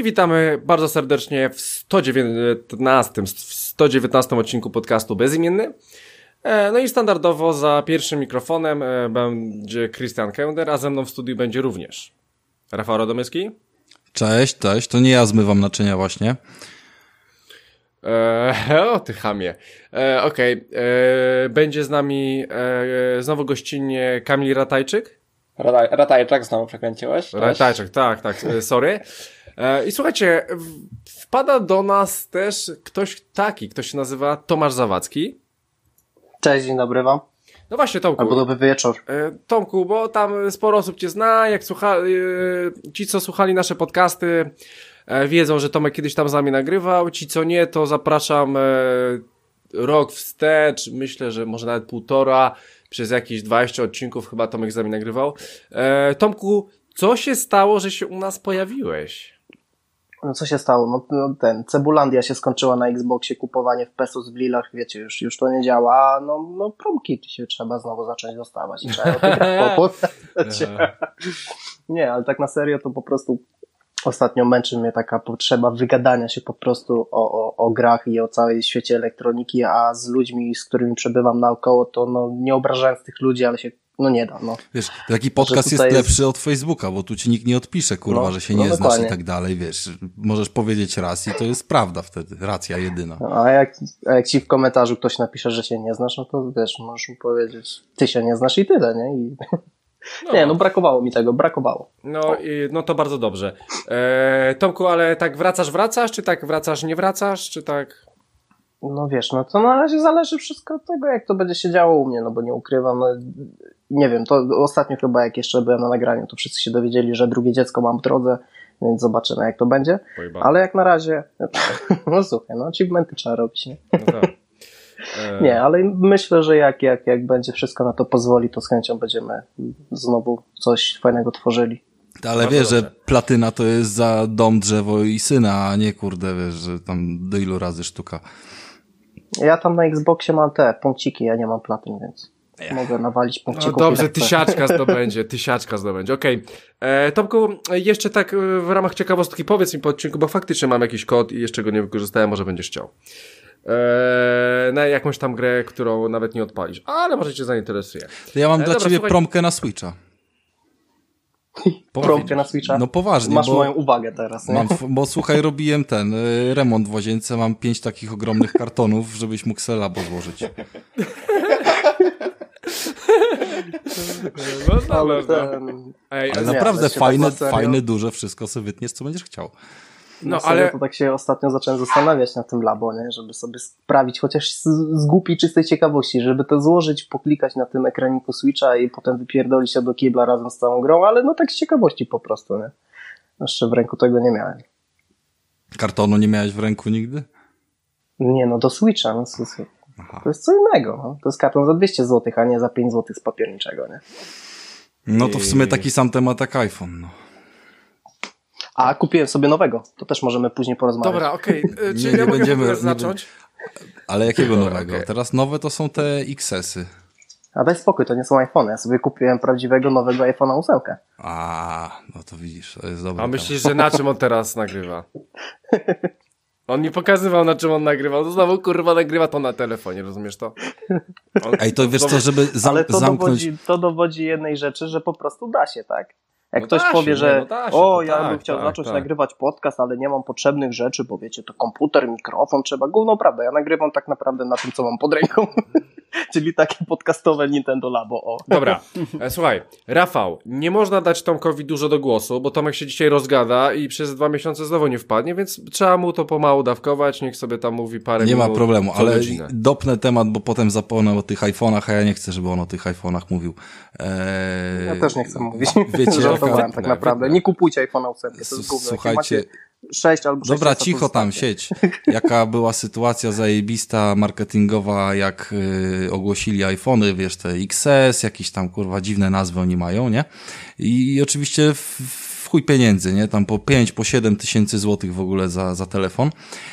witamy bardzo serdecznie w 119 odcinku podcastu Bezimienny. No i standardowo za pierwszym mikrofonem będzie Krystian Kęder, a ze mną w studiu będzie również Rafał Radomyski. Cześć, to nie ja zmywam naczynia właśnie. O ty chamie. Okej. Będzie z nami znowu gościnnie Kamil Ratajczyk. Ratajczak znowu przekręciłeś? Ratajczak, tak, sorry. I słuchajcie, wpada do nas też ktoś się nazywa Tomasz Zawadzki. Cześć, dzień dobry wam. No właśnie, Tomku. Albo dobry wieczór. Tomku, bo tam sporo osób cię zna, ci co słuchali nasze podcasty wiedzą, że Tomek kiedyś tam z nami nagrywał, ci co nie, to zapraszam rok wstecz, myślę, że może nawet 1,5, przez jakieś 20 odcinków chyba Tomek z nami nagrywał. Tomku, co się stało, że się u nas pojawiłeś? No co się stało? No Cebulandia się skończyła na Xboxie, kupowanie w pesos w Lilach, wiecie, już to nie działa, no promki się trzeba znowu zacząć dostawać i trzeba Nie, ale tak na serio to po prostu ostatnio męczy mnie taka potrzeba wygadania się po prostu o grach i o całej świecie elektroniki, a z ludźmi, z którymi przebywam naokoło, to nie obrażając tych ludzi, ale się nie da. Wiesz, taki podcast jest lepszy od Facebooka, bo tu ci nikt nie odpisze, że się nie znasz i tak dalej, wiesz. Możesz powiedzieć raz i to jest prawda wtedy, racja jedyna. A jak ci w komentarzu ktoś napisze, że się nie znasz, no to wiesz, możesz mu powiedzieć, ty się nie znasz i tyle, nie? Brakowało mi tego, brakowało. No to bardzo dobrze. Tomku, ale tak wracasz, czy tak wracasz, nie wracasz, czy tak... No wiesz, to na razie zależy wszystko od tego, jak to będzie się działo u mnie, bo nie ukrywam, nie wiem, to ostatnio chyba jak jeszcze byłem na nagraniu, to wszyscy się dowiedzieli, że drugie dziecko mam w drodze, więc zobaczymy jak to będzie, ale jak na razie, no słuchaj, achievementy trzeba robić, nie? No tak. Nie, ale myślę, że jak będzie wszystko na to pozwoli, to z chęcią będziemy znowu coś fajnego tworzyli. Ale wiesz, że platyna to jest za dom, drzewo i syna, a nie wiesz, że tam do ilu razy sztuka. Ja tam na Xboxie mam te punkciki, ja nie mam platyn, więc mogę nawalić punkcików. No dobrze, tysiaczka zdobędzie. Okej. Tomku, jeszcze tak w ramach ciekawostki powiedz mi po odcinku, bo faktycznie mam jakiś kod i jeszcze go nie wykorzystałem, może będziesz chciał. Na jakąś tam grę, którą nawet nie odpalisz, ale może cię zainteresuje. To ja mam dla ciebie promkę na Switcha. Promkę na Switcha? No poważnie. Masz moją uwagę teraz, nie? Bo słuchaj, robiłem remont w łazience, mam 5 takich ogromnych kartonów, żebyś mógł se labo złożyć. Ale naprawdę fajne, duże, wszystko sobie wytniesz, co będziesz chciał. Ale to tak się ostatnio zacząłem zastanawiać na tym labo, nie? Żeby sobie sprawić chociaż z głupiej, czystej ciekawości, żeby to złożyć, poklikać na tym ekraniku Switcha i potem wypierdolić się do kibla razem z całą grą, ale tak z ciekawości po prostu, nie? Jeszcze w ręku tego nie miałem. Kartonu nie miałeś w ręku nigdy? Nie, do Switcha, to jest co innego, To jest karton za 200 zł, a nie za 5 zł z papierniczego, nie? No to w sumie taki sam temat jak iPhone, A kupiłem sobie nowego. To też możemy później porozmawiać. Dobra, okej. Nie będziemy zacząć. Ale jakiego nowego? Okay. Teraz nowe to są te XS-y. A daj spokój, to nie są iPhony. Ja sobie kupiłem prawdziwego nowego iPhone'a 8. No to widzisz, to jest dobre. A myślisz, że na czym on teraz nagrywa? On nie pokazywał, na czym on nagrywał. To znowu nagrywa to na telefonie, rozumiesz to? Ej, to wiesz co, żeby zamknąć... To dowodzi jednej rzeczy, że po prostu da się, tak? Jak ktoś powie, że ja bym chciał zacząć nagrywać podcast, ale nie mam potrzebnych rzeczy, bo wiecie, to komputer, mikrofon trzeba, gówno prawda, ja nagrywam tak naprawdę na tym, co mam pod ręką, czyli takie podcastowe Nintendo Labo. Dobra, słuchaj, Rafał, nie można dać Tomkowi dużo do głosu, bo Tomek się dzisiaj rozgada i przez 2 miesiące znowu nie wpadnie, więc trzeba mu to pomału dawkować, niech sobie tam mówi parę minut. Nie ma problemu, ale dopnę temat, bo potem zapomnę o tych iPhone'ach, a ja nie chcę, żeby on o tych iPhone'ach mówił. Ja też nie chcę mówić. Wiecie, tak naprawdę. Nie kupujcie iPhone'a 8. To jest gówno. Słuchajcie, 6 albo 6. Dobra, cicho tam, siedź. Jaka była sytuacja zajebista, marketingowa, jak ogłosili iPhony, wiesz, te XS, jakieś tam, dziwne nazwy oni mają, nie? I oczywiście w chuj pieniędzy, nie? Tam po 5, po 7 tysięcy złotych w ogóle za telefon.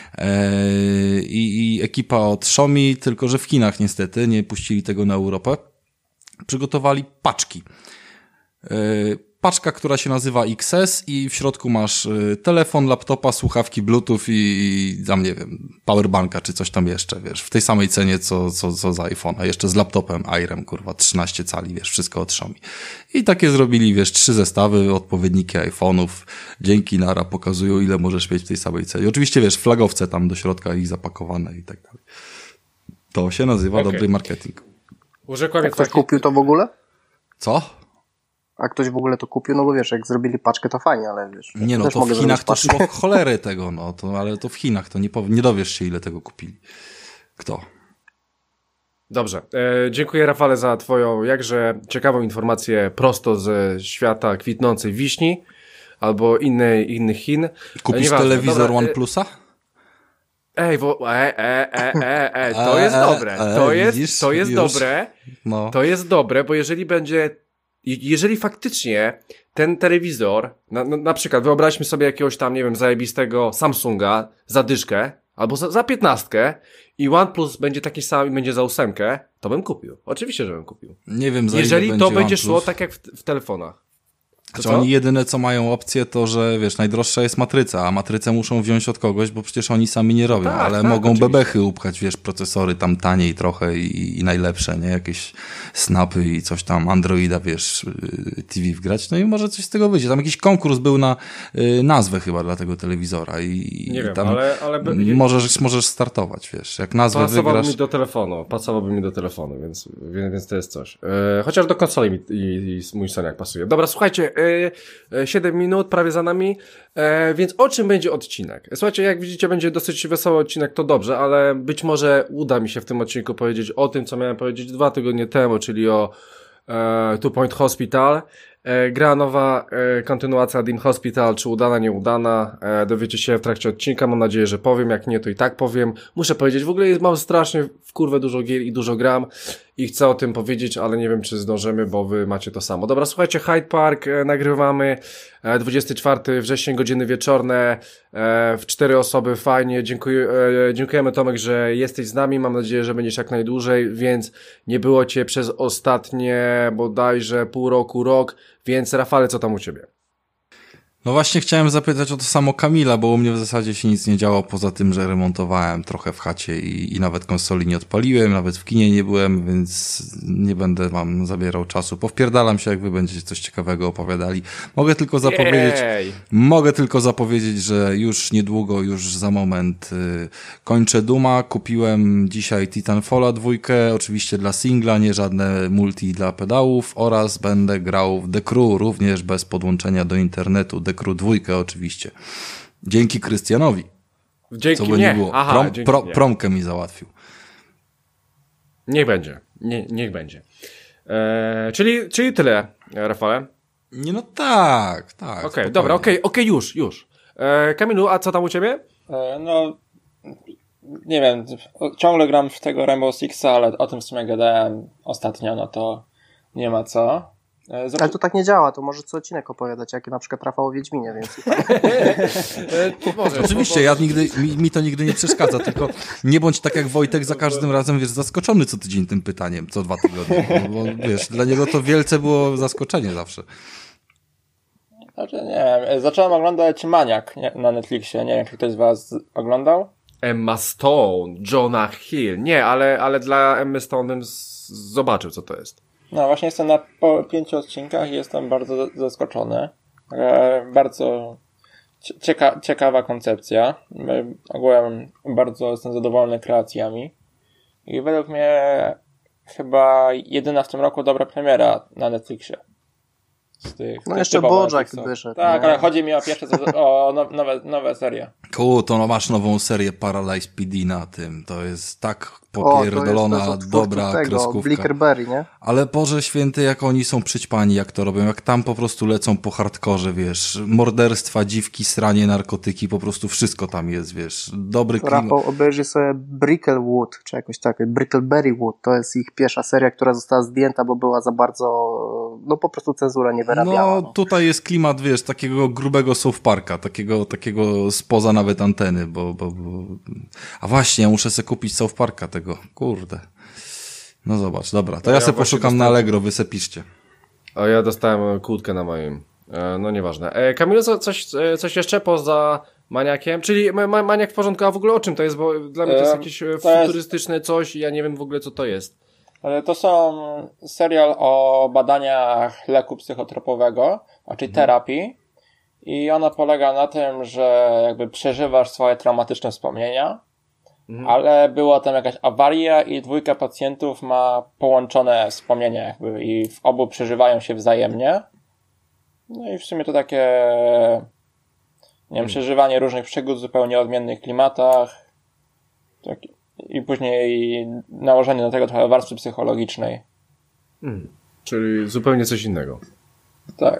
I ekipa od Xiaomi, tylko że w Chinach niestety, nie puścili tego na Europę, przygotowali paczki. paczka, która się nazywa XS i w środku masz telefon, laptopa, słuchawki Bluetooth i tam, nie wiem, powerbanka czy coś tam jeszcze, wiesz, w tej samej cenie co za iPhone'a, jeszcze z laptopem Airem, kurwa, 13 cali, wiesz, wszystko od Xiaomi. I takie zrobili, wiesz, 3 zestawy, odpowiedniki iPhone'ów, dzięki nara pokazują, ile możesz mieć w tej samej cenie. Oczywiście, wiesz, flagowce tam do środka ich zapakowane i tak dalej. To się nazywa dobry marketing. Urzekła mnie Ktoś kupił to w ogóle? Co? A ktoś w ogóle to kupił? No bo wiesz, jak zrobili paczkę, to fajnie, ale wiesz... Nie no, też to mogę w Chinach to zrobić szło paczkę. w cholerę tego, no, ale to w Chinach, to nie dowiesz się, ile tego kupili. Kto? Dobrze. Dziękuję, Rafale, za twoją jakże ciekawą informację prosto ze świata kwitnącej wiśni albo innych Chin. Kupisz Nieważne. telewizor Dobra, OnePlusa? Ej, to jest dobre. To jest już. dobre. No. To jest dobre, bo jeżeli faktycznie ten telewizor, na przykład wyobraźmy sobie jakiegoś tam, nie wiem, zajebistego Samsunga za dyszkę, albo za 15 i OnePlus będzie taki sam i będzie za 8, to bym kupił. Oczywiście, że bym kupił. Nie wiem, za ile Jeżeli to będzie OnePlus. szło tak jak w telefonach. Znaczy oni jedyne co mają opcję to, że wiesz, najdroższa jest matryca, a matrycę muszą wziąć od kogoś, bo przecież oni sami nie robią, tak, ale tak, mogą oczywiście. bebechy upchać, wiesz, procesory tam taniej trochę i najlepsze, nie? Jakieś snapy i coś tam, Androida, wiesz, TV wgrać, no i może coś z tego wyjdzie. Tam jakiś konkurs był na nazwę chyba dla tego telewizora i Nie wiem, tam ale możesz startować, wiesz, jak nazwę pasowałby wygrasz. mi do telefonu, więc to jest coś. Chociaż do konsoli i mój Soniak pasuje. Dobra, słuchajcie, 7 minut prawie za nami, więc o czym będzie odcinek? Słuchajcie, jak widzicie, będzie dosyć wesoły odcinek, to dobrze, ale być może uda mi się w tym odcinku powiedzieć o tym, co miałem powiedzieć 2 tygodnie temu, czyli o Two Point Hospital. Gra nowa kontynuacja Dim Hospital, czy udana, nieudana, dowiecie się w trakcie odcinka, mam nadzieję, że powiem, jak nie, to i tak powiem. Muszę powiedzieć, w ogóle mam strasznie w kurwę dużo gier i dużo gram i chcę o tym powiedzieć, ale nie wiem, czy zdążymy, bo wy macie to samo. Dobra, słuchajcie, Hyde Park, nagrywamy 24 września, godziny wieczorne, w 4 osoby, fajnie, dziękujemy Tomek, że jesteś z nami, mam nadzieję, że będziesz jak najdłużej, więc nie było cię przez ostatnie bodajże pół roku, rok, więc Rafale, co tam u ciebie? No właśnie chciałem zapytać o to samo Kamila, bo u mnie w zasadzie się nic nie działo poza tym, że remontowałem trochę w chacie i nawet konsoli nie odpaliłem, nawet w kinie nie byłem, więc nie będę wam zabierał czasu. Powpierdalam się, jak wy będziecie coś ciekawego opowiadali. Mogę tylko zapowiedzieć, że już niedługo, już za moment kończę Duma. Kupiłem dzisiaj Titanfalla 2, oczywiście dla singla, nie żadne multi dla pedałów, oraz będę grał w The Crew, również bez podłączenia do internetu. The Crew 2 oczywiście. Dzięki Krystianowi. Dzięki co by mnie. nie było. Aha, promkę mi załatwił. Niech będzie. Niech będzie. Czyli tyle, Rafale. Nie, no tak. Okej, dobra, okej, już. Kamilu, a co tam u ciebie? No, nie wiem, ciągle gram w tego Rainbow Sixa, ale o tym w sumie gadałem ostatnio, no to nie ma co. Ale to tak nie działa, to może co odcinek opowiadać, jak na przykład Rafał o Wiedźminie, więc... Oczywiście, mi to nigdy nie przeszkadza, tylko nie bądź tak jak Wojtek za każdym razem, wiesz, zaskoczony co tydzień tym pytaniem, co 2 tygodnie, bo wiesz, dla niego to wielce było zaskoczenie zawsze. Znaczy, nie wiem, zacząłem oglądać Maniak na Netflixie, nie wiem, czy ktoś z was oglądał? Emma Stone, Jonah Hill. Nie, ale dla Emmy Stone bym zobaczył, co to jest. No właśnie jestem po 5 odcinkach i jestem bardzo zaskoczony. Bardzo ciekawa koncepcja. Ogółem bardzo jestem zadowolony kreacjami. I według mnie chyba jedyna w tym roku dobra premiera na Netflixie. No jeszcze Bojack wyszedł. Tak, ale chodzi mi o pierwsze, o nowe serie. To masz nową serię Paralyze PD na tym. To jest tak popierdolona, dobra kreskówka. Blickerberry, nie? Ale Boże Święty, jak oni są przyćpani, jak to robią, jak tam po prostu lecą po hardkorze, wiesz, morderstwa, dziwki, sranie, narkotyki, po prostu wszystko tam jest, wiesz, dobry klimat. Rafał, obejrzyj sobie Bricklewood, czy jakoś tak, Brickleberrywood, to jest ich pierwsza seria, która została zdjęta, bo była za bardzo, no po prostu cenzura nie wyrabiała. No, tutaj jest klimat, wiesz, takiego grubego South Parka, takiego spoza nawet anteny, bo... A właśnie, ja muszę sobie kupić South Parka tego, kurde. No zobacz, dobra, to ja sobie poszukam na Allegro, wy se piszcie. A ja dostałem kłódkę na moim No nieważne. Kamilu, coś jeszcze poza Maniakiem? Czyli Maniak w porządku, a w ogóle o czym to jest? Bo dla mnie to jest jakieś futurystyczne coś i ja nie wiem w ogóle co to jest. To są serial o badaniach leku psychotropowego, czyli terapii. I ona polega na tym, że jakby przeżywasz swoje traumatyczne wspomnienia, ale była tam jakaś awaria i 2 pacjentów ma połączone wspomnienia jakby i w obu przeżywają się wzajemnie. No i w sumie to takie, nie wiem, przeżywanie różnych przygód w zupełnie odmiennych klimatach. I później nałożenie na tego trochę warstwy psychologicznej. Czyli zupełnie coś innego. Tak.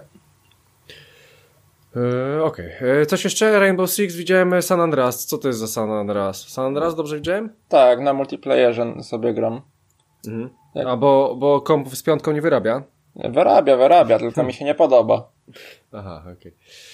Okej. Coś jeszcze? Rainbow Six, widziałem San Andreas. Co to jest za San Andreas? San Andreas, dobrze widziałem? Tak, na multiplayerze sobie gram. Tak. A bo komp z 5 nie wyrabia? Wyrabia, tylko mi się nie podoba. Aha, okej.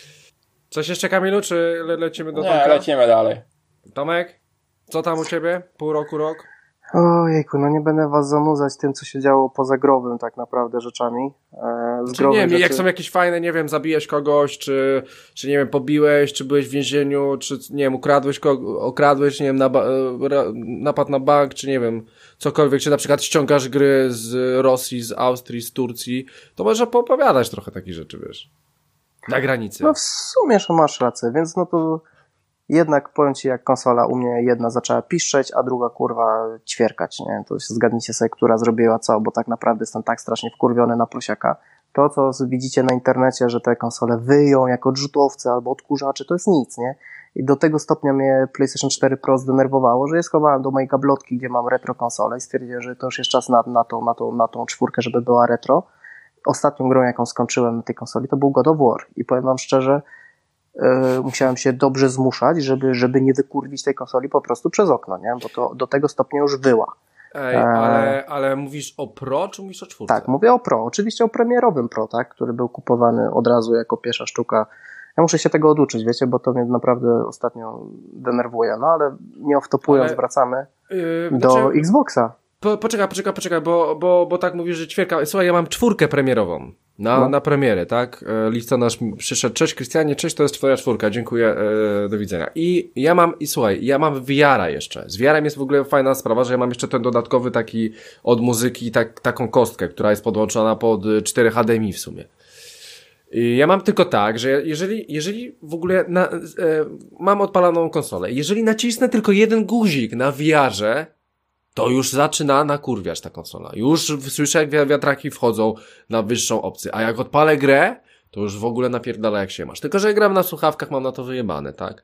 Coś jeszcze, Kamilu, czy lecimy do Nie, Tomka? lecimy dalej. Tomek? Co tam u ciebie? Pół roku, rok? Ojejku, no nie będę was zanudzać tym, co się działo poza growym tak naprawdę rzeczami. Nie wiem, jak są jakieś fajne, nie wiem, zabijesz kogoś, czy nie wiem, pobiłeś, czy byłeś w więzieniu, czy nie wiem, okradłeś, nie wiem, napad na bank, czy nie wiem, cokolwiek, czy na przykład ściągasz gry z Rosji, z Austrii, z Turcji, to można poopowiadać trochę takich rzeczy, wiesz, na granicy. No w sumie, że masz rację, więc no to jednak powiem ci, jak konsola u mnie jedna zaczęła piszczeć, a druga kurwa ćwierkać, nie? To się zgadnijcie sobie, która zrobiła co, bo tak naprawdę jestem tak strasznie wkurwiony na prosiaka. To, co widzicie na internecie, że te konsole wyją jako odrzutowce albo odkurzacze, to jest nic, nie? I do tego stopnia mnie PlayStation 4 Pro zdenerwowało, że je schowałem do mojej gablotki, gdzie mam retro konsolę i stwierdziłem, że to już jest czas na tą 4, żeby była retro. Ostatnią grą, jaką skończyłem na tej konsoli, to był God of War i powiem wam szczerze, musiałem się dobrze zmuszać, żeby nie wykurwić tej konsoli po prostu przez okno, nie? Bo to do tego stopnia już wyła. Ej, ale mówisz o Pro, czy mówisz o 4? Tak, mówię o Pro, oczywiście o premierowym Pro, tak, który był kupowany od razu jako pierwsza sztuka. Ja muszę się tego oduczyć, wiecie, bo to mnie naprawdę ostatnio denerwuje, no ale nie off-topując, wracamy do Xboxa. Poczekaj, bo tak mówisz, że ćwierka. Słuchaj, ja mam 4 premierową na premierę, tak? Listonosz przyszedł. Cześć Krystianie, cześć, to jest twoja 4, dziękuję, do widzenia. I ja mam VR-a jeszcze. Z VR-em jest w ogóle fajna sprawa, że ja mam jeszcze ten dodatkowy taki od muzyki, taką kostkę, która jest podłączona pod 4 HDMI w sumie. I ja mam tylko tak, że jeżeli w ogóle mam odpaloną konsolę, jeżeli nacisnę tylko jeden guzik na VR-ze, to już zaczyna nakurwiać ta konsola. Już słyszę, jak wiatraki wchodzą na wyższą opcję. A jak odpalę grę, to już w ogóle napierdala jak się masz. Tylko że gram na słuchawkach, mam na to wyjebane, tak?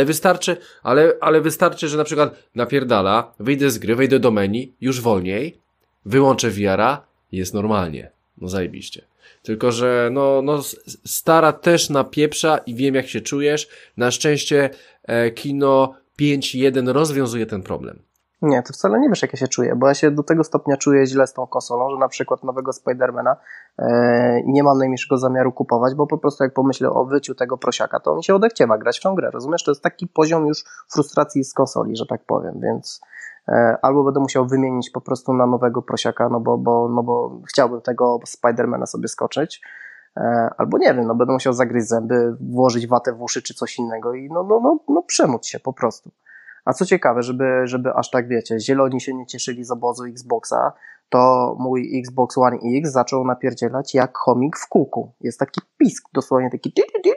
Ale wystarczy, że na przykład napierdala, wyjdę z gry, wejdę do menu, już wolniej, wyłączę VR-a, jest normalnie. No zajebiście. Tylko że stara też napieprza i wiem jak się czujesz. Na szczęście Kino 5.1 rozwiązuje ten problem. Nie, to wcale nie wiesz, jak ja się czuję, bo ja się do tego stopnia czuję źle z tą konsolą, że na przykład nowego Spidermana nie mam najmniejszego zamiaru kupować, bo po prostu jak pomyślę o wyciu tego prosiaka, to mi się odechciewa grać w tą grę, rozumiesz? To jest taki poziom już frustracji z konsoli, że tak powiem, więc albo będę musiał wymienić po prostu na nowego prosiaka, no bo chciałbym tego Spidermana sobie skoczyć, albo nie wiem, będę musiał zagryźć zęby, włożyć watę w uszy czy coś innego i przemóc się po prostu. A co ciekawe, żeby aż tak wiecie, zieloni się nie cieszyli z obozu Xboxa, to mój Xbox One X zaczął napierdzielać jak chomik w kółku. Jest taki pisk, dosłownie taki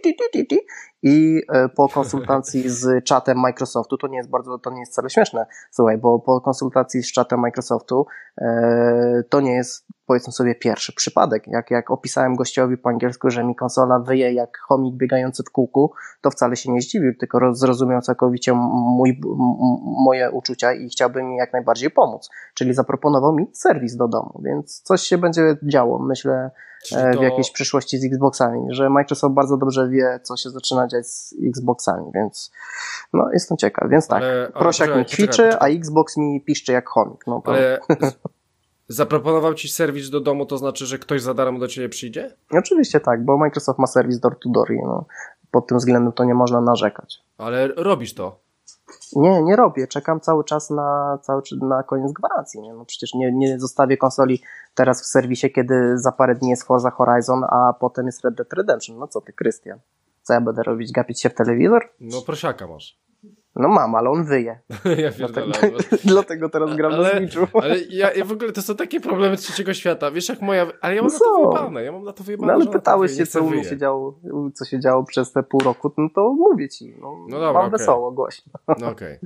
i po konsultacji z czatem Microsoftu, to nie jest wcale śmieszne, słuchaj, bo po konsultacji z czatem Microsoftu to nie jest, powiedzmy sobie, pierwszy przypadek. Jak opisałem gościowi po angielsku, że mi konsola wyje jak chomik biegający w kółku, to wcale się nie zdziwił, tylko zrozumiał całkowicie moje uczucia i chciałby mi jak najbardziej pomóc. Czyli zaproponował mi serwis do domu, więc coś się będzie działo, myślę, w jakiejś przyszłości z Xboxami, że Microsoft bardzo dobrze wie, co się zaczyna dziać z Xboxami, więc jestem ciekaw. Więc tak, prosiak mi ćwiczy, a Xbox mi piszczy jak chomik. Ale zaproponował ci serwis do domu, to znaczy, że ktoś za darmo do ciebie przyjdzie? Oczywiście tak, bo Microsoft ma serwis door to door i pod tym względem to nie można narzekać. Ale robisz to? Nie robię. Czekam cały czas na koniec gwarancji. Nie? No przecież nie zostawię konsoli teraz w serwisie, kiedy za parę dni jest Forza Horizon, a potem jest Red Dead Redemption. No co ty, Krystian? Co ja będę robić? Gapić się w telewizor? No prosiaka masz. No mam, ale on wyje. Ja pierdolę. Dlatego teraz gram na Switchu. Ale ja w ogóle to są takie problemy trzeciego świata. Wiesz jak moja... Ale ja mam na to wyjebane. Ja mam na to wyjebane. No ale pytałeś się, co u mnie się działo, co się działo przez te pół roku, no to mówię ci. No dobra, mam wesoło, głośno. No okej.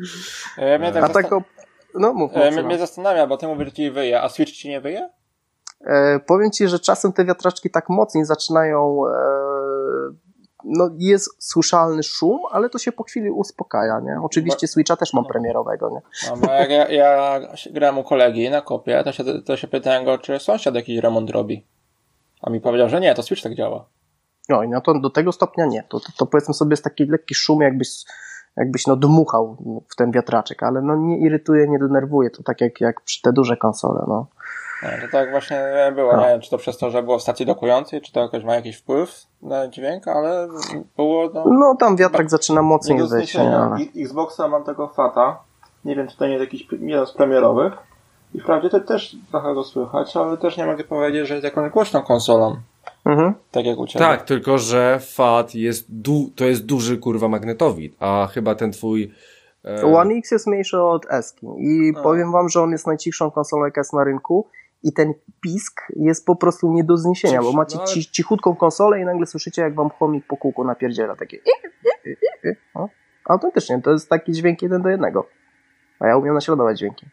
Mnie zastanawia, bo ty mówisz, że ci wyje, a Switch ci nie wyje? Powiem ci, że czasem te wiatraczki tak mocniej zaczynają... No jest słyszalny szum, ale to się po chwili uspokaja, nie? Oczywiście Switcha też mam premierowego, nie? No, jak ja grałem u kolegi na kopie, to się pytałem go, czy sąsiad jakiś remont robi. A mi powiedział, że nie, to Switch tak działa. No i no to do tego stopnia nie. To powiedzmy sobie jest taki lekki szum, jakbyś dmuchał w ten wiatraczek, ale no nie irytuje, nie denerwuje. To tak jak przy te duże konsole, no. No, to tak właśnie było. Nie wiem, czy to przez to, że było w stacji dokującej, czy to jakoś ma jakiś wpływ na dźwięk, ale było... No tam wiatrak zaczyna mocniej wyjść. Xboxa mam tego Fata. Nie wiem, czy to nie jest jakiś jeden z premierowych. I wprawdzie to też trochę go słychać, ale też nie mogę powiedzieć, że jest jakąś głośną konsolą. Mhm. Tak jak u ciebie. Tak, tylko że Fat jest to jest duży kurwa magnetowid, a chyba ten twój... One X jest mniejszy od S-ki i powiem wam, że on jest najcichszą konsolą, jaka jest na rynku. I ten pisk jest po prostu nie do zniesienia, bo macie cichutką konsolę i nagle słyszycie, jak wam chomik po kółku napierdziela. Takie no. Autentycznie, to jest taki dźwięk 1:1. A ja umiem naśladować dźwięki.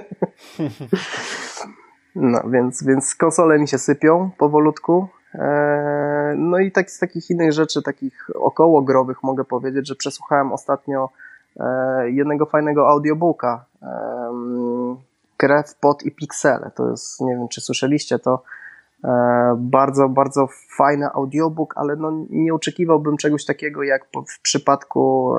No, więc konsole mi się sypią powolutku. No i z takich innych rzeczy, takich okołogrowych mogę powiedzieć, że przesłuchałem ostatnio jednego fajnego audiobooka. Krew, pot i piksele. To jest, nie wiem, czy słyszeliście to, bardzo, bardzo fajny audiobook, ale no nie oczekiwałbym czegoś takiego jak w przypadku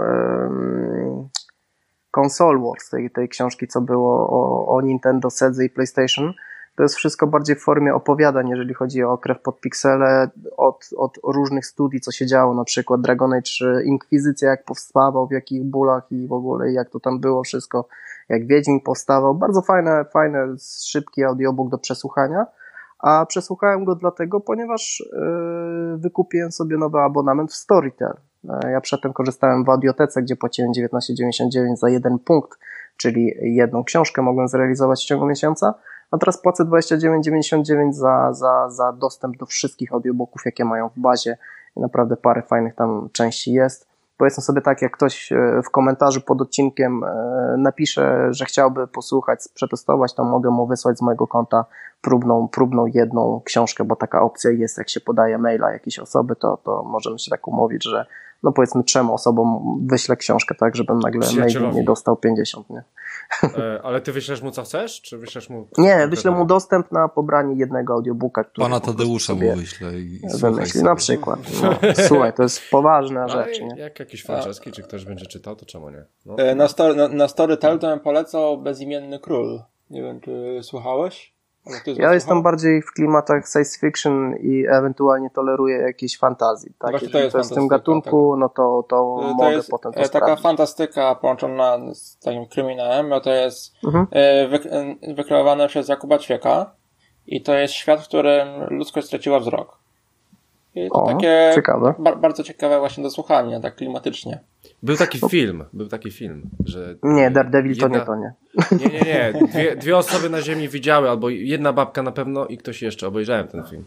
Console Wars, tej książki, co było o Nintendo, Sedze i PlayStation. To jest wszystko bardziej w formie opowiadań, jeżeli chodzi o Krew, pot, piksele, od różnych studii, co się działo, na przykład Dragon Age Inkwizycja, jak powstawał, w jakich bólach i w ogóle jak to tam było wszystko, jak Wiedźmin powstawał. Bardzo fajny, szybki audiobook do przesłuchania, a przesłuchałem go dlatego, ponieważ wykupiłem sobie nowy abonament w Storytel. Ja przedtem korzystałem w audiotece, gdzie płaciłem 19,99 za jeden punkt, czyli jedną książkę mogłem zrealizować w ciągu miesiąca, a teraz płacę 29,99 za dostęp do wszystkich audiobooków, jakie mają w bazie i naprawdę parę fajnych tam części jest. Powiedzmy sobie tak, jak ktoś w komentarzu pod odcinkiem napisze, że chciałby posłuchać, przetestować, to mogę mu wysłać z mojego konta próbną jedną książkę, bo taka opcja jest, jak się podaje maila jakiejś osoby, to możemy się tak umówić, że no powiedzmy 3 osobom wyślę książkę, tak, żebym nagle mail nie dostał 50, nie? Ale ty wyślesz mu co chcesz? Czy wyślesz mu... Nie, wyślę mu dostęp na pobranie jednego audiobooka, który Pana Tadeusza mu wyślę i wymyśli, na przykład. No, słuchaj, to jest poważna rzecz, nie? Jak jakiś Franceski, czy ktoś będzie czytał, to czemu nie? No. Na Storytel to bym polecał Bezimienny Król. Nie wiem, czy słuchałeś? Ja jestem bardziej w klimatach science fiction i ewentualnie toleruję jakieś fantazji. Tak? Jeżeli to jest w tym gatunku, tak. No to mogę jest potem to taka sprawdzić. fantastyka połączona z takim kryminałem, bo to jest wykreowane przez Jakuba Ćwieka i to jest świat, w którym ludzkość straciła wzrok. I to takie ciekawe. Bardzo ciekawe właśnie do słuchania, tak klimatycznie. Był taki film, że... Nie, Daredevil to nie. Nie. Dwie osoby na ziemi widziały, albo jedna babka na pewno i ktoś jeszcze. Obejrzałem ten film.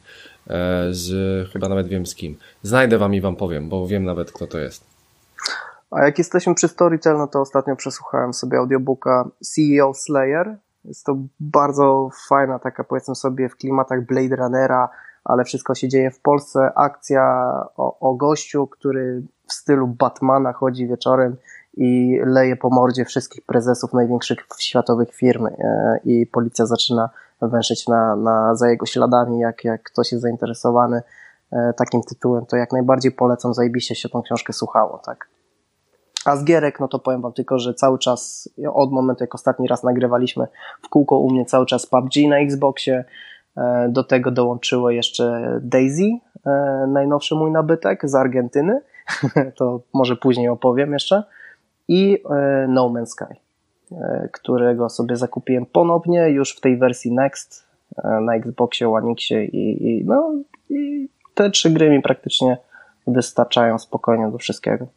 Chyba nawet wiem z kim. Znajdę wam i wam powiem, bo wiem nawet, kto to jest. A jak jesteśmy przy Storytel, no to ostatnio przesłuchałem sobie audiobooka CEO Slayer. Jest to bardzo fajna taka, powiedzmy sobie, w klimatach Blade Runnera, ale wszystko się dzieje w Polsce. Akcja o gościu, który w stylu Batmana chodzi wieczorem i leje po mordzie wszystkich prezesów największych światowych firm i policja zaczyna węszyć za jego śladami, jak ktoś jest zainteresowany takim tytułem, to jak najbardziej polecam, zajebiście się tą książkę słuchało, tak. A z gierek, no to powiem wam tylko, że cały czas, od momentu jak ostatni raz nagrywaliśmy, w kółko u mnie cały czas PUBG na Xboxie, do tego dołączyło jeszcze Daisy, najnowszy mój nabytek z Argentyny, to może później opowiem jeszcze. i No Man's Sky, którego sobie zakupiłem ponownie już w tej wersji Next na Xboxie, One Xie i te 3 gry mi praktycznie wystarczają spokojnie do wszystkiego.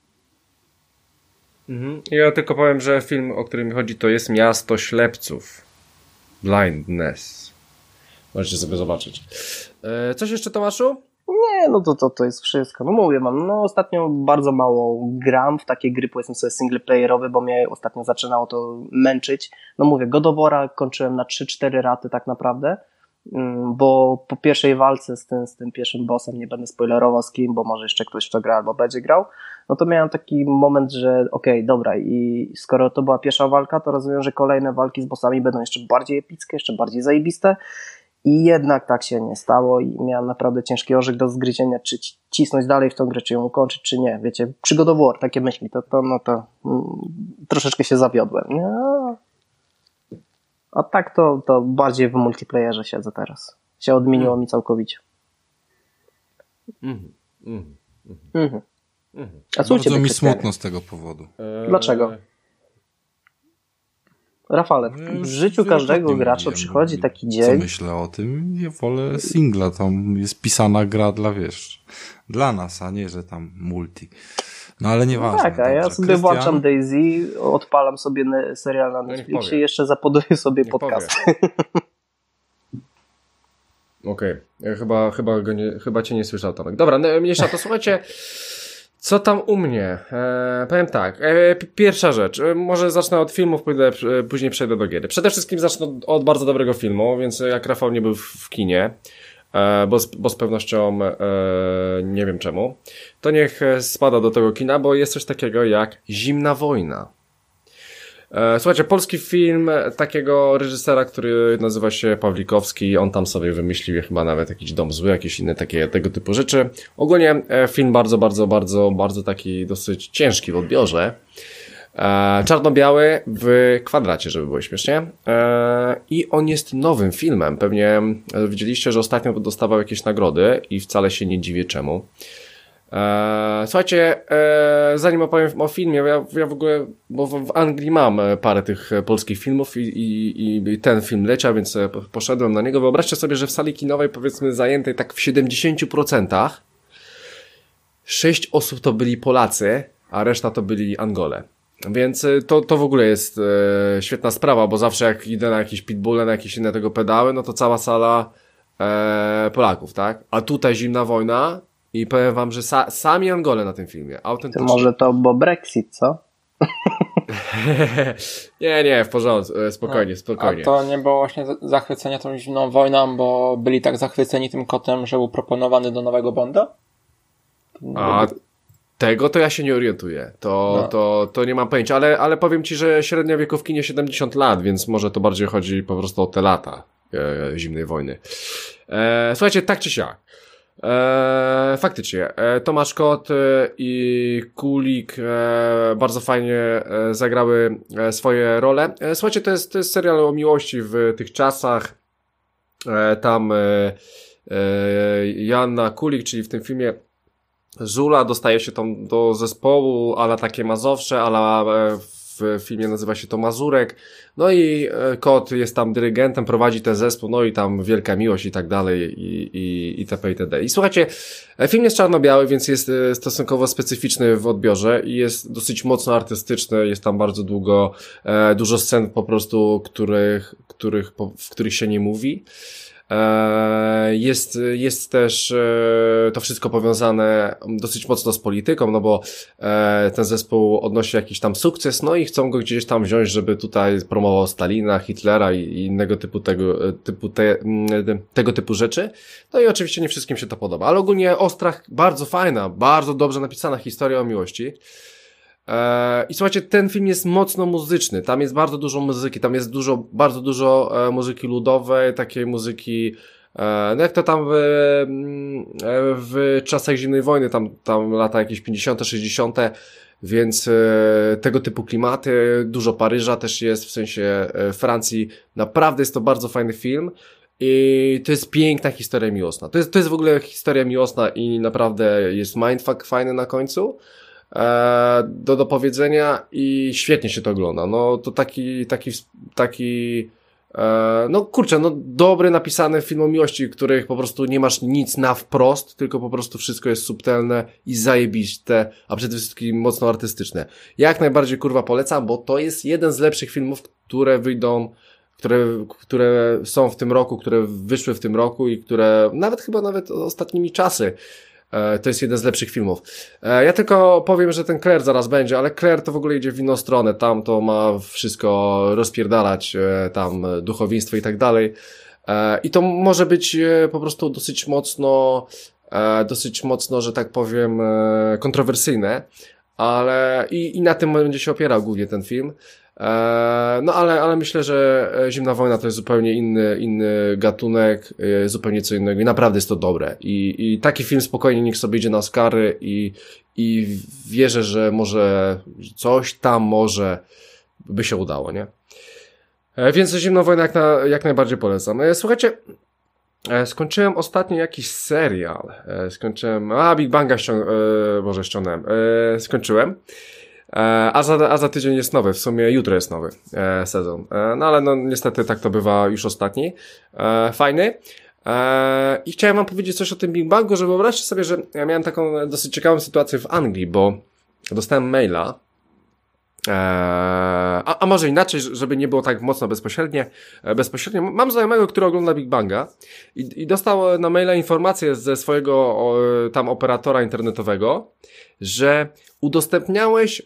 Ja tylko powiem, że film, o którym mi chodzi, to jest Miasto Ślepców. Blindness. Możecie sobie zobaczyć. Coś jeszcze, Tomaszu? Nie, no to jest wszystko. No mówię wam, ostatnio bardzo mało gram w takie gry, powiedzmy sobie singleplayerowe, bo mnie ostatnio zaczynało to męczyć. No mówię, God of War'a kończyłem na 3-4 raty tak naprawdę, bo po pierwszej walce z tym pierwszym bossem, nie będę spoilerował z kim, bo może jeszcze ktoś w to gra albo będzie grał, no to miałem taki moment, że okej, dobra, i skoro to była pierwsza walka, to rozumiem, że kolejne walki z bossami będą jeszcze bardziej epickie, jeszcze bardziej zajebiste. I jednak tak się nie stało i miałem naprawdę ciężki orzech do zgryzienia, czy cisnąć dalej w tą grę, czy ją ukończyć, czy nie. Wiecie, przy God of War, takie myśli, to troszeczkę się zawiodłem. Nie? A tak to bardziej w multiplayerze siedzę teraz. Się odmieniło mi całkowicie. A co u ciebie, Bardzo mi Krystianie? smutno z tego powodu. Dlaczego? Rafale, w życiu każdego gracza przychodzi taki Co dzień. myślę o tym? Ja wolę singla, tam jest pisana gra dla nas, a nie, że tam multi. No ale nieważne. Tak, a ja dobrze. sobie włączam Daisy, odpalam sobie serial na Netflixie i jeszcze zapoduję sobie podcast. Okej. Chyba cię nie słyszał, Tomek. Dobra, mniejsza to słuchajcie. Co tam u mnie? Powiem tak. Pierwsza rzecz. Może zacznę od filmów, później przejdę do gier. Przede wszystkim zacznę od bardzo dobrego filmu, więc jak Rafał nie był w kinie, bo z pewnością nie wiem czemu, to niech spada do tego kina, bo jest coś takiego jak Zimna wojna. Słuchajcie, polski film takiego reżysera, który nazywa się Pawlikowski, on tam sobie wymyślił chyba nawet jakiś Dom Zły, jakieś inne tego typu rzeczy. Ogólnie film bardzo taki dosyć ciężki w odbiorze. Czarno-biały w kwadracie, żeby było śmiesznie. I on jest nowym filmem. Pewnie widzieliście, że ostatnio dostawał jakieś nagrody i wcale się nie dziwię czemu. Słuchajcie, zanim opowiem o filmie, ja w ogóle, bo w Anglii mam parę tych polskich filmów i ten film leciał, więc poszedłem na niego. Wyobraźcie sobie, że w sali kinowej, powiedzmy zajętej tak w 70%, 6 osób to byli Polacy, a reszta to byli Angole. Więc to w ogóle jest świetna sprawa, bo zawsze jak idę na jakieś pitbulle, na jakieś inne tego pedały, no to cała sala Polaków, tak? A tutaj Zimna wojna i powiem wam, że sami Angole na tym filmie, autentycznie. To może to bo Brexit, co? Nie, w porządku, spokojnie. A to nie było właśnie zachwycenia tą Zimną wojną, bo byli tak zachwyceni tym kotem, że był proponowany do nowego Bonda? A tego to ja się nie orientuję. To nie mam pojęcia, ale powiem ci, że średnia wieku w kinie 70 lat, więc może to bardziej chodzi po prostu o te lata zimnej wojny. Słuchajcie, tak czy siak. Faktycznie, Tomasz Kot i Kulik bardzo fajnie zagrały swoje role. Słuchajcie, to jest serial o miłości w tych czasach. Tam Joanna Kulik, czyli w tym filmie Żula, dostaje się tam do zespołu ala takie Mazowsze, ala w filmie nazywa się to Mazurek. No i Kot jest tam dyrygentem, prowadzi ten zespół, no i tam wielka miłość i tak dalej i itp. itd. I słuchajcie, film jest czarno-biały, więc jest stosunkowo specyficzny w odbiorze i jest dosyć mocno artystyczny, jest tam bardzo dużo scen po prostu, w których się nie mówi. Jest też to wszystko powiązane dosyć mocno z polityką, no bo ten zespół odnosi jakiś tam sukces, no i chcą go gdzieś tam wziąć, żeby tutaj promował Stalina, Hitlera i innego tego typu rzeczy. No i oczywiście nie wszystkim się to podoba, ale ogólnie ostra, bardzo fajna, bardzo dobrze napisana historia o miłości. I słuchajcie, ten film jest mocno muzyczny, tam jest bardzo dużo muzyki, tam jest bardzo dużo muzyki ludowej, takiej muzyki, no jak to tam w czasach zimnej wojny, tam lata jakieś 50., 60., więc tego typu klimaty, dużo Paryża też jest, w sensie Francji, naprawdę jest to bardzo fajny film. I to jest piękna historia miłosna, to jest w ogóle historia miłosna i naprawdę jest mindfuck fajny na końcu. do dopowiedzenia i świetnie się to ogląda. No to taki no kurczę, no dobry napisany film o miłości, w których po prostu nie masz nic na wprost, tylko po prostu wszystko jest subtelne i zajebiste, a przede wszystkim mocno artystyczne. Jak najbardziej kurwa polecam, bo to jest jeden z lepszych filmów, które wyjdą, które są w tym roku, które wyszły w tym roku i które nawet ostatnimi czasy to jest jeden z lepszych filmów. Ja tylko powiem, że ten Claire zaraz będzie, ale Claire to w ogóle idzie w inną stronę, tam to ma wszystko rozpierdalać, tam duchowieństwo i tak dalej. I to może być po prostu dosyć mocno, że tak powiem, kontrowersyjne, ale i na tym będzie się opierał głównie ten film. No ale myślę, że Zimna Wojna to jest zupełnie inny gatunek, zupełnie co innego i naprawdę jest to dobre i taki film spokojnie niech sobie idzie na Oscary i wierzę, że może coś tam może by się udało, nie? Więc Zimną Wojnę jak najbardziej polecam. Słuchajcie, skończyłem ostatnio jakiś serial, Big Banga ściągnąłem, skończyłem. A za tydzień jest nowy, w sumie jutro jest nowy sezon. No ale no niestety tak to bywa już ostatni. Fajny. I chciałem wam powiedzieć coś o tym Big Bangu, że wyobraźcie sobie, że ja miałem taką dosyć ciekawą sytuację w Anglii, bo dostałem maila, a może inaczej, żeby nie było tak mocno bezpośrednio. Mam znajomego, który ogląda Big Banga i dostał na maila informację ze swojego tam operatora internetowego, że udostępniałeś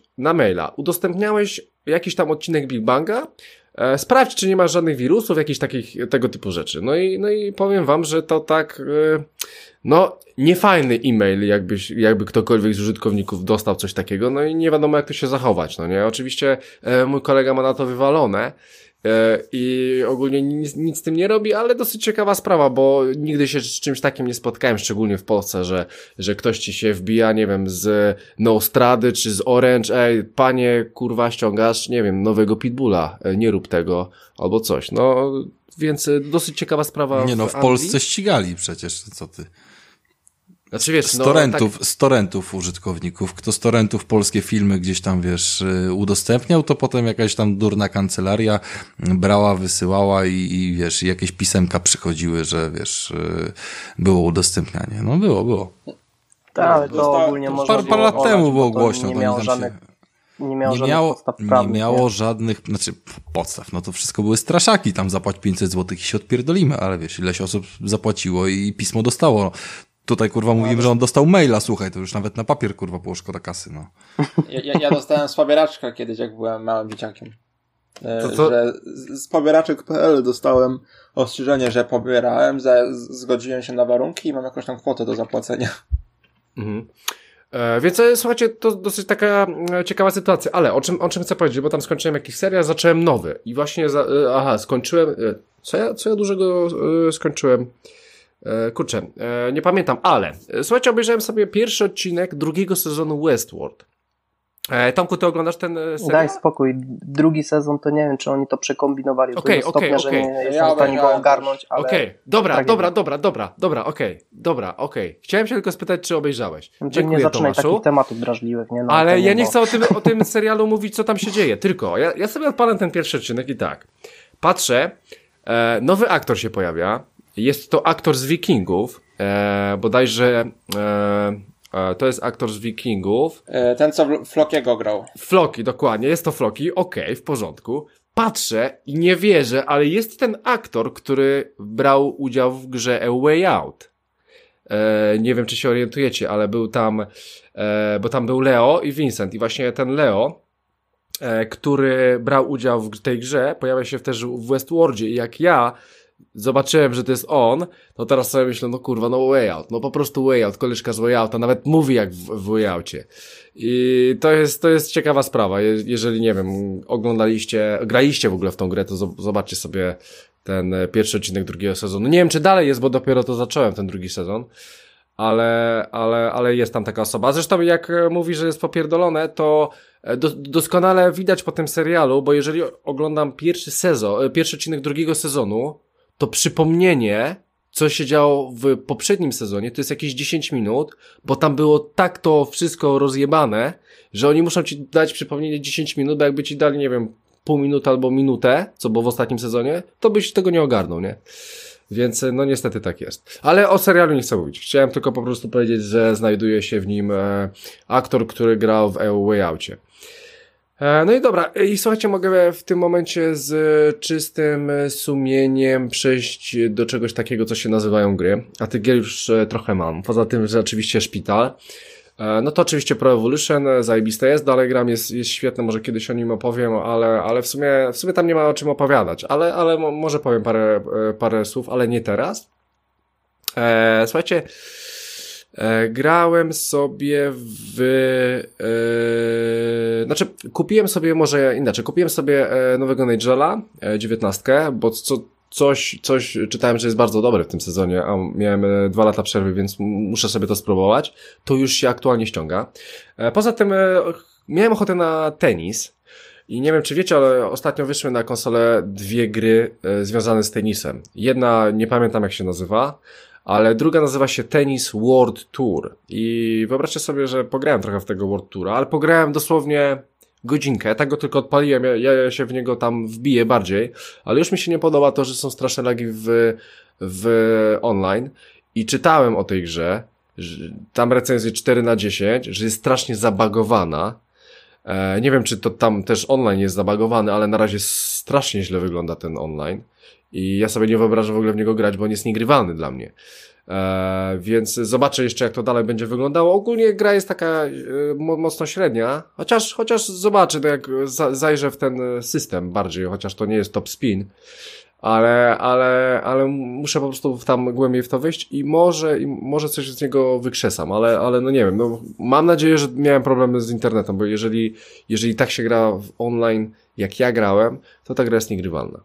jakiś tam odcinek Big Banga, sprawdź, czy nie masz żadnych wirusów, jakichś takich, tego typu rzeczy. No i powiem wam, że to tak, no, niefajny e-mail, jakby ktokolwiek z użytkowników dostał coś takiego, no i nie wiadomo, jak to się zachować, no nie? Oczywiście mój kolega ma na to wywalone i ogólnie nic z tym nie robi, ale dosyć ciekawa sprawa, bo nigdy się z czymś takim nie spotkałem, szczególnie w Polsce, że ktoś ci się wbija, nie wiem, z Nostrady czy z Orange, panie, kurwa, ściągasz, nie wiem, nowego Pitbulla, nie rób tego, albo coś, no, więc dosyć ciekawa sprawa. Nie no, w Polsce ścigali przecież, co ty. Znaczy wiesz, z torrentów użytkowników. Kto z torrentów polskie filmy gdzieś tam, wiesz, udostępniał, to potem jakaś tam durna kancelaria brała, wysyłała i wiesz, jakieś pisemka przychodziły, że wiesz, było udostępnianie. No było. Tak, ale to ogólnie można parę lat temu było głośno. Nie miało żadnych podstaw prawnych. Nie miało żadnych, znaczy podstaw, no to wszystko były straszaki, tam zapłać 500 zł i się odpierdolimy, ale wiesz, ileś osób zapłaciło i pismo dostało. Tutaj, kurwa, mówimy, że on dostał maila, słuchaj, to już nawet na papier, kurwa, było szkoda kasy, no. Ja dostałem z pobieraczka kiedyś, jak byłem małym dzieciakiem. Że z pobieraczek.pl dostałem ostrzeżenie, że pobierałem, zgodziłem się na warunki i mam jakąś tam kwotę do zapłacenia. Mhm. Więc słuchajcie, to dosyć taka ciekawa sytuacja, ale o czym chcę powiedzieć, bo tam skończyłem jakiś serial, zacząłem nowy i właśnie, skończyłem, co ja dużego skończyłem? Kurczę, nie pamiętam, ale słuchajcie, obejrzałem sobie pierwszy odcinek drugiego sezonu Westworld. Tomku, ty oglądasz ten serial? Daj spokój, drugi sezon to nie wiem, czy oni to przekombinowali do tego stopnia, że nie jestem w stanie go ogarnąć, ale... Dobra. Chciałem się tylko spytać, czy obejrzałeś. Dziękuję, nie zaczynaj Tomaszu. Takich tematów drażliwych, nie? No, ale ja nie chcę o tym serialu mówić, co tam się dzieje, tylko ja sobie odpalam ten pierwszy odcinek i tak, patrzę, nowy aktor się pojawia, jest to aktor z Wikingów, bodajże to jest aktor z Wikingów. Ten, co Flokiego grał. Floki, dokładnie, jest to Floki, okej, w porządku. Patrzę i nie wierzę, ale jest ten aktor, który brał udział w grze A Way Out. Nie wiem, czy się orientujecie, ale był tam, bo tam był Leo i Vincent i właśnie ten Leo, który brał udział w tej grze, pojawia się też w Westworldzie i jak ja zobaczyłem, że to jest on, to teraz sobie myślę, no kurwa, no Way Out, no po prostu Way Out, koleżka z Way Outa, nawet mówi jak w Way Outie. I to jest ciekawa sprawa, jeżeli, nie wiem, graliście w ogóle w tą grę, to zobaczcie sobie ten pierwszy odcinek drugiego sezonu. Nie wiem, czy dalej jest, bo dopiero to zacząłem, ten drugi sezon, ale jest tam taka osoba. Zresztą jak mówi, że jest popierdolone, to doskonale widać po tym serialu, bo jeżeli oglądam pierwszy odcinek drugiego sezonu, to przypomnienie, co się działo w poprzednim sezonie, to jest jakieś 10 minut, bo tam było tak to wszystko rozjebane, że oni muszą ci dać przypomnienie 10 minut, bo jakby ci dali, nie wiem, pół minuty albo minutę, co było w ostatnim sezonie, to byś tego nie ogarnął, nie? Więc no niestety tak jest. Ale o serialu nie chcę mówić. Chciałem tylko po prostu powiedzieć, że znajduje się w nim aktor, który grał w A Way Outcie. No i dobra, i słuchajcie, mogę w tym momencie z czystym sumieniem przejść do czegoś takiego, co się nazywają gry, a tych gier już trochę mam. Poza tym, że oczywiście Szpital, no to oczywiście Pro Evolution, zajebiste jest, dalej gram jest świetne, może kiedyś o nim opowiem, ale w sumie tam nie ma o czym opowiadać, ale może powiem parę słów, ale nie teraz. Słuchajcie, grałem sobie kupiłem sobie nowego Nigela, 19, bo coś czytałem, że jest bardzo dobre w tym sezonie, a miałem 2 lata przerwy, więc muszę sobie to spróbować. To już się aktualnie ściąga. Poza tym miałem ochotę na tenis i nie wiem, czy wiecie, ale ostatnio wyszły na konsolę 2 gry związane z tenisem. Jedna, nie pamiętam jak się nazywa, ale druga nazywa się Tennis World Tour. I wyobraźcie sobie, że pograłem trochę w tego World Toura, ale pograłem dosłownie godzinkę, tak go tylko odpaliłem, ja się w niego tam wbiję bardziej, ale już mi się nie podoba to, że są straszne lagi w online i czytałem o tej grze, tam recenzje 4/10, że jest strasznie zabagowana. Nie wiem, czy to tam też online jest zabagowany, ale na razie strasznie źle wygląda ten online i ja sobie nie wyobrażam w ogóle w niego grać, bo on jest niegrywalny dla mnie. Więc zobaczę jeszcze, jak to dalej będzie wyglądało. Ogólnie gra jest taka mocno średnia, chociaż zobaczę, to jak zajrzę w ten system bardziej, chociaż to nie jest top spin, ale muszę po prostu tam głębiej w to wejść i może coś z niego wykrzesam, ale no nie wiem, no mam nadzieję, że miałem problemy z internetem, bo jeżeli tak się gra w online, jak ja grałem, to ta gra jest niegrywalna.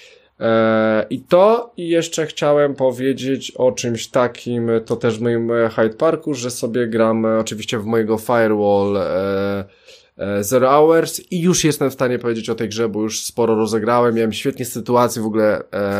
I jeszcze chciałem powiedzieć o czymś takim, to też w moim Hyde Parku, że sobie gram oczywiście w mojego Firewall Zero Hours i już jestem w stanie powiedzieć o tej grze, bo już sporo rozegrałem, miałem świetnie sytuacje w ogóle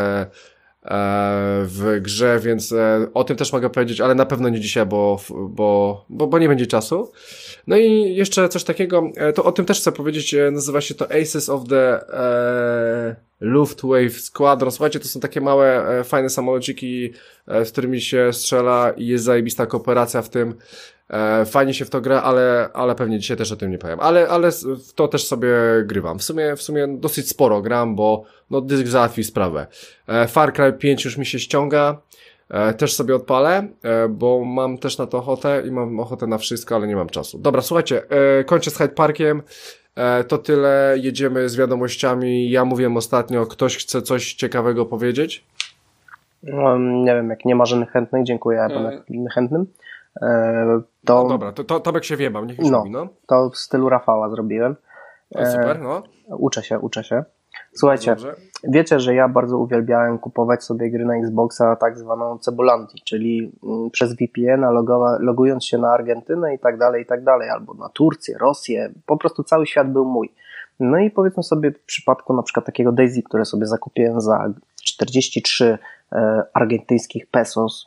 w grze, więc o tym też mogę powiedzieć, ale na pewno nie dzisiaj, bo nie będzie czasu. No i jeszcze coś takiego, to o tym też chcę powiedzieć, nazywa się to Aces of the Luftwaffe Squadron. Słuchajcie, to są takie małe, fajne samolociki, z którymi się strzela i jest zajebista kooperacja w tym. Fajnie się w to gra, ale pewnie dzisiaj też o tym nie powiem. Ale w to też sobie grywam. W sumie dosyć sporo gram, bo no dysk załatwi sprawę. Far Cry 5 już mi się ściąga. Też sobie odpalę, bo mam też na to ochotę i mam ochotę na wszystko, ale nie mam czasu. Dobra, słuchajcie, kończę z Hyde Parkiem. To tyle, jedziemy z wiadomościami. Ja mówiłem ostatnio, ktoś chce coś ciekawego powiedzieć? No, nie wiem, jak nie ma żadnych chętnych, dziękuję chętnym. To... No dobra, to Tomek się wiebam, niech już mówi, no. To w stylu Rafała zrobiłem. Super, no. Uczę się. Słuchajcie, wiecie, że ja bardzo uwielbiałem kupować sobie gry na Xboxa tak zwaną cebulanti, czyli przez VPN-a logując się na Argentynę i tak dalej, albo na Turcję, Rosję, po prostu cały świat był mój. No i powiedzmy sobie w przypadku na przykład takiego Daisy, które sobie zakupiłem za 43 argentyńskich pesos,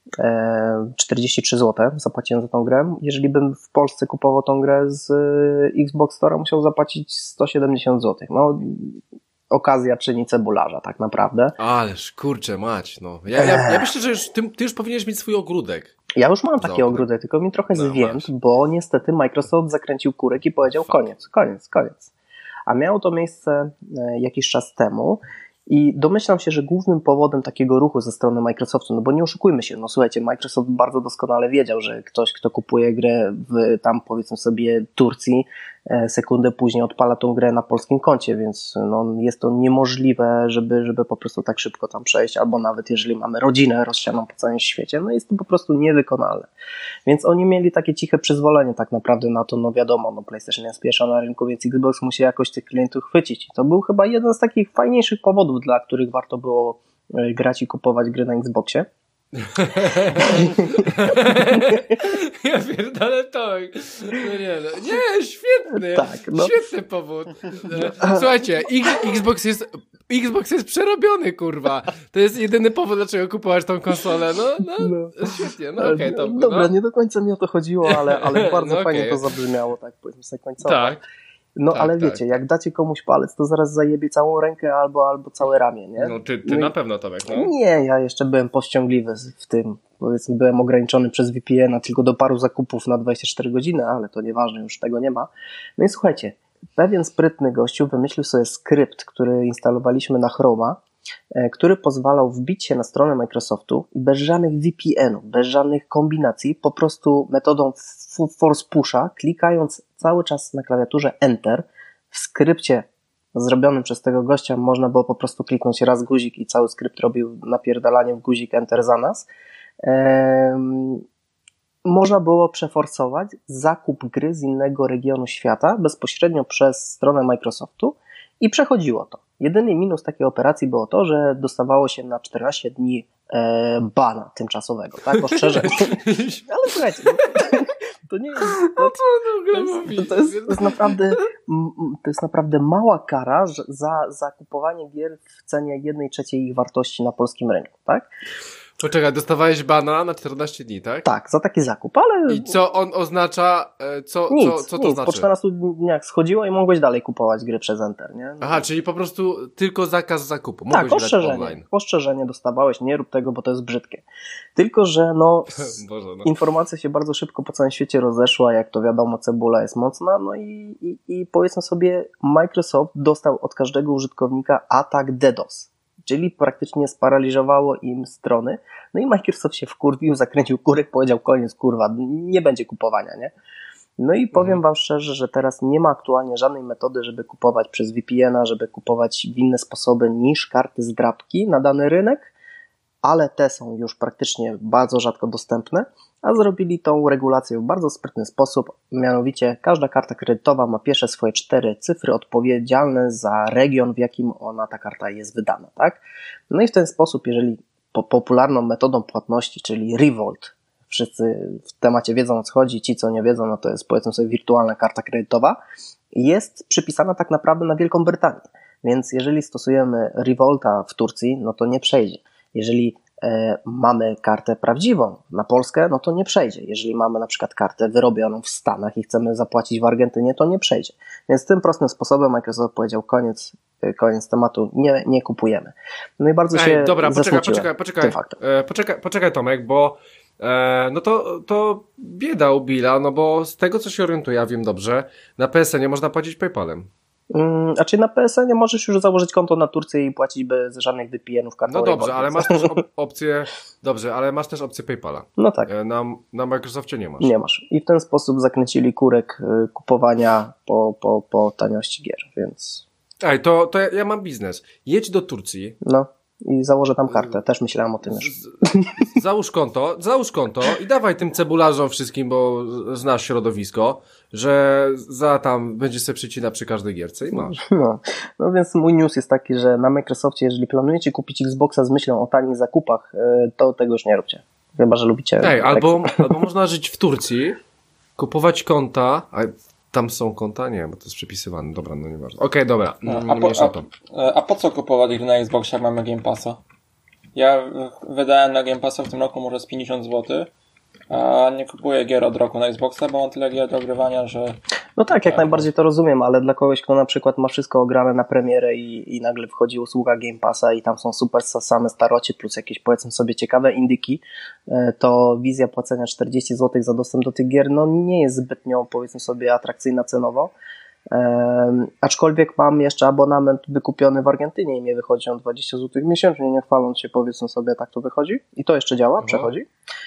43 zł zapłaciłem za tą grę. Jeżeli bym w Polsce kupował tą grę z Xbox Store'a, musiał zapłacić 170 zł. No, okazja czyni cebularza, tak naprawdę. Ależ kurczę mać, no. Ja myślę, że już ty już powinieneś mieć swój ogródek. Ja już mam taki ogródek, tylko mi trochę zwiędł, bo niestety Microsoft zakręcił kurek i powiedział koniec. A miało to miejsce jakiś czas temu. I domyślam się, że głównym powodem takiego ruchu ze strony Microsoftu, no bo nie oszukujmy się, no słuchajcie, Microsoft bardzo doskonale wiedział, że ktoś, kto kupuje grę w tam powiedzmy sobie Turcji, sekundę później odpala tą grę na polskim koncie, więc no, jest to niemożliwe, żeby po prostu tak szybko tam przejść, albo nawet jeżeli mamy rodzinę rozsianą po całym świecie, no jest to po prostu niewykonalne. Więc oni mieli takie ciche przyzwolenie tak naprawdę na to, no wiadomo, no PlayStation jest pierwsza na rynku, więc Xbox musi jakoś tych klientów chwycić. I to był chyba jeden z takich fajniejszych powodów, dla których warto było grać i kupować gry na Xboxie. Ja pierdolę Tomek. No nie, świetny. Tak, no. Świetny powód. Słuchajcie, Xbox jest przerobiony, kurwa. To jest jedyny powód, dlaczego kupować tą konsolę. No. Świetnie, no okej, Tomku. Dobra, nie do końca mi o to chodziło, ale bardzo No fajnie okej. to zabrzmiało, tak powiedzmy sobie końcowo. Tak. No tak, ale tak. wiecie, jak dacie komuś palec, to zaraz zajebie całą rękę albo całe ramię, nie? No ty No na i- pewno, Tomek, no. Nie, ja jeszcze byłem powściągliwy w tym. Powiedzmy, byłem ograniczony przez VPN-a tylko do paru zakupów na 24 godziny, ale to nieważne, już tego nie ma. No i słuchajcie, pewien sprytny gościu wymyślił sobie skrypt, który instalowaliśmy na Chroma, który pozwalał wbić się na stronę Microsoftu i bez żadnych VPN-ów, bez żadnych kombinacji, po prostu metodą force pusha, klikając cały czas na klawiaturze Enter, w skrypcie zrobionym przez tego gościa można było po prostu kliknąć raz guzik i cały skrypt robił napierdalanie w guzik Enter za nas. Można było przeforsować zakup gry z innego regionu świata bezpośrednio przez stronę Microsoftu i przechodziło to. Jedyny minus takiej operacji było to, że dostawało się na 14 dni bana tymczasowego, tak? Ostrzeżenie. Ale słuchajcie, to nie jest... To jest naprawdę mała kara za kupowanie gier w cenie 1/3 ich wartości na polskim rynku, tak? Poczekaj, dostawałeś bana na 14 dni, tak? Tak, za taki zakup, ale... I co on oznacza? Co to nic. znaczy? Po 14 dniach schodziło i mogłeś dalej kupować gry przez Enter, nie? Aha, czyli po prostu tylko zakaz zakupu. Tak, Mogłeś grać online. ostrzeżenie dostawałeś, nie rób tego, bo to jest brzydkie. Tylko, że Boże, no. informacja się bardzo szybko po całym świecie rozeszła, jak to wiadomo, cebula jest mocna, no i powiedzmy sobie, Microsoft dostał od każdego użytkownika atak DDoS, czyli praktycznie sparaliżowało im strony, no i Microsoft się wkurwił, zakręcił kurek, powiedział koniec, kurwa, nie będzie kupowania, nie? No i powiem wam szczerze, że teraz nie ma aktualnie żadnej metody, żeby kupować przez VPN-a, żeby kupować w inne sposoby niż karty zdrabki na dany rynek, ale te są już praktycznie bardzo rzadko dostępne, a zrobili tą regulację w bardzo sprytny sposób, mianowicie każda karta kredytowa ma pierwsze swoje 4 cyfry odpowiedzialne za region, w jakim ta karta jest wydana, tak? No i w ten sposób, jeżeli popularną metodą płatności, czyli Revolt, wszyscy w temacie wiedzą, o co chodzi, ci co nie wiedzą, no to jest, powiedzmy sobie, wirtualna karta kredytowa, jest przypisana tak naprawdę na Wielką Brytanię, więc jeżeli stosujemy Revolta w Turcji, no to nie przejdzie. Jeżeli mamy kartę prawdziwą na Polskę, no to nie przejdzie. Jeżeli mamy na przykład kartę wyrobioną w Stanach i chcemy zapłacić w Argentynie, to nie przejdzie. Więc tym prostym sposobem Microsoft powiedział koniec tematu, nie kupujemy. No i bardzo się dobra, zasmuciłem tym faktem. Poczekaj Tomek, bo no to bieda u Billa, no bo z tego co się orientuję, ja wiem dobrze, na PSN nie można płacić PayPalem. Znaczy na PSN nie możesz już założyć konto na Turcję i płacić bez żadnych VPN-ów kartą. No dobrze, ale masz też opcję, PayPala. No tak. Na Microsoftie nie masz. Nie masz. I w ten sposób zakręcili kurek kupowania po taniości gier, więc... Ej, to ja mam biznes. Jedź do Turcji. No. I założę tam kartę. Też myślałem o tym już. Załóż konto i dawaj tym cebularzom wszystkim, bo znasz środowisko, że tam będziesz sobie przycina przy każdej gierce i masz. No więc mój news jest taki, że na Microsoftie, jeżeli planujecie kupić Xboxa z myślą o tanich zakupach, to tego już nie róbcie. Chyba że lubicie... Albo można żyć w Turcji, kupować konta, a tam są konta? Nie, bo to jest przepisywane. Dobra, no nieważne. Okej, dobra. A po co kupować gry na Xboxie, jak mamy Game Passa? Ja wydałem na Game Passa w tym roku może z 50 zł, a nie kupuję gier od roku na Xboxa, bo mam tyle gier do ogrywania, że... No tak, jak najbardziej to rozumiem, ale dla kogoś, kto na przykład ma wszystko ograne na premierę i nagle wchodzi usługa Game Passa i tam są super same starocie plus jakieś, powiedzmy sobie, ciekawe indyki, to wizja płacenia 40 zł za dostęp do tych gier no nie jest zbytnio, powiedzmy sobie, atrakcyjna cenowo. Aczkolwiek mam jeszcze abonament wykupiony w Argentynie i mnie wychodzi on 20 zł miesięcznie, nie chwaląc się, powiedzmy sobie, tak to wychodzi i to jeszcze działa, przechodzi,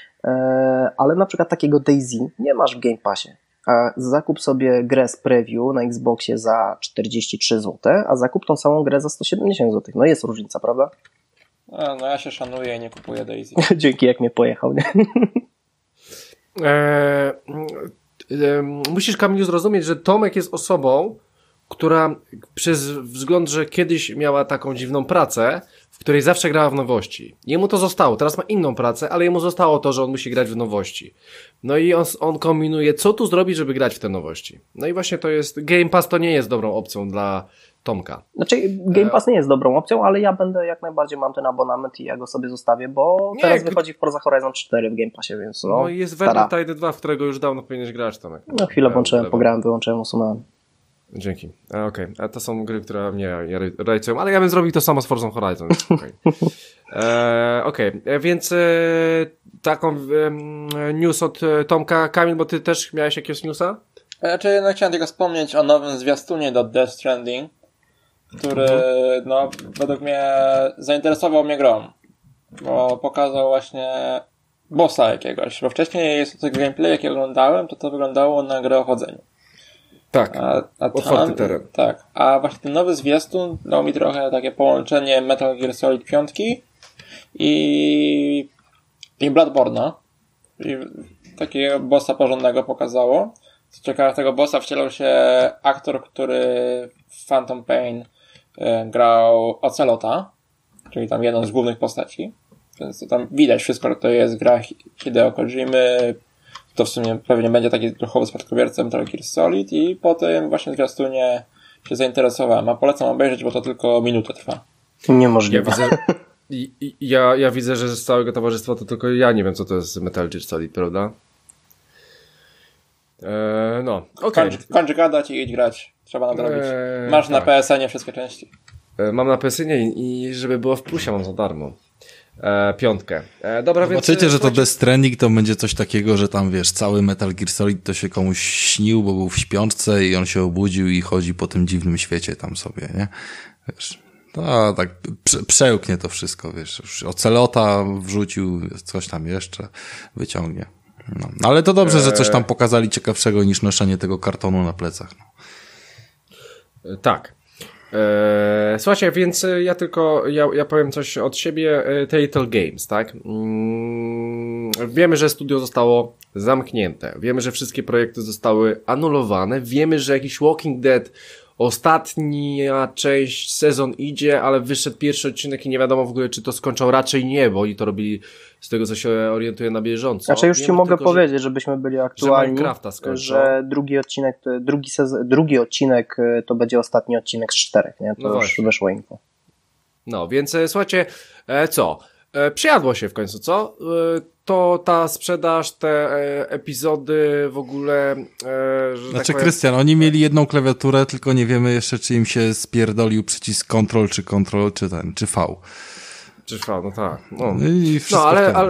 ale na przykład takiego DayZ nie masz w Game Passie, a zakup sobie grę z preview na Xboxie za 43 zł, a zakup tą samą grę za 170 zł, no jest różnica, prawda? No ja się szanuję i nie kupuję DayZ. Dzięki, jak mnie pojechał, nie? Musisz, Kamilu, zrozumieć, że Tomek jest osobą, która przez wzgląd, że kiedyś miała taką dziwną pracę, w której zawsze grała w nowości. Jemu to zostało, teraz ma inną pracę, ale jemu zostało to, że on musi grać w nowości. No i on kombinuje, co tu zrobić, żeby grać w te nowości. No i właśnie to jest, Game Pass to nie jest dobrą opcją dla Tomka. Znaczy Game Pass nie jest dobrą opcją, ale ja będę jak najbardziej, mam ten abonament i ja go sobie zostawię, bo teraz wychodzi Forza Horizon 4 w Game Passie, więc no i jest Vermintide 2, w którego już dawno powinieneś grać, Tomek. No chwilę włączyłem, pograłem, wyłączyłem, usunąłem. Dzięki. Okej. A to są gry, które mnie rajcują, ale ja bym zrobił to samo z Forza Horizon. Okej, więc taką news od Tomka. Kamil, bo ty też miałeś jakiegoś newsa? Znaczy, no chciałem tylko wspomnieć o nowym zwiastunie do Death Stranding, który, no, według mnie zainteresował mnie grą, bo pokazał właśnie bossa jakiegoś, bo wcześniej z tego gameplay, jaki oglądałem, to wyglądało na grę o chodzeniu. Tak, otwarty teren. Tak, a właśnie ten nowy zwiastun dał mi trochę takie połączenie Metal Gear Solid 5 i Bloodborne'a. I takiego bossa porządnego pokazało. Co ciekawe, tego bossa wcielał się aktor, który w Phantom Pain grał Ocelota, czyli tam jedną z głównych postaci. Więc to tam widać wszystko, to jest gra Hideo Kojimy. To w sumie pewnie będzie taki duchowy spadkobierca Metal Gear Solid i po tym właśnie zwiastunie się zainteresowałem. A polecam obejrzeć, bo to tylko minutę trwa. Niemożliwe. Ja widzę, że z całego towarzystwa to tylko ja nie wiem, co to jest Metal Gear Solid, prawda? No, okej. Kończ gadać i idź grać. Trzeba nadrobić. Masz tak. Na PSN-ie wszystkie części. Mam na PSN-ie i żeby było w plusie, mam za darmo. 5. Dobra, więc... Zobaczycie, że to Death Stranding to będzie coś takiego, że tam, wiesz, cały Metal Gear Solid to się komuś śnił, bo był w śpiączce i on się obudził i chodzi po tym dziwnym świecie tam sobie, nie? Wiesz, to tak przełknie to wszystko, wiesz. Ocelota wrzucił, coś tam jeszcze wyciągnie. No, ale to dobrze, że coś tam pokazali ciekawszego niż noszenie tego kartonu na plecach. No. Tak. Słuchajcie, więc ja powiem coś od siebie. Telltale Games, tak? Wiemy, że studio zostało zamknięte. Wiemy, że wszystkie projekty zostały anulowane. Wiemy, że jakiś Walking Dead ostatnia część, sezon idzie, ale wyszedł pierwszy odcinek i nie wiadomo w ogóle, czy to skończą. Raczej nie, bo oni to robili z tego, co się orientuje na bieżąco. Znaczy już ci mogę powiedzieć, żebyśmy byli aktualni, że drugi odcinek to będzie ostatni odcinek z 4, nie? To już wyszło info. No, więc słuchajcie, co? Przyjadło się w końcu, co? To ta sprzedaż, te epizody w ogóle... Znaczy, tak Krystian, oni mieli jedną klawiaturę, tylko nie wiemy jeszcze, czy im się spierdolił przycisk Ctrl, czy V. Czy V, no tak. No, i wszystko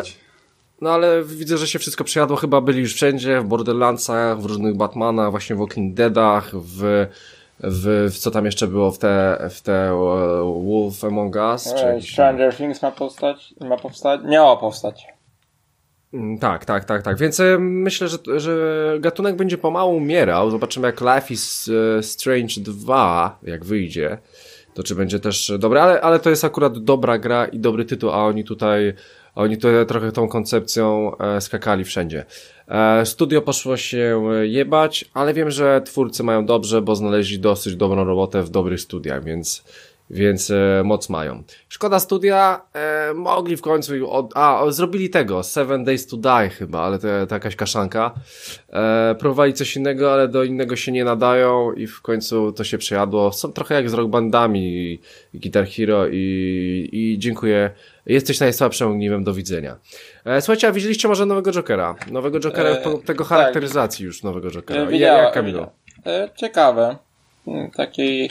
ale widzę, że się wszystko przyjadło. Chyba byli już wszędzie, w Borderlandsach, w różnych Batmanach, właśnie w Walking Deadach, w co tam jeszcze było, w te Wolf Among Us? Stranger Things ma powstać? Miało powstać. Tak. Więc myślę, że gatunek będzie pomału umierał. Zobaczymy, jak Life is Strange 2, jak wyjdzie, to czy będzie też dobre, ale to jest akurat dobra gra i dobry tytuł, a oni tutaj trochę tą koncepcją skakali wszędzie. Studio poszło się jebać, ale wiem, że twórcy mają dobrze, bo znaleźli dosyć dobrą robotę w dobrych studiach, więc moc mają. Szkoda studia, mogli w końcu zrobili tego, 7 Days to Die chyba, ale to jakaś kaszanka. Próbowali coś innego, ale do innego się nie nadają i w końcu to się przejadło. Są trochę jak z Rock Bandami i Guitar Hero i dziękuję. Jesteś najsłabszym ogniwem, do widzenia. Słuchajcie, a widzieliście może nowego Jokera? Nowego Jokera, tego charakteryzacji tak. Już nowego Jokera. Jak Kamilo? Ciekawe. Taki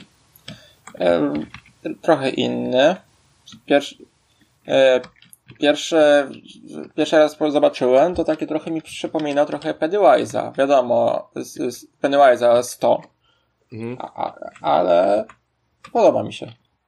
trochę inny. Pierwszy raz zobaczyłem, to takie trochę mi przypomina trochę Pennywise'a. Wiadomo, Pennywise'a 100. Ale podoba mi się.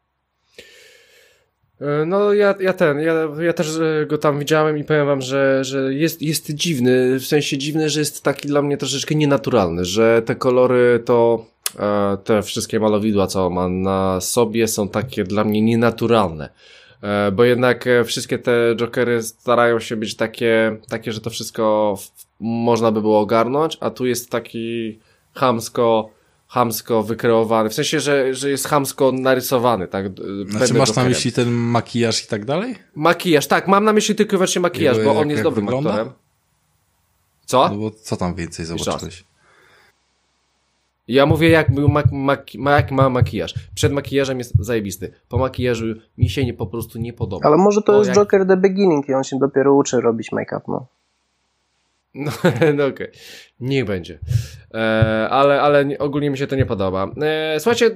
No ja też go tam widziałem i powiem wam, że jest dziwny, w sensie dziwny, że jest taki dla mnie troszeczkę nienaturalny, że te kolory te wszystkie malowidła, co ma na sobie, są takie dla mnie nienaturalne. Bo jednak wszystkie te Jokery starają się być takie, że to wszystko można by było ogarnąć, a tu jest taki chamsko chamsko wykreowany, w sensie, że jest chamsko narysowany, tak? Znaczy masz na myśli ten makijaż i tak dalej? Makijaż, tak, mam na myśli tylko i wyłącznie makijaż, bo on jest dobrym aktorem. Co? No bo co tam więcej zobaczyłeś? Ja mówię, jak był jak ma makijaż. Przed makijażem jest zajebisty. Po makijażu mi się po prostu nie podoba. Ale może to jest Joker The Beginning i on się dopiero uczy robić make-up, no. No okej. Niech będzie. Ale ogólnie mi się to nie podoba. Słuchajcie,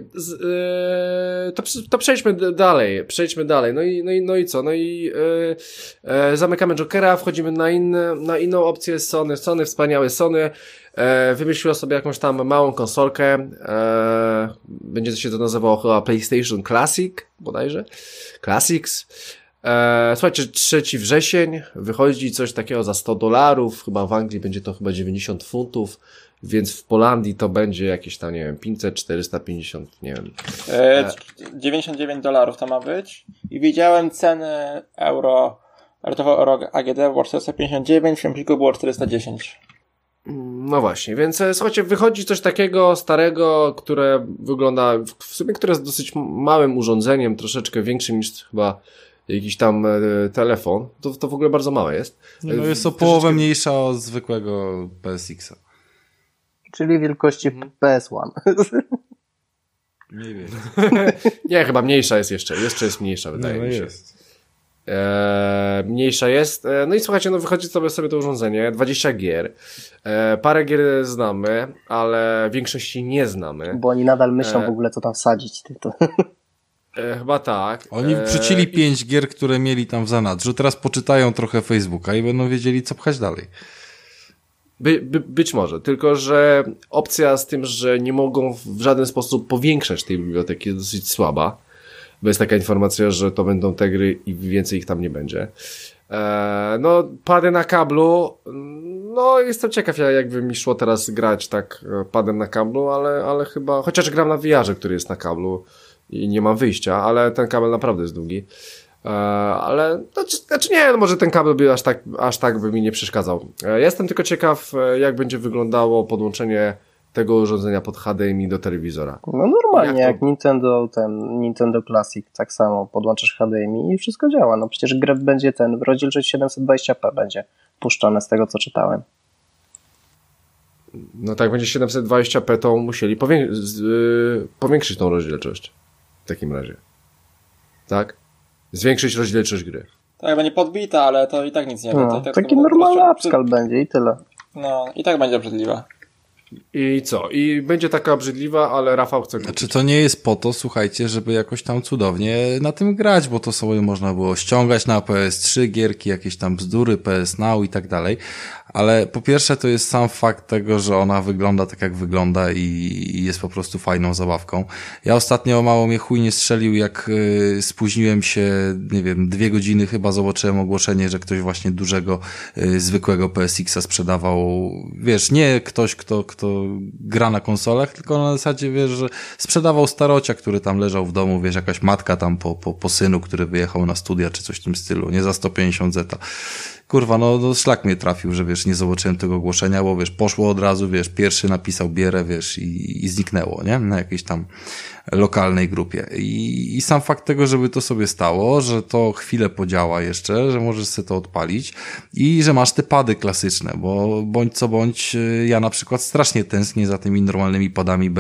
to przejdźmy dalej. No i co? Zamykamy Jokera, wchodzimy na inną opcję Sony. Wspaniałe Sony. Wymyśliło sobie jakąś tam małą konsolkę. Będzie się to nazywało chyba PlayStation Classic, bodajże. Classics. Słuchajcie, 3 wrzesień wychodzi coś takiego za $100, chyba w Anglii będzie to chyba 90 funtów, więc w Polandii to będzie jakieś tam, nie wiem, 500, 450, nie wiem. $99 to ma być i widziałem ceny euro AGD było 459, w Empiku było 410. No właśnie, więc słuchajcie, wychodzi coś takiego starego, które wygląda, w sumie, które jest dosyć małym urządzeniem, troszeczkę większym niż chyba jakiś tam telefon, to w ogóle bardzo małe jest. No jest o połowę mniejsza od zwykłego PSX-a. Czyli wielkości PS1. Nie wiem. Nie, chyba mniejsza jest jeszcze jest mniejsza, wydaje mi się. Jest. Mniejsza jest. No i słuchajcie, no wychodzi sobie to urządzenie, 20 gier. Parę gier znamy, ale większości nie znamy. Bo oni nadal myślą w ogóle, co tam wsadzić. Chyba tak. Oni wrzucili 5 gier, które mieli tam w zanadrzu, teraz poczytają trochę Facebooka i będą wiedzieli, co pchać dalej. Być może, tylko że opcja z tym, że nie mogą w żaden sposób powiększać tej biblioteki jest dosyć słaba, bo jest taka informacja, że to będą te gry i więcej ich tam nie będzie. No, pady na kablu, no jestem ciekaw, jakby mi szło teraz grać tak padem na kablu, ale chyba, chociaż gram na VR-ze, który jest na kablu i nie mam wyjścia, ale ten kabel naprawdę jest długi. Ale, znaczy nie, no może ten kabel by aż tak by mi nie przeszkadzał. Jestem tylko ciekaw, jak będzie wyglądało podłączenie tego urządzenia pod HDMI do telewizora. No normalnie, jak Nintendo Classic, tak samo podłączasz HDMI i wszystko działa. No przecież grę będzie w rozdzielczość 720p będzie puszczone z tego, co czytałem. No tak, będzie 720p, to musieli powiększyć tą rozdzielczość. W takim razie. Tak? Zwiększyć rozdzielczość gry. Tak, będzie podbita, ale to i tak nic nie no, będzie. Taki normalny upscale będzie i tyle. No, i tak będzie obrzydliwa. I co? I będzie taka obrzydliwa, ale Rafał chce kupić. Znaczy to nie jest po to, słuchajcie, żeby jakoś tam cudownie na tym grać, bo to sobie można było ściągać na PS3 gierki, jakieś tam bzdury, PS Now i tak dalej, ale po pierwsze to jest sam fakt tego, że ona wygląda tak jak wygląda i jest po prostu fajną zabawką. Ja ostatnio mało mnie chuj nie strzelił, jak spóźniłem się, nie wiem, 2 godziny chyba zobaczyłem ogłoszenie, że ktoś właśnie dużego, zwykłego PSX-a sprzedawał, wiesz, nie ktoś, kto gra na konsolach, tylko na zasadzie, wiesz, że sprzedawał starocia, który tam leżał w domu, wiesz, jakaś matka tam po synu, który wyjechał na studia, czy coś w tym stylu, nie za 150 zeta. Kurwa, no szlak mnie trafił, że wiesz, nie zobaczyłem tego ogłoszenia, bo wiesz, poszło od razu, wiesz, pierwszy napisał bierę, wiesz, i zniknęło, nie? Na jakiejś tam lokalnej grupie. I sam fakt tego, żeby to sobie stało, że to chwilę podziała jeszcze, że możesz sobie to odpalić i że masz te pady klasyczne, bo bądź co bądź, ja na przykład strasznie tęsknię za tymi normalnymi padami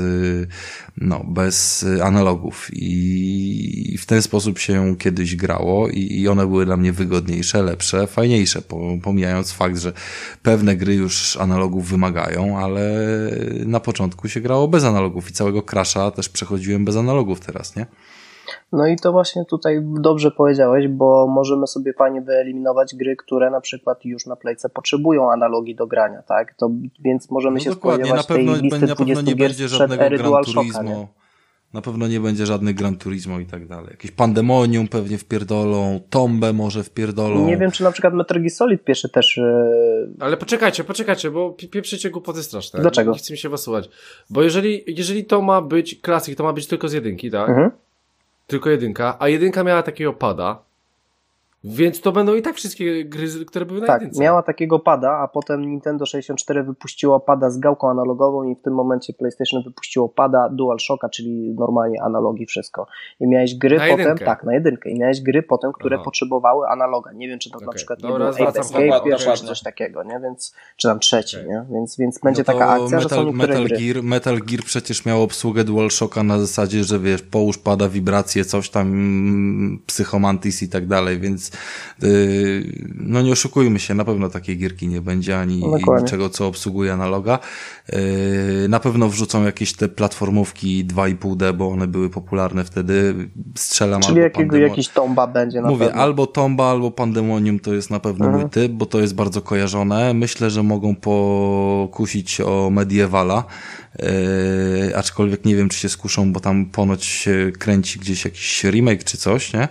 bez analogów i w ten sposób się kiedyś grało i one były dla mnie wygodniejsze, lepsze, fajniejsze, pomijając fakt, że pewne gry już analogów wymagają, ale na początku się grało bez analogów i całego Crasha też przechodziłem bez analogów teraz, nie? No i to właśnie tutaj dobrze powiedziałeś, bo możemy sobie fajnie wyeliminować gry, które na przykład już na Playce potrzebują analogi do grania, tak? To, więc możemy się spodziewać tej listy 20 gier sprzed ery DualShocka, nie? Na pewno nie będzie żadnych Gran Turismo i tak dalej. Jakieś Pandemonium pewnie wpierdolą, Tombę może wpierdolą. Nie wiem, czy na przykład Metal Gear Solid pierwszy też... Ale poczekajcie, bo pieprzycie głupoty straszne. Dlaczego? Nie chce mi się was słuchać. Bo jeżeli to ma być Classic, to ma być tylko z jedynki, tak? Mhm. Tylko jedynka, a jedynka miała takiego pada. Więc to będą i tak wszystkie gry, które były na Tak, jedynce. miała takiego pada, a potem Nintendo 64 wypuściło pada z gałką analogową i w tym momencie PlayStation wypuściło pada DualShocka, czyli normalnie analogi, wszystko. I miałeś gry Na potem, jedynkę. tak, na jedynkę. I miałeś gry potem, które Aha. potrzebowały analoga. Nie wiem, czy to na Okej. przykład Dobra, nie był zwracam Ape Escape uwagę. pierwszy, czy Dokładnie. coś takiego, nie? Więc, czy tam trzeci, Okej. nie? Więc będzie No to taka akcja, że są niektóre gry. Metal Gear przecież miał obsługę DualShocka na zasadzie, że wiesz, połóż pada, wibracje, coś tam, psychomantis i tak dalej, więc no nie oszukujmy się, na pewno takiej gierki nie będzie, ani Dokładnie. niczego, co obsługuje analoga. Na pewno wrzucą jakieś te platformówki 2,5D, bo one były popularne wtedy. Strzelam Czyli albo jakiś Tomba będzie na Mówię, pewno. albo Tomba, albo Pandemonium to jest na pewno mój typ, bo to jest bardzo kojarzone. Myślę, że mogą pokusić o Medievala, aczkolwiek nie wiem, czy się skuszą, bo tam ponoć się kręci gdzieś jakiś remake czy coś, nie?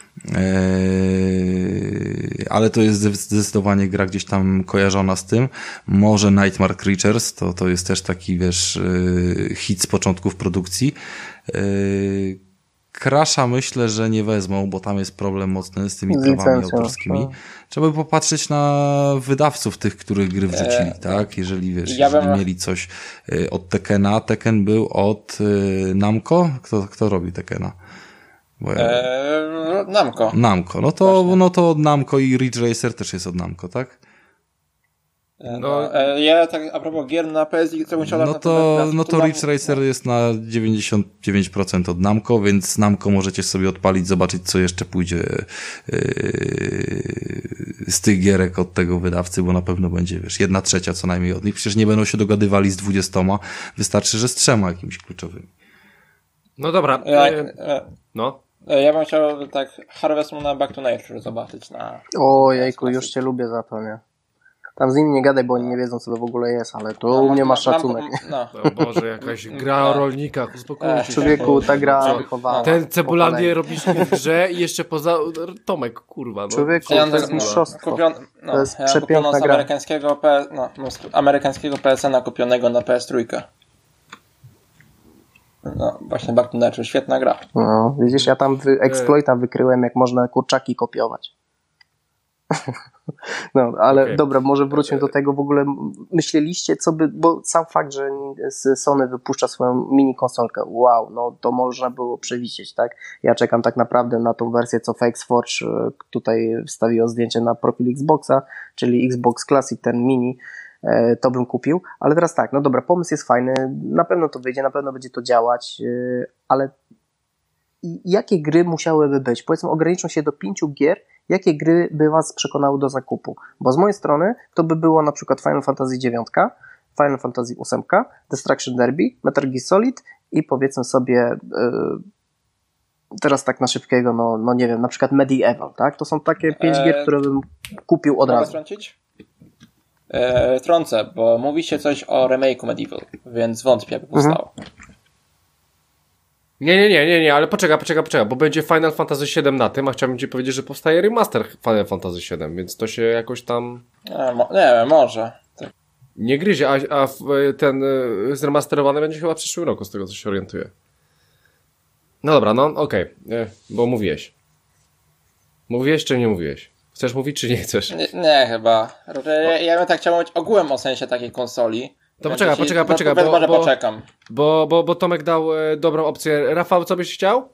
Ale to jest zdecydowanie gra gdzieś tam kojarzona z tym. Może Nightmare Creatures, to jest też taki, wiesz, hit z początków produkcji. Crasha myślę, że nie wezmą, bo tam jest problem mocny z tymi Z prawami licencją, autorskimi. tak. Trzeba by popatrzeć na wydawców tych, których gry wrzucili, tak? Jeżeli wiesz, jeżeli mieli coś od Tekena. Tekken był od Namco? Kto robi Tekkena? Bo Namco. Namco. No to od Namco i Ridge Racer też jest od Namco, tak? Ja tak a propos gier na PSX, co musiałem No to Ridge Racer jest na 99% od Namco, więc Namco możecie sobie odpalić, zobaczyć, co jeszcze pójdzie z tych gierek od tego wydawcy, bo na pewno będzie, wiesz, 1/3 co najmniej od nich. Przecież nie będą się dogadywali z 20, wystarczy, że z 3 jakimiś kluczowymi. No dobra. No. Ja bym chciał tak Harvest Moon na Back to Nature zobaczyć na... O jejku, już cię lubię za to, nie? Tam z nimi nie gadaj, bo oni nie wiedzą, co to w ogóle jest, ale tu u mnie masz szacunek. O Boże, jakaś gra o rolnikach, uspokójcie się. Człowieku, ta gra wychowała. Ten Cebulandię robisz w grze i jeszcze poza... Tomek, kurwa. No. Człowieku, to jest mistrzostwo. To jest przepiękna z gra. amerykańskiego PSN-a kupionego na PS3. No, właśnie Back to Nature, świetna gra. No, widzisz, ja tam exploita wykryłem, jak można kurczaki kopiować. No, ale Okej. dobra, może wróćmy do tego. W ogóle myśleliście, co by, bo sam fakt, że Sony wypuszcza swoją mini konsolkę, wow, no to można było przewidzieć, tak? Ja czekam tak naprawdę na tą wersję, co FakeSforge tutaj wstawiło zdjęcie na profil Xboxa, czyli Xbox Classic, ten mini, to bym kupił, ale teraz tak, no dobra, pomysł jest fajny, na pewno to wyjdzie, na pewno będzie to działać, ale jakie gry musiałyby być? Powiedzmy, ograniczą się do 5 gier, jakie gry by was przekonały do zakupu? Bo z mojej strony to by było na przykład Final Fantasy IX, Final Fantasy VIII, Destruction Derby, Metal Gear Solid i powiedzmy sobie teraz tak na szybkiego, no nie wiem, na przykład Medieval, tak? To są takie 5 gier, które bym kupił od Mogę razu. trącić? Trącę, bo mówi się coś o remake'u Medieval, więc wątpię, aby powstało. Nie, ale poczekaj, bo będzie Final Fantasy VII na tym, a chciałbym ci powiedzieć, że powstaje remaster Final Fantasy VII, więc to się jakoś tam... Nie wiem, może. Tak. Nie gryzie, a ten zremasterowany będzie chyba w przyszłym roku, z tego co się orientuję. No dobra, no okej, bo mówiłeś. Mówiłeś czy nie mówiłeś? Chcesz mówić czy nie chcesz? Nie chyba. Ja bym tak chciał mówić ogółem o sensie takiej konsoli. To poczekaj, Może poczekam. Bo Tomek dał dobrą opcję. Rafał, co byś chciał?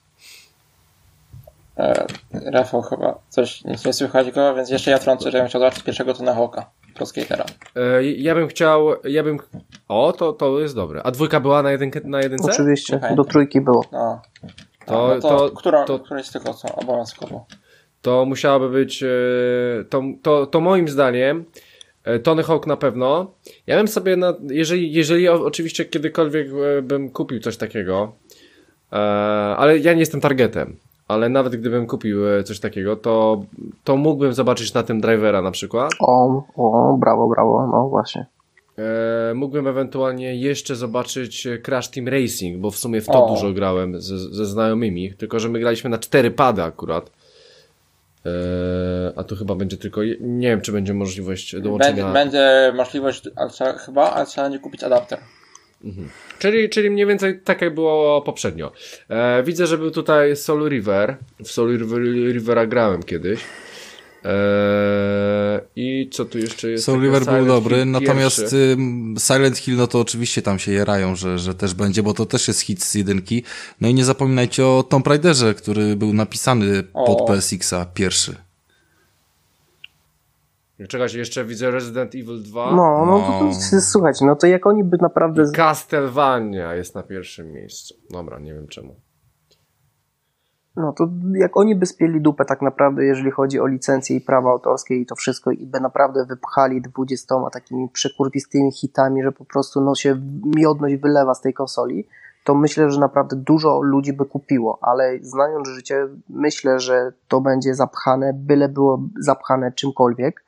Rafał chyba coś nic nie słychać go, więc jeszcze ja trącę, że ja bym chciał zobaczyć pierwszego Tomahawka Pro Skatera. Ja bym... O, to jest dobre. A dwójka była na jedynce? Oczywiście, do trójki było. No. Któryś z tych są obowiązkowo. To musiałoby być... To moim zdaniem Tony Hawk na pewno. Ja bym sobie, jeżeli oczywiście kiedykolwiek bym kupił coś takiego, ale ja nie jestem targetem, ale nawet gdybym kupił coś takiego, to mógłbym zobaczyć na tym Drivera na przykład. O, brawo, no właśnie. Mógłbym ewentualnie jeszcze zobaczyć Crash Team Racing, bo w sumie w to dużo grałem ze znajomymi, tylko że my graliśmy na 4 pady akurat. A tu chyba będzie tylko, nie wiem czy będzie możliwość dołączenia. Będzie możliwość, ale trzeba nie kupić adapter. Czyli mniej więcej tak jak było poprzednio. Widzę, że był tutaj Soul River. W Soul Rivera grałem kiedyś. I co tu jeszcze jest? Soul River był dobry, natomiast pierwszy. Silent Hill, no to oczywiście tam się jerają, że też będzie, bo to też jest hit z jedynki. No i nie zapominajcie o Tomb Raiderze, który był napisany pod PSX-a pierwszy. Czekać, jeszcze widzę Resident Evil 2. Słuchajcie, no to jak oni by naprawdę... Castlevania jest na pierwszym miejscu. Dobra, nie wiem czemu. No to jak oni by spieli dupę tak naprawdę, jeżeli chodzi o licencje i prawa autorskie i to wszystko i by naprawdę wypchali 20 takimi przekurwistymi hitami, że po prostu no się miodność wylewa z tej konsoli, to myślę, że naprawdę dużo ludzi by kupiło, ale znając życie, myślę, że to będzie zapchane, byle było zapchane czymkolwiek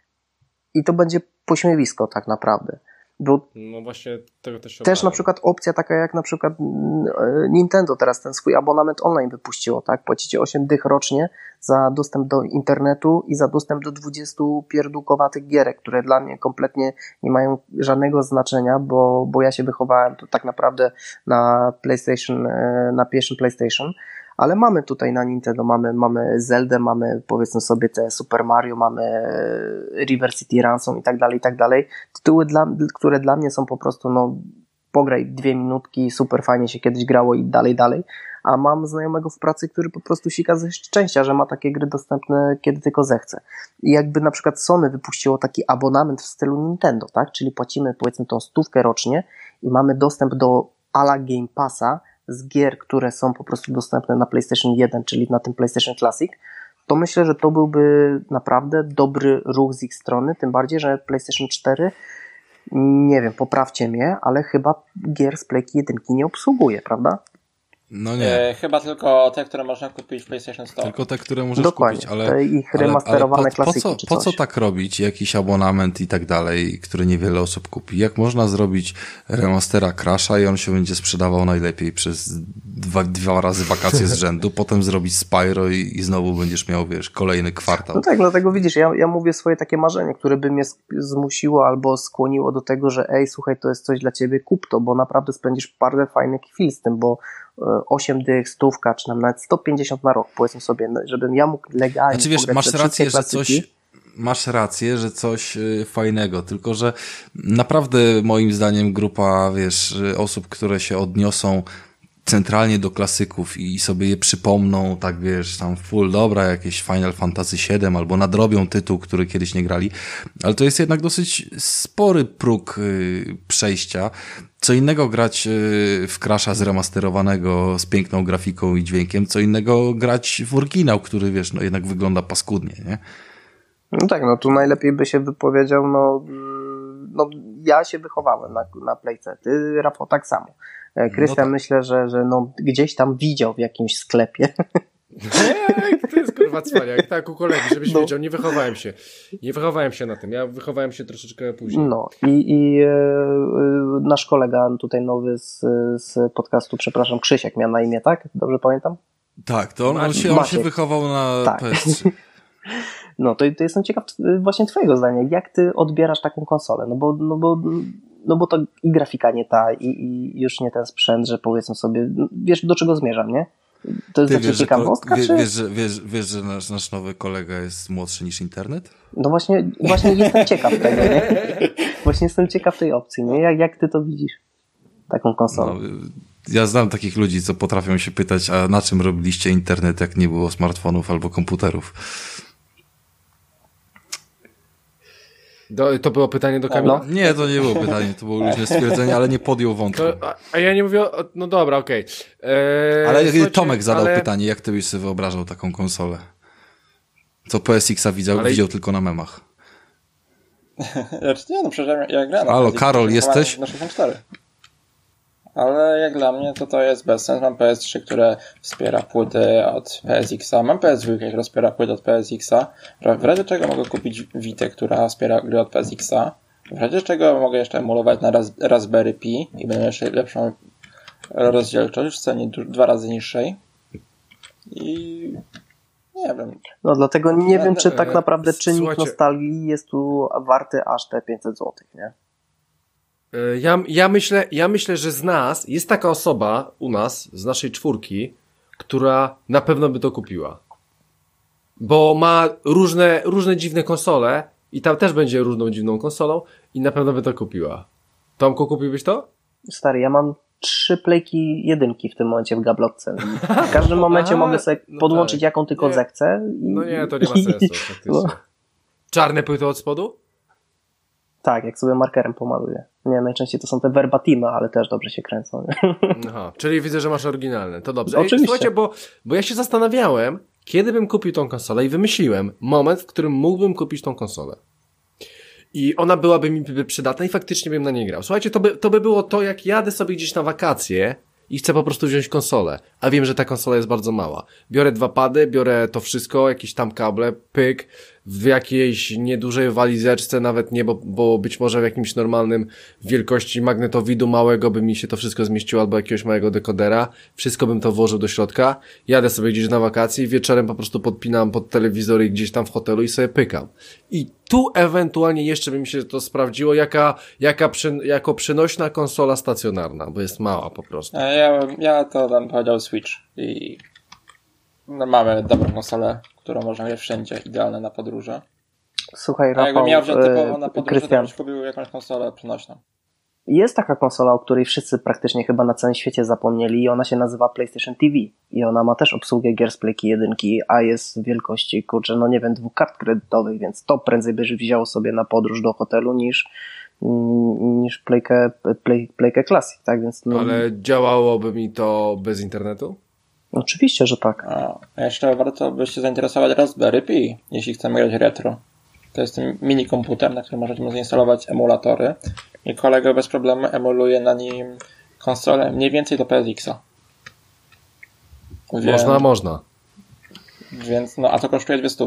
i to będzie pośmiewisko tak naprawdę. Bo no właśnie tego też się też obawiam. na przykład opcja taka jak na przykład Nintendo teraz ten swój abonament online wypuściło, tak? Płacicie 8 dych rocznie za dostęp do internetu i za dostęp do 20 pierdółkowatych gierek, które dla mnie kompletnie nie mają żadnego znaczenia, bo ja się wychowałem to tak naprawdę na PlayStation, na pierwszym PlayStation, ale mamy tutaj na Nintendo, mamy Zeldę, mamy powiedzmy sobie te Super Mario, mamy River City Ransom i tak dalej. Tytuły, które dla mnie są po prostu, no pograj 2 minutki, super fajnie się kiedyś grało i dalej. A mam znajomego w pracy, który po prostu sika ze szczęścia, że ma takie gry dostępne kiedy tylko zechce. I jakby na przykład Sony wypuściło taki abonament w stylu Nintendo, tak? Czyli płacimy powiedzmy tą 100 rocznie i mamy dostęp do a la Game Passa z gier, które są po prostu dostępne na PlayStation 1, czyli na tym PlayStation Classic, to myślę, że to byłby naprawdę dobry ruch z ich strony, tym bardziej, że PlayStation 4, nie wiem, poprawcie mnie, ale chyba gier z Playki 1 nie obsługuje, prawda? No nie. Chyba tylko te, które można kupić w PlayStation Store. Tylko te, które możesz Dokładnie, kupić, ale... te ich remasterowane klasyki czy po coś. co tak robić? Jakiś abonament i tak dalej, który niewiele osób kupi? Jak można zrobić remastera Crasha i on się będzie sprzedawał najlepiej przez dwa razy wakacje z rzędu, potem zrobić Spyro i znowu będziesz miał, wiesz, kolejny kwartał. No tak, dlatego widzisz, ja mówię swoje takie marzenie, które by mnie zmusiło albo skłoniło do tego, że ej, słuchaj, to jest coś dla ciebie, kup to, bo naprawdę spędzisz parę fajnych chwil z tym, bo 8 dych, 100, czy nawet 150 na rok, powiedzmy sobie, żebym ja mógł legalnie znaczy, wiesz, pograć masz rację, że coś fajnego, tylko że naprawdę moim zdaniem grupa, wiesz, osób, które się odniosą centralnie do klasyków i sobie je przypomną, tak wiesz, tam full dobra, jakieś Final Fantasy VII albo nadrobią tytuł, który kiedyś nie grali, ale to jest jednak dosyć spory próg przejścia. Co innego grać w Crasha zremasterowanego z piękną grafiką i dźwiękiem, co innego grać w oryginał, który wiesz, no jednak wygląda paskudnie, nie? No tak, no tu najlepiej by się wypowiedział, no ja się wychowałem na Playce, ty, Rafał, tak samo. Krystian, no tak. Myślę, że no gdzieś tam widział w jakimś sklepie. To jest kurwa cwaniak, tak u kolegi, żebyś wiedział, nie wychowałem się na tym, ja wychowałem się troszeczkę później. No i nasz kolega tutaj nowy z podcastu, przepraszam, Krzysiek miał na imię, tak? Dobrze pamiętam? Tak, to on się wychował na tak. PS3. No to jestem ciekaw właśnie twojego zdania, jak ty odbierasz taką konsolę, no bo to i grafika nie ta, i już nie ten sprzęt, że powiedzmy sobie, wiesz do czego zmierzam, nie? To jest dla ciekawostka, czy... Wiesz, że nasz nowy kolega jest młodszy niż internet? No właśnie jestem ciekaw tego, nie? Właśnie jestem ciekaw tej opcji, nie? Jak ty to widzisz? Taką konsolę. No, ja znam takich ludzi, co potrafią się pytać, a na czym robiliście internet, jak nie było smartfonów albo komputerów? To było pytanie do Kamila? No. Nie, to nie było pytanie, to było luźne stwierdzenie, ale nie podjął wątku. A ja nie mówię no dobra, okej. Ale Tomek zadał pytanie, jak ty byś sobie wyobrażał taką konsolę? Co PSX-a widział tylko na memach. Znaczy nie, no przecież ja grałem. Halo, Karol, jesteś? Na 64. Ale jak dla mnie to jest bez sensu. Mam PS3, które wspiera płyty od PSX-a. Mam PS2, która wspiera płyty od PSX-a. W razie czego mogę kupić Vitę, która wspiera gry od PSX-a. W razie czego mogę jeszcze emulować na Raspberry Pi i będę jeszcze lepszą rozdzielczość w cenie 2 razy niższej. I nie wiem. No dlatego nie wiem, czy tak naprawdę czynnik nostalgii jest tu warty aż te 500 zł, nie? Ja myślę, że z nas jest taka osoba u nas, z naszej czwórki, która na pewno by to kupiła. Bo ma różne dziwne konsole i tam też będzie różną dziwną konsolą i na pewno by to kupiła. Tomku, kupiłbyś to? Stary, ja mam 3 Playki 1 w tym momencie w gablotce. W każdym momencie mogę sobie podłączyć jaką tylko zechcę. No nie, to nie ma sensu faktycznie. No. Czarne płyty od spodu? Tak, jak sobie markerem pomaluję. Nie, najczęściej to są te verbatimy, ale też dobrze się kręcą. Aha, czyli widzę, że masz oryginalne. To dobrze. Oczywiście. Słuchajcie, bo ja się zastanawiałem, kiedy bym kupił tą konsolę i wymyśliłem moment, w którym mógłbym kupić tą konsolę. I ona byłaby mi przydatna i faktycznie bym na niej grał. Słuchajcie, to by było to, jak jadę sobie gdzieś na wakacje i chcę po prostu wziąć konsolę, a wiem, że ta konsola jest bardzo mała. Biorę 2 pady, biorę to wszystko, jakieś tam kable, pyk, w jakiejś niedużej walizeczce, nawet nie, bo być może w jakimś normalnym wielkości magnetowidu małego by mi się to wszystko zmieściło, albo jakiegoś małego dekodera, wszystko bym to włożył do środka, jadę sobie gdzieś na wakacje i wieczorem po prostu podpinam pod telewizor i gdzieś tam w hotelu i sobie pykam. I tu ewentualnie jeszcze by mi się to sprawdziło, jako przynośna konsola stacjonarna, bo jest mała po prostu. Ja to tam powiedział Switch i no, mamy dobrą konsolę, którą można mieć wszędzie, idealne na podróże. Słuchaj, A Rafał, jakbym miał wziąć typowo na podróże, Krystian, to byś kupił jakąś konsolę przenośną. jest taka konsola, o której wszyscy praktycznie chyba na całym świecie zapomnieli i ona się nazywa PlayStation TV i ona ma też obsługę gier z Playki 1, a jest wielkości, kurczę, no nie wiem, 2 kart kredytowych, więc to prędzej byś wziął sobie na podróż do hotelu niż Playkę Classic, tak? Więc no, Ale działałoby mi to bez internetu? oczywiście, że tak. A jeszcze warto by się zainteresować Raspberry Pi, jeśli chcemy grać retro. To jest ten mini komputer, na którym możemy zainstalować emulatory i kolega bez problemu emuluje na nim konsolę mniej więcej do PSX-a. Można. Więc, no, a to kosztuje 200.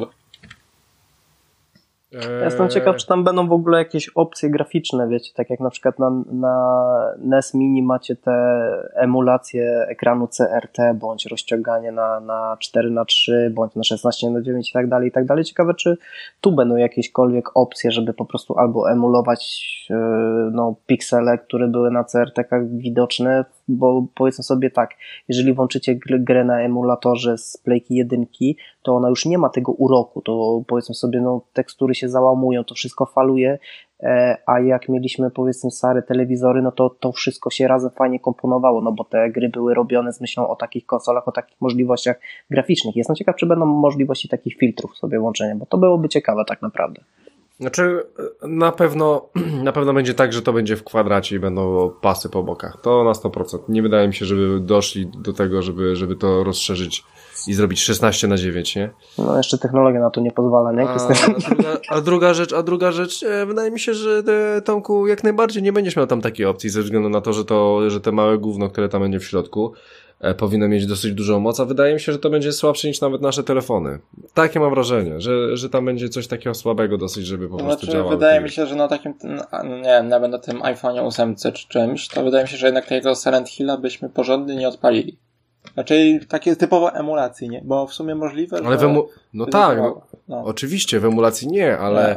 Ja jestem ciekaw, czy tam będą w ogóle jakieś opcje graficzne, wiecie, tak jak na przykład na NES Mini macie te emulacje ekranu CRT, bądź rozciąganie na 4:3, bądź na 16:9 i tak dalej, i tak dalej. Ciekawe, czy tu będą jakiekolwiek opcje, żeby po prostu albo emulować piksele, które były na CRT-kach widoczne, bo powiedzmy sobie tak, jeżeli włączycie grę na emulatorze z Playki 1, to ona już nie ma tego uroku, to powiedzmy sobie, tekstury się załamują, to wszystko faluje, a jak mieliśmy powiedzmy stare telewizory, no to wszystko się razem fajnie komponowało, no bo te gry były robione z myślą o takich konsolach, o takich możliwościach graficznych. Jestem ciekaw, czy będą możliwości takich filtrów sobie łączenia, bo to byłoby ciekawe tak naprawdę. Znaczy, na pewno będzie tak, że to będzie w kwadracie i będą pasy po bokach. To na 100%. Nie wydaje mi się, żeby doszli do tego, żeby to rozszerzyć i zrobić 16:9, nie? No jeszcze technologia na to nie pozwala, nie? A druga rzecz, wydaje mi się, że Tomku, jak najbardziej nie będziesz miał tam takiej opcji ze względu na to, że te małe gówno, które tam będzie w środku, powinno mieć dosyć dużą moc, a wydaje mi się, że to będzie słabsze niż nawet nasze telefony. Takie mam wrażenie, że tam będzie coś takiego słabego dosyć, żeby po prostu działało. Wydaje mi się, że na takim, nie wiem, nawet na tym iPhone'ie 8 czy czymś, to wydaje mi się, że jednak takiego Silent Hilla byśmy porządnie nie odpalili. Znaczy takie typowo emulacji, nie? Bo w sumie możliwe, ale że... No tak, oczywiście, w emulacji nie, ale...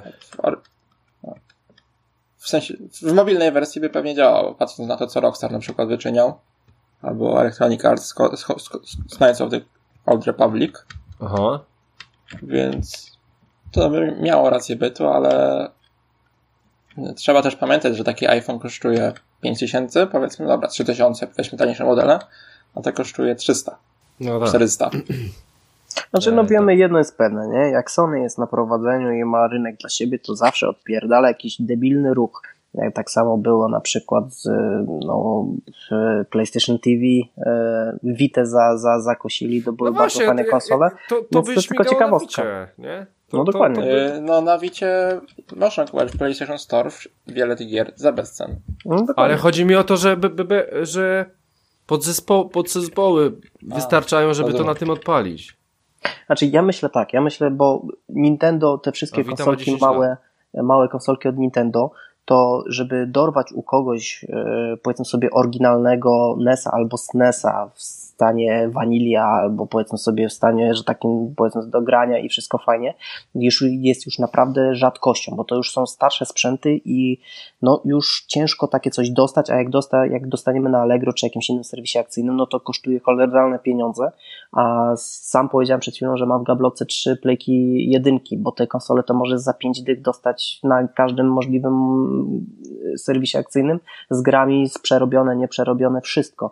W sensie, w mobilnej wersji by pewnie działało, patrząc na to, co Rockstar na przykład wyczyniał. Albo Electronic Arts z Knights of the Old Republic. Aha. Więc to by miało rację bytu, ale trzeba też pamiętać, że taki iPhone kosztuje 5000, powiedzmy, dobra, 3000, weźmy taniejsze modele, a to kosztuje 300, no tak. 400. Znaczy, wiemy, jedno jest pewne, nie? Jak Sony jest na prowadzeniu i ma rynek dla siebie, to zawsze odpierdala jakiś debilny ruch. Tak samo było na przykład z PlayStation TV, Vita zakosili, to były bardzo fajne konsole. To byś tylko ciekawostka. Wicie, nie? Dokładnie. Na Vicie można kupować w PlayStation Store wiele tych gier za bezcen. Ale chodzi mi o to, że podzespoły wystarczają, żeby to na tym odpalić. Znaczy, ja myślę, bo Nintendo, te wszystkie konsolki, małe konsolki od Nintendo, to żeby dorwać u kogoś, powiedzmy sobie, oryginalnego NES-a albo SNES-a stanie Vanilla, albo powiedzmy sobie w stanie, że takim powiedzmy do grania i wszystko fajnie, jest już naprawdę rzadkością, bo to już są starsze sprzęty i no już ciężko takie coś dostać, a jak dostaniemy na Allegro czy jakimś innym serwisie akcyjnym, no to kosztuje choleralne pieniądze, a sam powiedziałem przed chwilą, że mam w gablotce 3 Playki 1, bo te konsole to możesz za 5 dych dostać na każdym możliwym serwisie akcyjnym z grami, przerobione, nieprzerobione, wszystko.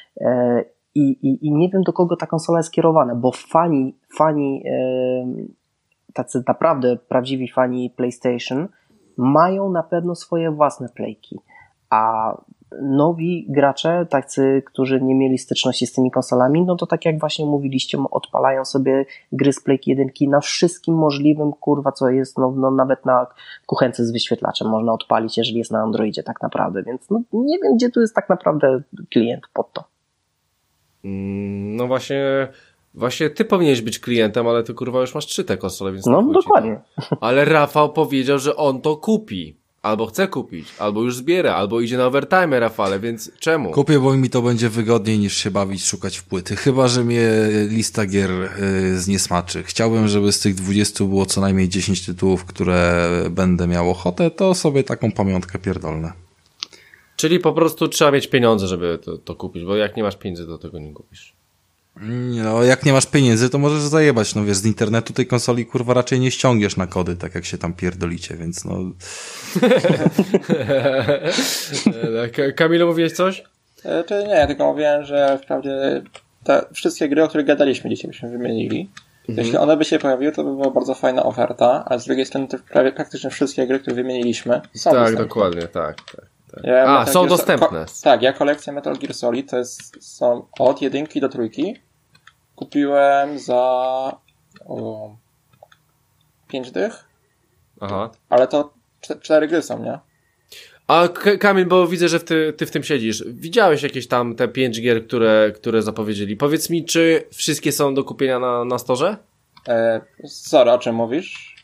I nie wiem, do kogo ta konsola jest kierowana, bo fani tacy naprawdę prawdziwi fani PlayStation mają na pewno swoje własne playki, a nowi gracze, tacy, którzy nie mieli styczności z tymi konsolami, no to tak jak właśnie mówiliście, odpalają sobie gry z Playki 1 na wszystkim możliwym, kurwa, co jest, no nawet na kuchence z wyświetlaczem można odpalić, jeżeli jest na Androidzie tak naprawdę, więc no, nie wiem, gdzie tu jest tak naprawdę klient pod to. No właśnie ty powinieneś być klientem, ale ty kurwa już masz 3 te konsole, więc no dokładnie. Ale Rafał powiedział, że on to kupi. Albo chce kupić, albo już zbiera, albo idzie na overtime, Rafale, więc czemu? Kupię, bo mi to będzie wygodniej niż się bawić, szukać w płyty. Chyba że mnie lista gier zniesmaczy. Chciałbym, żeby z tych 20 było co najmniej 10 tytułów, które będę miał ochotę, to sobie taką pamiątkę pierdolnę. Czyli po prostu trzeba mieć pieniądze, żeby to kupić, bo jak nie masz pieniędzy, to tego nie kupisz. No, jak nie masz pieniędzy, to możesz zajebać. No wiesz, z internetu tej konsoli kurwa raczej nie ściągniesz na kody, tak jak się tam pierdolicie, więc no... Kamilu, mówiłeś coś? Nie, ja tylko mówiłem, że wprawdzie te wszystkie gry, o których gadaliśmy dzisiaj, byśmy wymienili, jeśli one by się pojawiły, to by była bardzo fajna oferta, a z drugiej strony to praktycznie wszystkie gry, które wymieniliśmy, są tak, dostępne. Dokładnie, tak. Są dostępne. Tak, ja kolekcję Metal Gear Solid, to są od 1 do 3, kupiłem za 5 dych. Aha. Ale to 4 gry są, nie? A Kamil, bo widzę, że ty w tym siedzisz. Widziałeś jakieś tam te 5 gier, które zapowiedzieli. Powiedz mi, czy wszystkie są do kupienia na storze? Sorry, o czym mówisz?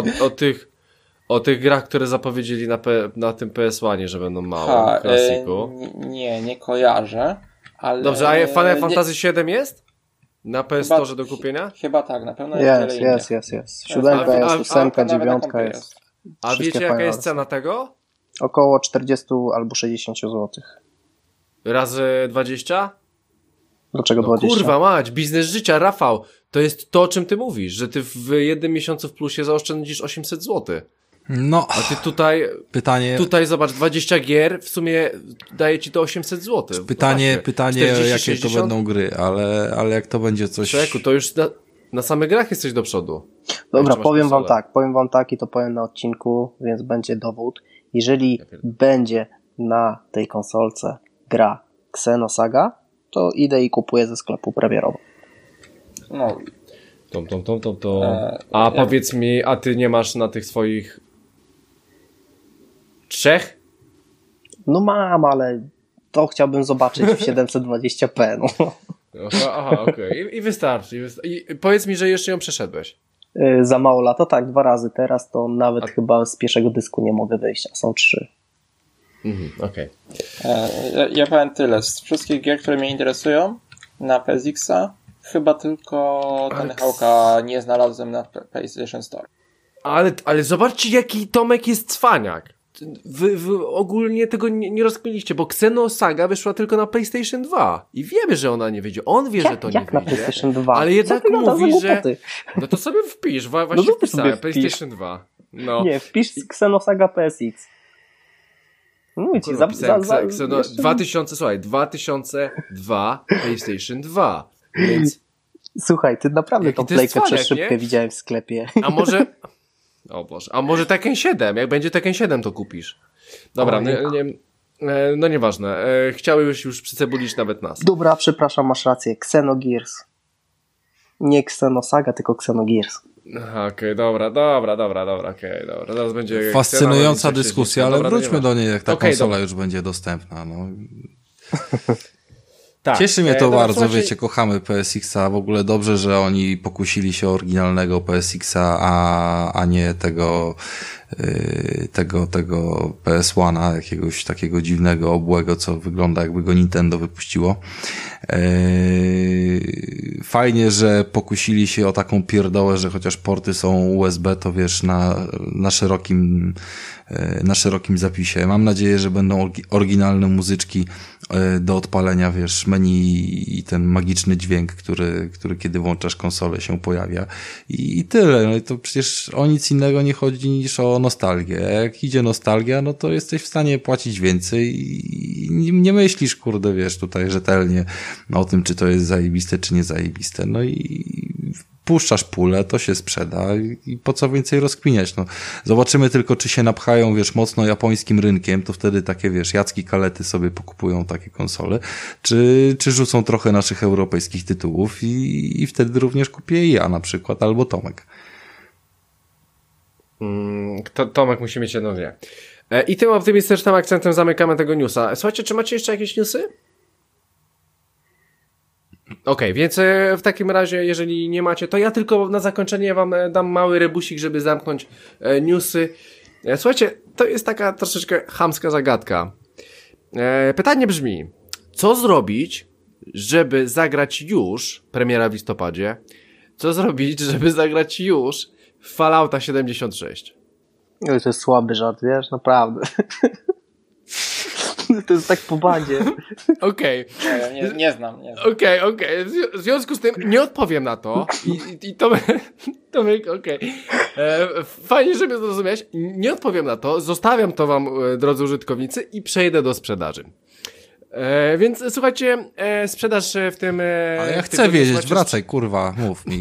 O tych grach, które zapowiedzieli na tym PS1, że będą małe, klasiku. Nie kojarzę, ale... Dobrze, a Final Fantasy VII jest? Na PS Store do kupienia? Chyba tak, na pewno jest. 7 jest, 8, 9 jest. A wiecie, jaka jest cena tego? Około 40 albo 60 zł. Razy 20? Dlaczego 20? Kurwa mać, biznes życia, Rafał. To jest to, o czym ty mówisz, że ty w jednym miesiącu w plusie zaoszczędzisz 800 zł. No. A ty tutaj... Pytanie... Tutaj zobacz, 20 gier w sumie daje ci to 800 zł. Pytanie 40, jakie 60? to będą gry, ale jak to będzie coś... Czeku, to już na samych grach jesteś do przodu. Dobra, powiem wam tak i to powiem na odcinku, więc będzie dowód. Jeżeli będzie na tej konsolce gra Xenosaga, to idę i kupuję ze sklepu premierowo. No. A powiedz mi, a ty nie masz na tych swoich 3? No mam, ale to chciałbym zobaczyć w 720p. No. Aha, okej. I wystarczy. I powiedz mi, że jeszcze ją przeszedłeś. Za mało lata, tak, 2 razy. Teraz to nawet chyba z pierwszego dysku nie mogę wyjść, a są 3. Okej. Ja powiem tyle. Z wszystkich gier, które mnie interesują na PSX-a, chyba tylko ten Hawka nie znalazłem na PlayStation Store. Ale zobaczcie, jaki Tomek jest cwaniak. Wy ogólnie tego nie rozkminiście, bo Xenosaga wyszła tylko na PlayStation 2 i wiemy, że ona nie wyjdzie. On wie, że to nie wyjdzie. Na PlayStation 2? Ale jednak mówi, że... No to sobie wpisz, właśnie wpisałem PlayStation 2. No. Nie, wpisz Xenosaga PSX. Mówię ci, 2002 PlayStation 2. Więc... Słuchaj, ty naprawdę tą playkę przez szybkę widziałem w sklepie. A może... O Boże, a może Tekken 7? Jak będzie Tekken 7, to kupisz. Dobra, no nieważne. Chciałeś już przycebulić nawet nas. Dobra, przepraszam, masz rację. Xenogears. Nie Xenosaga, tylko Xenogears. Okej, dobra, okej, dobra. Zaraz będzie fascynująca dyskusja, ale wróćmy do niej, jak ta konsola już będzie dostępna. No. Tak. Cieszy mnie to Dobra, bardzo, słuchajcie, wiecie, kochamy PSX-a, w ogóle dobrze, że oni pokusili się o oryginalnego PSX-a, a nie tego PS1-a, jakiegoś takiego dziwnego, obłego, co wygląda jakby go Nintendo wypuściło. Fajnie, że pokusili się o taką pierdołę, że chociaż porty są USB, to wiesz, na szerokim zapisie. Mam nadzieję, że będą oryginalne muzyczki do odpalenia, wiesz, menu i ten magiczny dźwięk, który kiedy włączasz konsolę się pojawia. I tyle. No i to przecież o nic innego nie chodzi niż o nostalgię. Jak idzie nostalgia, no to jesteś w stanie płacić więcej i nie myślisz, kurde, wiesz, tutaj rzetelnie o tym, czy to jest zajebiste, czy nie zajebiste. No i puszczasz pulę, to się sprzeda i po co więcej rozkminiać, no. Zobaczymy tylko, czy się napchają, wiesz, mocno japońskim rynkiem, to wtedy takie, wiesz, Jacki Kalety sobie pokupują takie konsole, czy rzucą trochę naszych europejskich tytułów i wtedy również kupię i ja na przykład, albo Tomek. Tomek musi mieć jedno dwie. I tym optymistycznym akcentem zamykamy tego newsa. Słuchajcie, czy macie jeszcze jakieś newsy? Okej, więc w takim razie, jeżeli nie macie, to ja tylko na zakończenie wam dam mały rebusik, żeby zamknąć newsy. Słuchajcie, to jest taka troszeczkę chamska zagadka. Pytanie brzmi, co zrobić, żeby zagrać już, premiera w listopadzie, co zrobić, żeby zagrać już w Fallouta 76? Oj, to jest słaby żart, wiesz, naprawdę. To jest tak po bandzie. Okej. Nie znam. Okej. W związku z tym nie odpowiem na to. I Tomek, okej. Fajnie, że mnie zrozumiałeś. Nie odpowiem na to. Zostawiam to wam, drodzy użytkownicy, i przejdę do sprzedaży. Więc słuchajcie, sprzedaż w tym... Ale ja chcę wiedzieć, wracaj, kurwa, mów mi.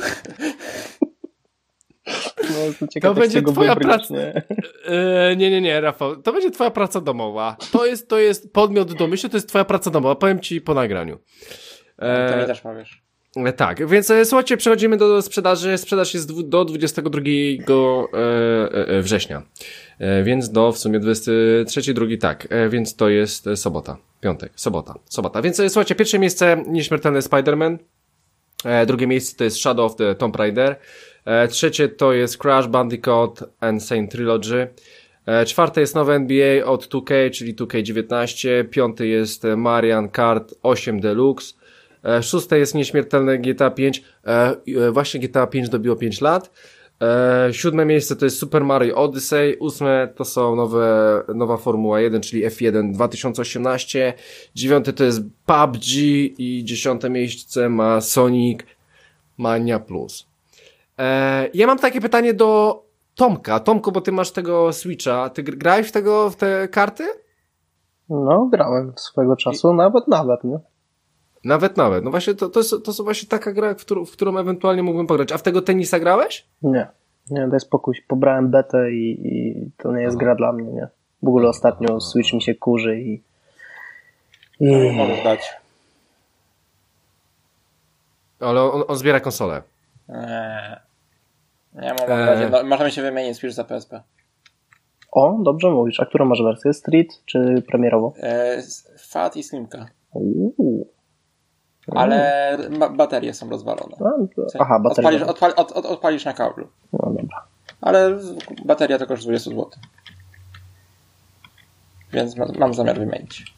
No, to będzie twoja praca. Nie, Rafał. To będzie twoja praca domowa. To jest podmiot domyślny, to jest twoja praca domowa. Powiem ci po nagraniu. To mi też powiesz. Tak, więc słuchajcie, przechodzimy do sprzedaży. Sprzedaż jest do 22 września. Więc do w sumie 23-2, tak. Więc to jest sobota. Piątek, sobota. Więc słuchajcie, pierwsze miejsce Nieśmiertelny Spider-Man. Drugie miejsce to jest Shadow of the Tomb Raider. Trzecie to jest Crash Bandicoot Insane Trilogy. Czwarte jest nowe NBA od 2K, czyli 2K19. Piąty jest Mario Kart 8 Deluxe. Szóste jest Nieśmiertelne GTA 5. Właśnie GTA 5 dobiło 5 lat. Siódme miejsce to jest Super Mario Odyssey. Ósme to są nowa Formuła 1, czyli F1 2018. Dziewiąte to jest PUBG i 10. miejsce ma Sonic Mania Plus. Ja mam takie pytanie do Tomka. Tomku, bo ty masz tego Switcha. Ty grałeś w te karty? No, grałem swego czasu, nawet, nie? Nawet. No właśnie, to jest właśnie taka gra, w którą ewentualnie mógłbym pograć. A w tego tenisa grałeś? Nie, daj spokój. Pobrałem betę i to nie jest gra dla mnie, nie? W ogóle ostatnio Switch mi się kurzy i... Możesz dać. Ale on zbiera konsolę. Nie mam razie. No, możemy się wymienić Switch za PSP. O, dobrze mówisz. A którą masz wersję? Street czy premierową? Fat i Slimka. Ale baterie są rozwalone. Aha, baterie. Odpalisz na kablu. No dobra. Ale bateria to koszt 20 zł. Więc mam zamiar wymienić.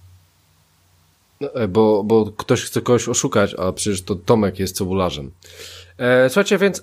Bo ktoś chce kogoś oszukać, a przecież to Tomek jest cebularzem. Słuchajcie, więc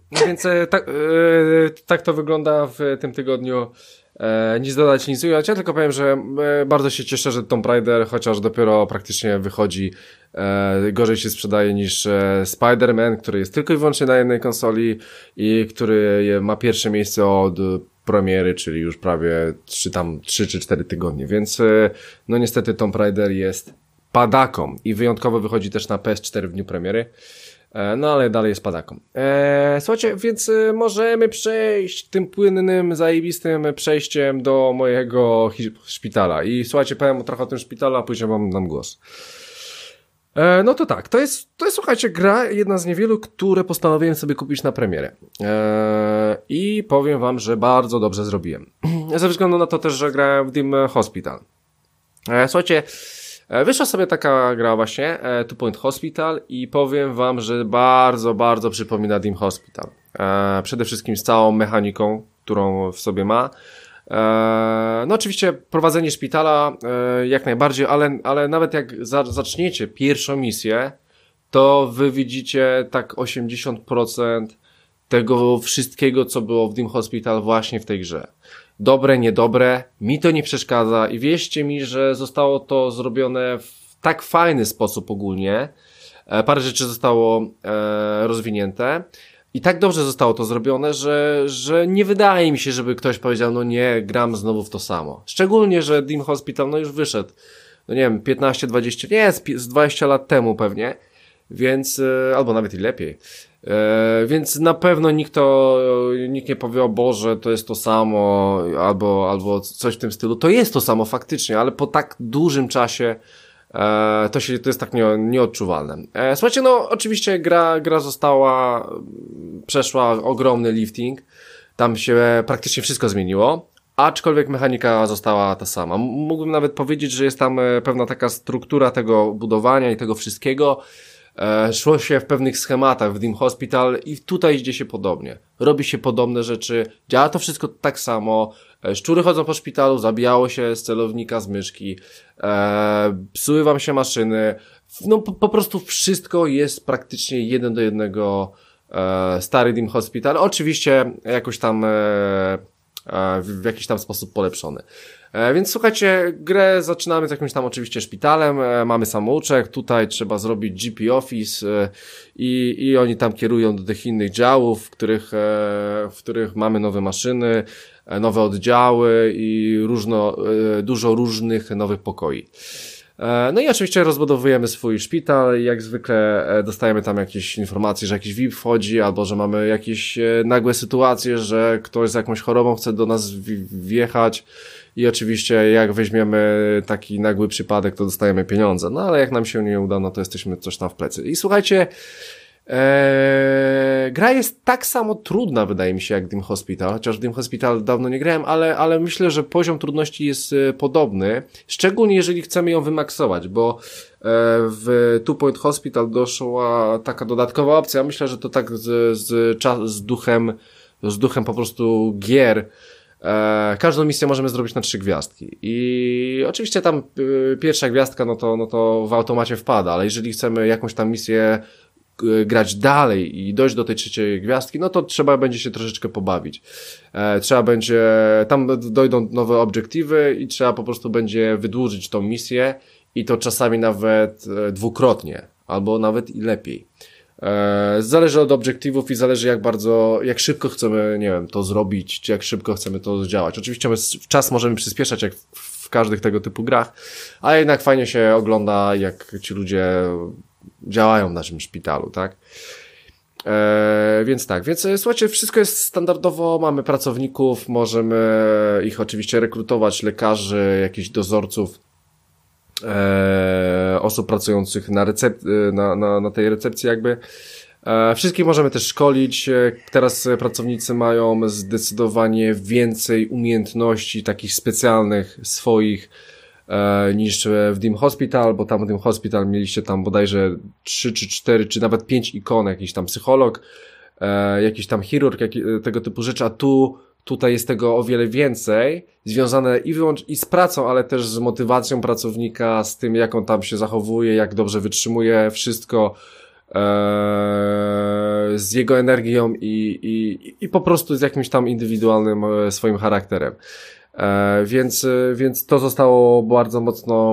tak to wygląda w tym tygodniu. Nic dodać, nic ująć. Ja tylko powiem, że bardzo się cieszę, że Tomb Raider, chociaż dopiero praktycznie wychodzi, gorzej się sprzedaje niż Spider-Man, który jest tylko i wyłącznie na jednej konsoli i który ma pierwsze miejsce od premiery, czyli już prawie 3 czy 4 tygodnie, więc no niestety Tomb Raider jest padaką i wyjątkowo wychodzi też na PS4 w dniu premiery. No ale dalej jest padaką. Słuchajcie, więc możemy przejść tym płynnym, zajebistym przejściem do mojego szpitala. I słuchajcie, powiem trochę o tym szpitalu, a później wam dam głos. No to tak, to jest słuchajcie, gra, jedna z niewielu, które postanowiłem sobie kupić na premierę. I powiem wam, że bardzo dobrze zrobiłem. Ze względu na to też, że grałem w Dim Hospital. Słuchajcie, Wyszła sobie taka gra właśnie, Two Point Hospital i powiem wam, że bardzo, bardzo przypomina Dim Hospital. Przede wszystkim z całą mechaniką, którą w sobie ma. No oczywiście prowadzenie szpitala jak najbardziej, ale nawet jak zaczniecie pierwszą misję, to wy widzicie tak 80% tego wszystkiego, co było w Dim Hospital właśnie w tej grze. Dobre, niedobre, mi to nie przeszkadza i wierzcie mi, że zostało to zrobione w tak fajny sposób ogólnie. Parę rzeczy zostało rozwinięte i tak dobrze zostało to zrobione, że nie wydaje mi się, żeby ktoś powiedział, no nie, gram znowu w to samo. Szczególnie, że Dim Hospital no już wyszedł, no nie wiem, 15-20, nie, z 20 lat temu pewnie, więc, albo nawet i lepiej. Więc na pewno nikt nie powie, o Boże, to jest to samo, albo coś w tym stylu. To jest to samo faktycznie, ale po tak dużym czasie to jest tak nieodczuwalne. Słuchajcie, no oczywiście gra przeszła ogromny lifting, tam się praktycznie wszystko zmieniło, aczkolwiek mechanika została ta sama. Mógłbym nawet powiedzieć, że jest tam pewna taka struktura tego budowania i tego wszystkiego. Szło się w pewnych schematach w Dim Hospital i tutaj idzie się podobnie. Robi się podobne rzeczy, działa to wszystko tak samo. Szczury chodzą po szpitalu, zabijało się z celownika, z myszki, psuły wam się maszyny. No po prostu wszystko jest praktycznie 1:1 stary Dim Hospital. Oczywiście jakoś tam w jakiś tam sposób polepszony. Więc słuchajcie, grę zaczynamy z jakimś tam oczywiście szpitalem, mamy samouczek, tutaj trzeba zrobić GP Office i oni tam kierują do tych innych działów, w których mamy nowe maszyny, nowe oddziały i dużo różnych nowych pokoi. No i oczywiście rozbudowujemy swój szpital i jak zwykle dostajemy tam jakieś informacje, że jakiś VIP wchodzi, albo że mamy jakieś nagłe sytuacje, że ktoś z jakąś chorobą chce do nas wjechać i oczywiście jak weźmiemy taki nagły przypadek, to dostajemy pieniądze. No ale jak nam się nie uda, no to jesteśmy coś tam w plecy. I słuchajcie, gra jest tak samo trudna, wydaje mi się, jak Dim Hospital, chociaż Dim Hospital dawno nie grałem, ale myślę, że poziom trudności jest podobny, szczególnie jeżeli chcemy ją wymaksować, bo w Two Point Hospital doszła taka dodatkowa opcja, myślę, że to tak z duchem po prostu gier. Każdą misję możemy zrobić na 3 gwiazdki i oczywiście tam pierwsza gwiazdka no to w automacie wpada, ale jeżeli chcemy jakąś tam misję grać dalej i dojść do tej 3 gwiazdki, no to trzeba będzie się troszeczkę pobawić. Tam dojdą nowe obiektywy i trzeba po prostu będzie wydłużyć tą misję i to czasami nawet dwukrotnie, albo nawet i lepiej. Zależy od obiektywów i zależy jak szybko chcemy, nie wiem, to zrobić, czy jak szybko chcemy to zdziałać. Oczywiście czas możemy przyspieszać jak w każdych tego typu grach, ale jednak fajnie się ogląda, jak ci ludzie działają w naszym szpitalu, tak? Więc słuchajcie, wszystko jest standardowo, mamy pracowników, możemy ich oczywiście rekrutować, lekarzy, jakichś dozorców, osób pracujących na tej recepcji jakby. Wszystkich możemy też szkolić. Teraz pracownicy mają zdecydowanie więcej umiejętności takich specjalnych swoich niż w Dim Hospital, bo tam w Dim Hospital mieliście tam bodajże 3 czy 4 czy nawet 5 ikon, jakiś tam psycholog, jakiś tam chirurg, tego typu rzeczy, a tutaj jest tego o wiele więcej, związane i z pracą, ale też z motywacją pracownika, z tym jak on tam się zachowuje, jak dobrze wytrzymuje wszystko, z jego energią i po prostu z jakimś tam indywidualnym swoim charakterem. Więc to zostało bardzo mocno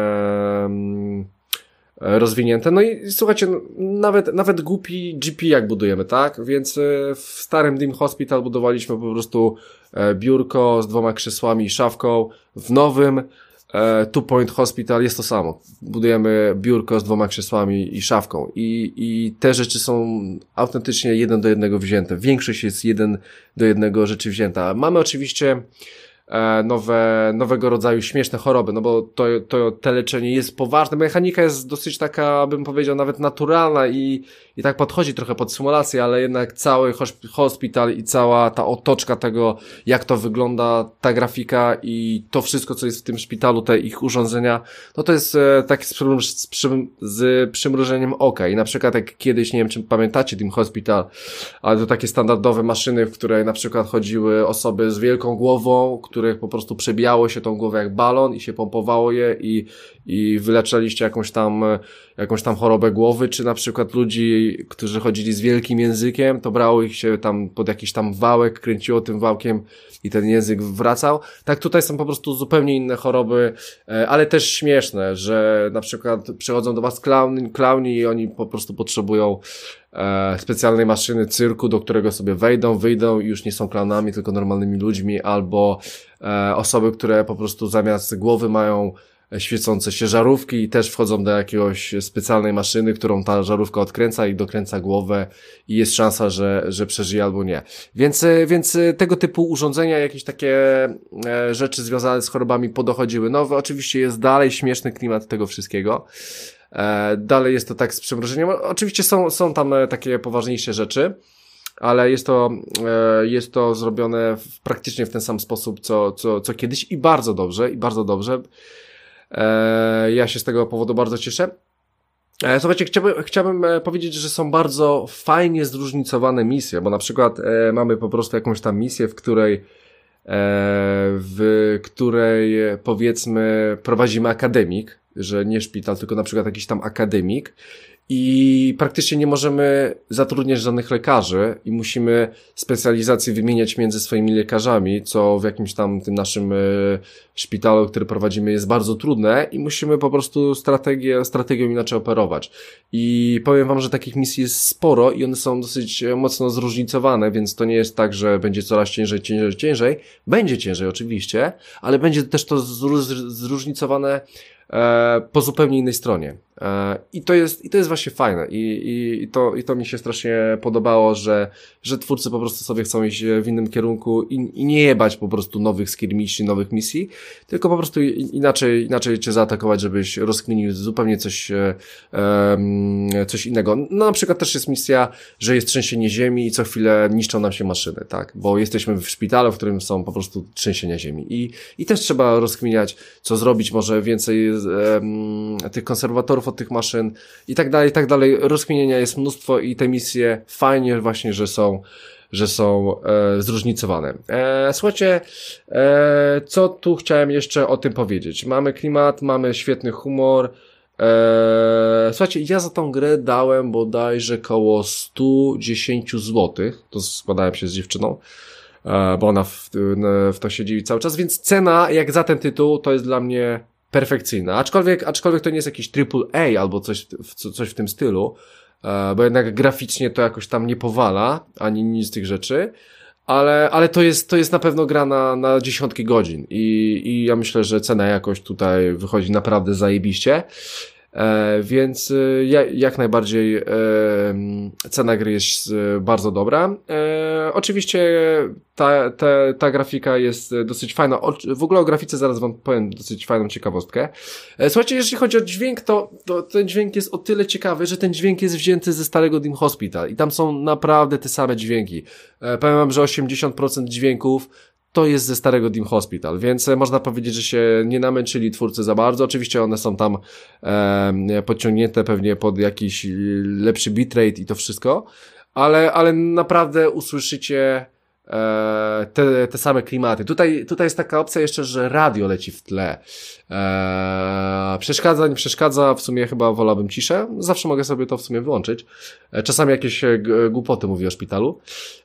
rozwinięte. No i słuchajcie, nawet głupi GP jak budujemy, tak? Więc w starym Dim Hospital budowaliśmy po prostu biurko z 2 krzesłami i szafką. W nowym Two Point Hospital jest to samo. Budujemy biurko z 2 krzesłami i szafką. I te rzeczy są autentycznie 1:1 wzięte. Większość jest 1:1 rzeczy wzięta. Mamy oczywiście nowego rodzaju śmieszne choroby, no bo to leczenie jest poważne, mechanika jest dosyć taka, bym powiedział, nawet naturalna i tak podchodzi trochę pod symulację, ale jednak cały hospital i cała ta otoczka tego, jak to wygląda, ta grafika i to wszystko, co jest w tym szpitalu, te ich urządzenia, no to jest tak z przymrużeniem oka. I na przykład jak kiedyś, nie wiem czy pamiętacie Team Hospital, ale to takie standardowe maszyny, w której na przykład chodziły osoby z wielką głową, których po prostu przebijało się tą głowę jak balon i się pompowało je i wyleczaliście jakąś tam chorobę głowy, czy na przykład ludzi, którzy chodzili z wielkim językiem, to brało ich się tam pod jakiś tam wałek, kręciło tym wałkiem i ten język wracał. Tak tutaj są po prostu zupełnie inne choroby, ale też śmieszne, że na przykład przychodzą do was klauni i oni po prostu potrzebują specjalnej maszyny cyrku, do którego sobie wejdą, wyjdą i już nie są klaunami, tylko normalnymi ludźmi, albo osoby, które po prostu zamiast głowy mają świecące się żarówki i też wchodzą do jakiegoś specjalnej maszyny, którą ta żarówka odkręca i dokręca głowę i jest szansa, że przeżyje albo nie. Więc tego typu urządzenia, jakieś takie rzeczy związane z chorobami podochodziły nowe. Oczywiście jest dalej śmieszny klimat tego wszystkiego. Dalej jest to tak z przymrużeniem. Oczywiście są tam takie poważniejsze rzeczy, ale jest to zrobione praktycznie w ten sam sposób, co kiedyś i bardzo dobrze. Ja się z tego powodu bardzo cieszę. Słuchajcie, chciałbym powiedzieć, że są bardzo fajnie zróżnicowane misje, bo na przykład mamy po prostu jakąś tam misję, w której powiedzmy prowadzimy akademik, że nie szpital, tylko na przykład jakiś tam akademik i praktycznie nie możemy zatrudniać żadnych lekarzy i musimy specjalizacje wymieniać między swoimi lekarzami, co w jakimś tam tym naszym szpitalu, który prowadzimy, jest bardzo trudne i musimy po prostu strategią inaczej operować. I powiem wam, że takich misji jest sporo i one są dosyć mocno zróżnicowane, więc to nie jest tak, że będzie coraz ciężej. Będzie ciężej oczywiście, ale będzie też to zróżnicowane po zupełnie innej stronie. I to jest właśnie fajne i to mi się strasznie podobało, że twórcy po prostu sobie chcą iść w innym kierunku i nie jebać po prostu nowych skirmishi, nowych misji, tylko po prostu inaczej cię zaatakować, żebyś rozkminił zupełnie coś innego. No na przykład też jest misja, że jest trzęsienie ziemi i co chwilę niszczą nam się maszyny, tak? Bo jesteśmy w szpitalu, w którym są po prostu trzęsienia ziemi i też trzeba rozkminiać, co zrobić, może więcej tych konserwatorów od tych maszyn i tak dalej. Rozkminienia jest mnóstwo i te misje fajnie właśnie, że są zróżnicowane. Słuchajcie, co tu chciałem jeszcze o tym powiedzieć? Mamy klimat, mamy świetny humor. Słuchajcie, ja za tą grę dałem bodajże koło 110 zł. To składałem się z dziewczyną, bo ona w to siedzi cały czas, więc cena jak za ten tytuł to jest dla mnie perfekcyjna. Aczkolwiek to nie jest jakiś AAA albo coś w tym stylu, bo jednak graficznie to jakoś tam nie powala, ani nic z tych rzeczy, ale to jest na pewno gra na dziesiątki godzin i ja myślę, że cena jakoś tutaj wychodzi naprawdę zajebiście. Więc jak najbardziej cena gry jest bardzo dobra. Oczywiście ta grafika jest dosyć fajna. W ogóle o grafice zaraz wam powiem dosyć fajną ciekawostkę. Słuchajcie, jeśli chodzi o dźwięk, to ten dźwięk jest o tyle ciekawy, że ten dźwięk jest wzięty ze starego Team Hospital i tam są naprawdę te same dźwięki. Powiem wam, że 80% dźwięków to jest ze starego Team Hospital, więc można powiedzieć, że się nie namęczyli twórcy za bardzo. Oczywiście one są tam podciągnięte pewnie pod jakiś lepszy bitrate i to wszystko, ale naprawdę usłyszycie te same klimaty. Tutaj jest taka opcja jeszcze, że radio leci w tle. Przeszkadza, nie przeszkadza, w sumie chyba wolałbym ciszę. Zawsze mogę sobie to w sumie wyłączyć. Czasami jakieś głupoty mówi o szpitalu.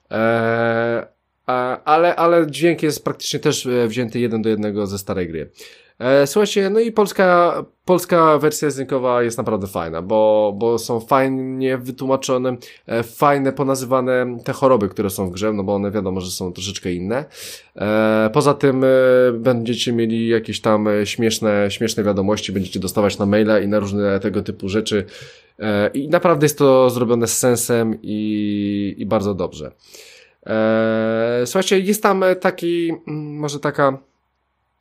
Ale dźwięk jest praktycznie też wzięty 1:1 ze starej gry. Słuchajcie, no i polska wersja językowa jest naprawdę fajna, bo są fajnie wytłumaczone, fajne ponazywane te choroby, które są w grze, no bo one wiadomo, że są troszeczkę inne. Poza tym będziecie mieli jakieś tam śmieszne wiadomości, będziecie dostawać na maila i na różne tego typu rzeczy. I naprawdę jest to zrobione z sensem i bardzo dobrze. Słuchajcie, jest tam taki, może taka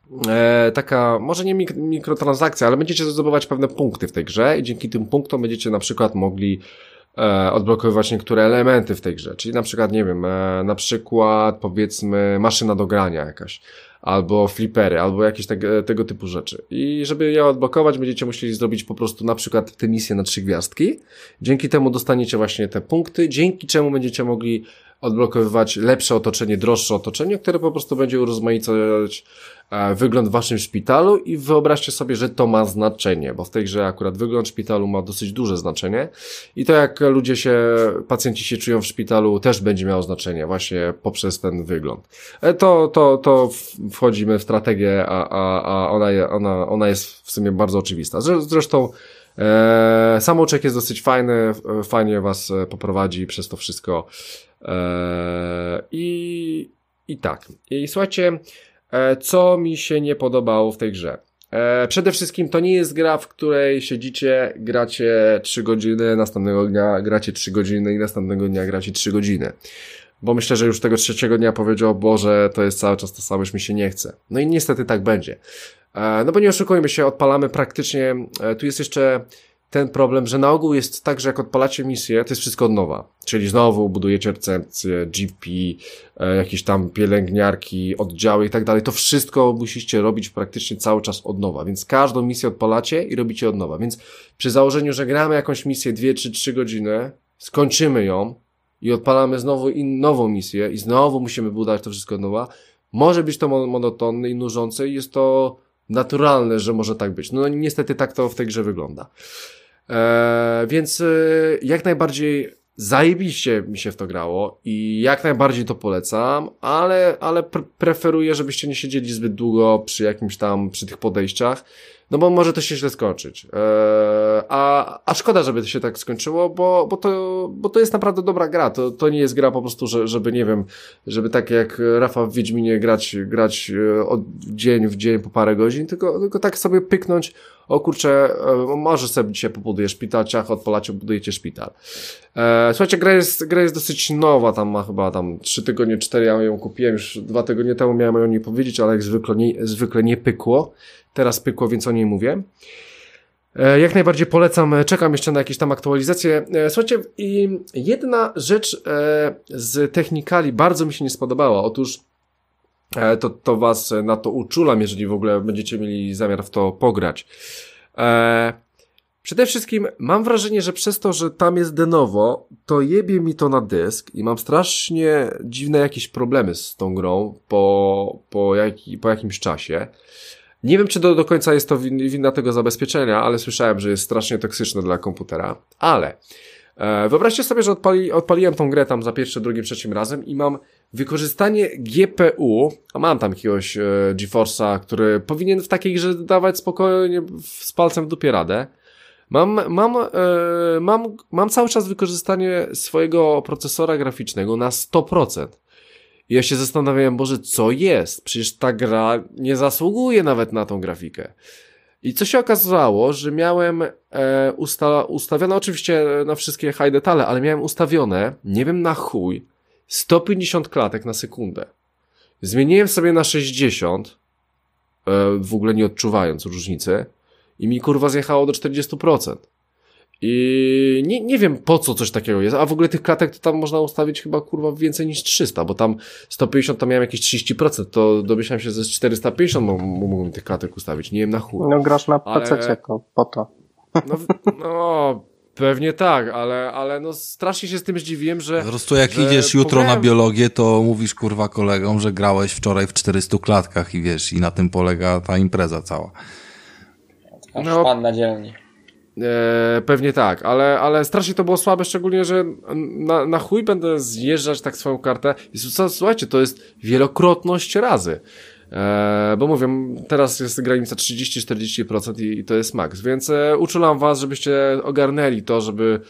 taka, może nie mikrotransakcja, ale będziecie zdobywać pewne punkty w tej grze i dzięki tym punktom będziecie na przykład mogli odblokowywać niektóre elementy w tej grze, czyli na przykład, nie wiem, na przykład powiedzmy maszyna do grania jakaś, albo flipery, albo jakieś tego typu rzeczy. I żeby je odblokować, będziecie musieli zrobić po prostu na przykład tę misję na 3 gwiazdki. Dzięki temu dostaniecie właśnie te punkty, dzięki czemu będziecie mogli odblokowywać lepsze otoczenie, droższe otoczenie, które po prostu będzie urozmaicać wygląd w waszym szpitalu i wyobraźcie sobie, że to ma znaczenie, bo w tej grze akurat wygląd szpitalu ma dosyć duże znaczenie i to jak pacjenci się czują w szpitalu też będzie miało znaczenie właśnie poprzez ten wygląd. To wchodzimy w strategię, a ona jest w sumie bardzo oczywista. Zresztą samouczek jest dosyć fajny, fajnie was poprowadzi przez to wszystko. I tak. I słuchajcie, co mi się nie podobało w tej grze? Przede wszystkim to nie jest gra, w której siedzicie, gracie 3 godziny, następnego dnia gracie 3 godziny i następnego dnia gracie 3 godziny. Bo myślę, że już tego 3. dnia powiedział, Boże, to jest cały czas to samo, już mi się nie chce. No i niestety tak będzie. No bo nie oszukujmy się, odpalamy praktycznie, tu jest jeszcze ten problem, że na ogół jest tak, że jak odpalacie misję, to jest wszystko od nowa. Czyli znowu budujecie recepcję, GP, jakieś tam pielęgniarki, oddziały i tak dalej. To wszystko musicie robić praktycznie cały czas od nowa. Więc każdą misję odpalacie i robicie od nowa. Więc przy założeniu, że gramy jakąś misję 2 czy 3 godziny, skończymy ją i odpalamy znowu nową misję i znowu musimy budować to wszystko od nowa, może być to monotonne i nużące i jest to naturalne, że może tak być. No niestety tak to w tej grze wygląda. Więc jak najbardziej zajebiście mi się w to grało i jak najbardziej to polecam, ale preferuję, żebyście nie siedzieli zbyt długo przy tych podejściach, no bo może to się źle skończyć. A szkoda, żeby to się tak skończyło, bo to jest naprawdę dobra gra. To nie jest gra po prostu, żeby nie wiem, żeby tak jak Rafa w Wiedźminie grać od dzień w dzień po parę godzin, tylko tak sobie pyknąć, o kurczę, może sobie dzisiaj pobuduję szpital, ciach, odpalacie, budujecie szpital. Słuchajcie, gra jest dosyć nowa, tam ma chyba 3 tygodnie, 4, ja ją kupiłem już 2 tygodnie temu, miałem o niej powiedzieć, ale jak zwykle nie pykło. Teraz pykło, więc o niej mówię. Jak najbardziej polecam, czekam jeszcze na jakieś tam aktualizacje. Słuchajcie, i jedna rzecz z technikali bardzo mi się nie spodobała. Otóż to was na to uczulam, jeżeli w ogóle będziecie mieli zamiar w to pograć. Przede wszystkim mam wrażenie, że przez to, że tam jest de novo, to jebie mi to na dysk i mam strasznie dziwne jakieś problemy z tą grą po jakimś czasie. Nie wiem, czy do końca jest to wina tego zabezpieczenia, ale słyszałem, że jest strasznie toksyczne dla komputera. Ale wyobraźcie sobie, że odpaliłem tą grę tam za pierwszym, drugim, trzecim razem i mam wykorzystanie GPU, a mam tam jakiegoś GeForce'a, który powinien w takiej grze dawać spokojnie z palcem w dupie radę. Mam cały czas wykorzystanie swojego procesora graficznego na 100%. I ja się zastanawiałem, Boże, co jest? Przecież ta gra nie zasługuje nawet na tą grafikę. I co się okazało, że miałem ustawione, oczywiście na wszystkie high detale, ale miałem ustawione, nie wiem na chuj, 150 klatek na sekundę. Zmieniłem sobie na 60, w ogóle nie odczuwając różnicy, i mi kurwa zjechało do 40%. I nie wiem po co coś takiego jest, a w ogóle tych klatek to tam można ustawić chyba kurwa więcej niż 300, bo tam 150 to miałem jakieś 30%, to domyślam się, że z 450 mógłbym tych klatek ustawić, nie wiem na chuj. No grasz na PC-cie, po to. No, pewnie tak, ale no strasznie się z tym zdziwiłem, że... Po prostu jak idziesz jutro na biologię, to mówisz kurwa kolegom, że grałeś wczoraj w 400 klatkach i wiesz, i na tym polega ta impreza cała. No, pan na dzielni. Pewnie tak, ale strasznie to było słabe, szczególnie, że na chuj będę zjeżdżać tak swoją kartę. I słuchajcie, to jest wielokrotność razy. Bo mówię, teraz jest granica 30-40% i to jest maks, więc uczulam was, żebyście ogarnęli to,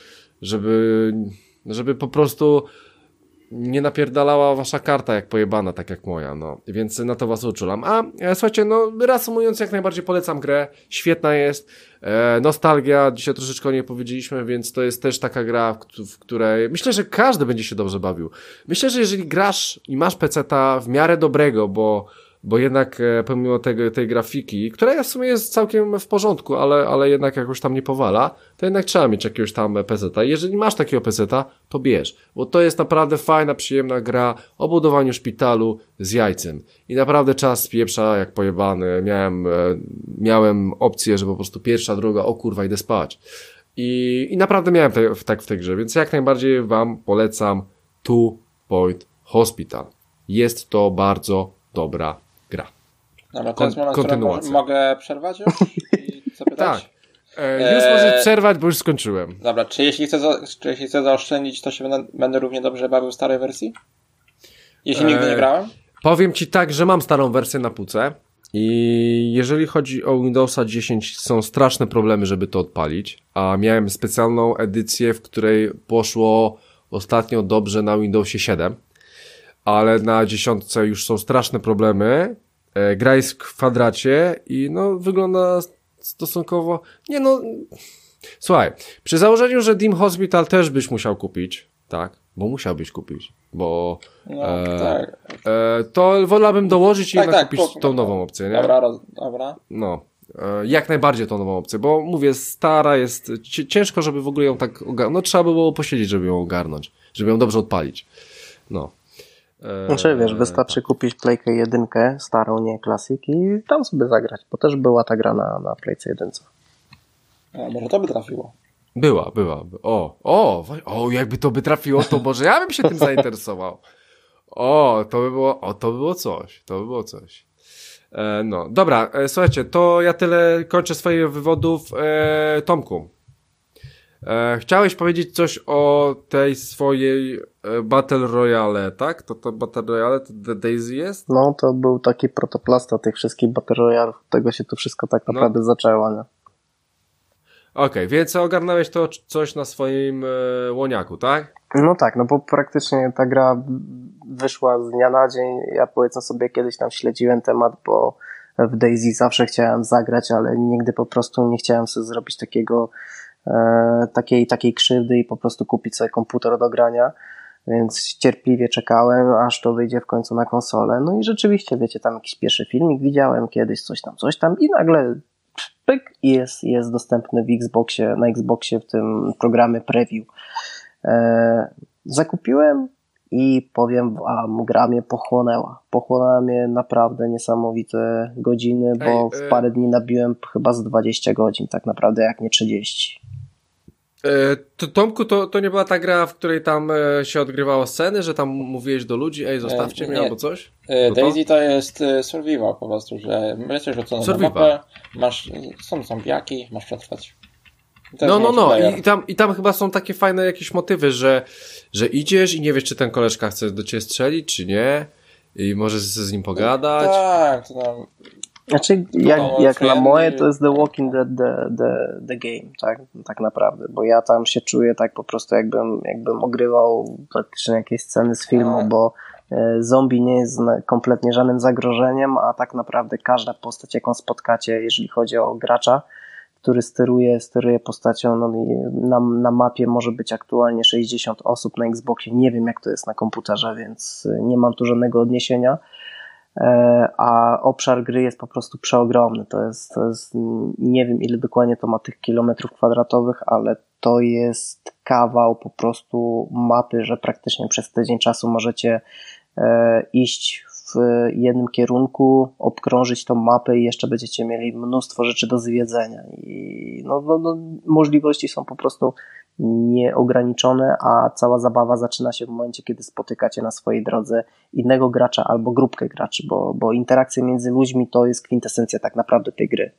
żeby po prostu nie napierdalała wasza karta jak pojebana, tak jak moja, no. Więc na to was uczulam. A słuchajcie, no reasumując, jak najbardziej polecam grę, świetna jest, nostalgia, dzisiaj troszeczkę o niej powiedzieliśmy, więc to jest też taka gra, w której myślę, że każdy będzie się dobrze bawił. Myślę, że jeżeli grasz i masz peceta w miarę dobrego, bo bo jednak pomimo tej grafiki, która w sumie jest całkiem w porządku, ale jednak jakoś tam nie powala, to jednak trzeba mieć jakiegoś tam PC-ta. Jeżeli masz takiego PC-ta, to bierz, bo to jest naprawdę fajna, przyjemna gra o budowaniu szpitalu z jajcem. I naprawdę czas pieprza jak pojebany. Miałem opcję, że po prostu pierwsza, druga, o kurwa, idę spać. I naprawdę miałem tak w tej grze, więc jak najbardziej wam polecam Two Point Hospital. Jest to bardzo dobra gra. Dobra, to jest moment, w którym mogę przerwać już i zapytać? Tak. Już możesz przerwać, bo już skończyłem. Dobra, czy jeśli chcę zaoszczędzić, to się będę równie dobrze bawił w starej wersji? Jeśli nigdy nie grałem? Powiem ci tak, że mam starą wersję na półce i jeżeli chodzi o Windowsa 10, są straszne problemy, żeby to odpalić, a miałem specjalną edycję, w której poszło ostatnio dobrze na Windowsie 7, ale na 10 już są straszne problemy. Gra jest w kwadracie i no wygląda stosunkowo... Nie no... Słuchaj, przy założeniu, że Dim Hospital też byś musiał kupić, tak? Bo musiałbyś kupić, bo tak. To wolałbym dołożyć i jednak kupić tą nową opcję, nie? Dobra. No, jak najbardziej tą nową opcję, bo mówię, stara jest, ciężko, żeby w ogóle ją tak ogarnąć, no trzeba by było posiedzieć, żeby ją ogarnąć, żeby ją dobrze odpalić, no. Znaczy wiesz, wystarczy kupić Playkę 1, starą, nie Classic i tam sobie zagrać, bo też była ta gra na Playce 1. A może to by trafiło. Była. Jakby to by trafiło, to może ja bym się tym zainteresował. To by było coś. No, dobra, słuchajcie, to ja tyle kończę swoich wywodów. Tomku, chciałeś powiedzieć coś o tej swojej Battle Royale, tak? To Battle Royale, to The Daisy jest? No, to był taki protoplasta tych wszystkich Battle Royale, od tego się to wszystko tak naprawdę zaczęło, nie? Okej, więc ogarnąłeś to coś na swoim łoniaku, tak? No tak, no bo praktycznie ta gra wyszła z dnia na dzień. Ja powiedzmy sobie kiedyś tam śledziłem temat, bo w Daisy zawsze chciałem zagrać, ale nigdy po prostu nie chciałem sobie zrobić takiej krzywdy i po prostu kupić sobie komputer do grania, więc cierpliwie czekałem, aż to wyjdzie w końcu na konsolę. No i rzeczywiście, wiecie, tam jakiś pierwszy filmik widziałem kiedyś, coś tam i nagle pyk i jest dostępny na Xboxie w tym programie Preview. Zakupiłem i powiem wam, gra mnie pochłonęła. Pochłonęła mnie naprawdę niesamowite godziny, bo w parę dni nabiłem chyba z 20 godzin, tak naprawdę, jak nie 30. Tomku, to nie była ta gra, w której tam się odgrywało sceny, że tam mówiłeś do ludzi, zostawcie mnie albo coś? Daisy to jest survival po prostu, że jesteś rzucony na mapę, są zombiaki, masz przetrwać. No. I tam chyba są takie fajne jakieś motywy, że idziesz i nie wiesz, czy ten koleżka chce do ciebie strzelić, czy nie. I możesz z nim pogadać. Tak, to tam... Znaczy, jak na moje, to jest The Walking Dead the game, tak naprawdę, bo ja tam się czuję tak po prostu, jakbym ogrywał praktycznie jakieś sceny z filmu, bo zombie nie jest kompletnie żadnym zagrożeniem, a tak naprawdę każda postać, jaką spotkacie, jeżeli chodzi o gracza, który steruje postacią, no, na mapie może być aktualnie 60 osób na Xboxie, nie wiem jak to jest na komputerze, więc nie mam tu żadnego odniesienia, a obszar gry jest po prostu przeogromny, to jest nie wiem ile dokładnie to ma tych kilometrów kwadratowych, ale to jest kawał po prostu mapy, że praktycznie przez tydzień czasu możecie iść w jednym kierunku, obkrążyć tą mapę i jeszcze będziecie mieli mnóstwo rzeczy do zwiedzenia i możliwości są po prostu nieograniczone, a cała zabawa zaczyna się w momencie, kiedy spotykacie na swojej drodze innego gracza albo grupkę graczy, bo interakcja między ludźmi to jest kwintesencja tak naprawdę tej gry.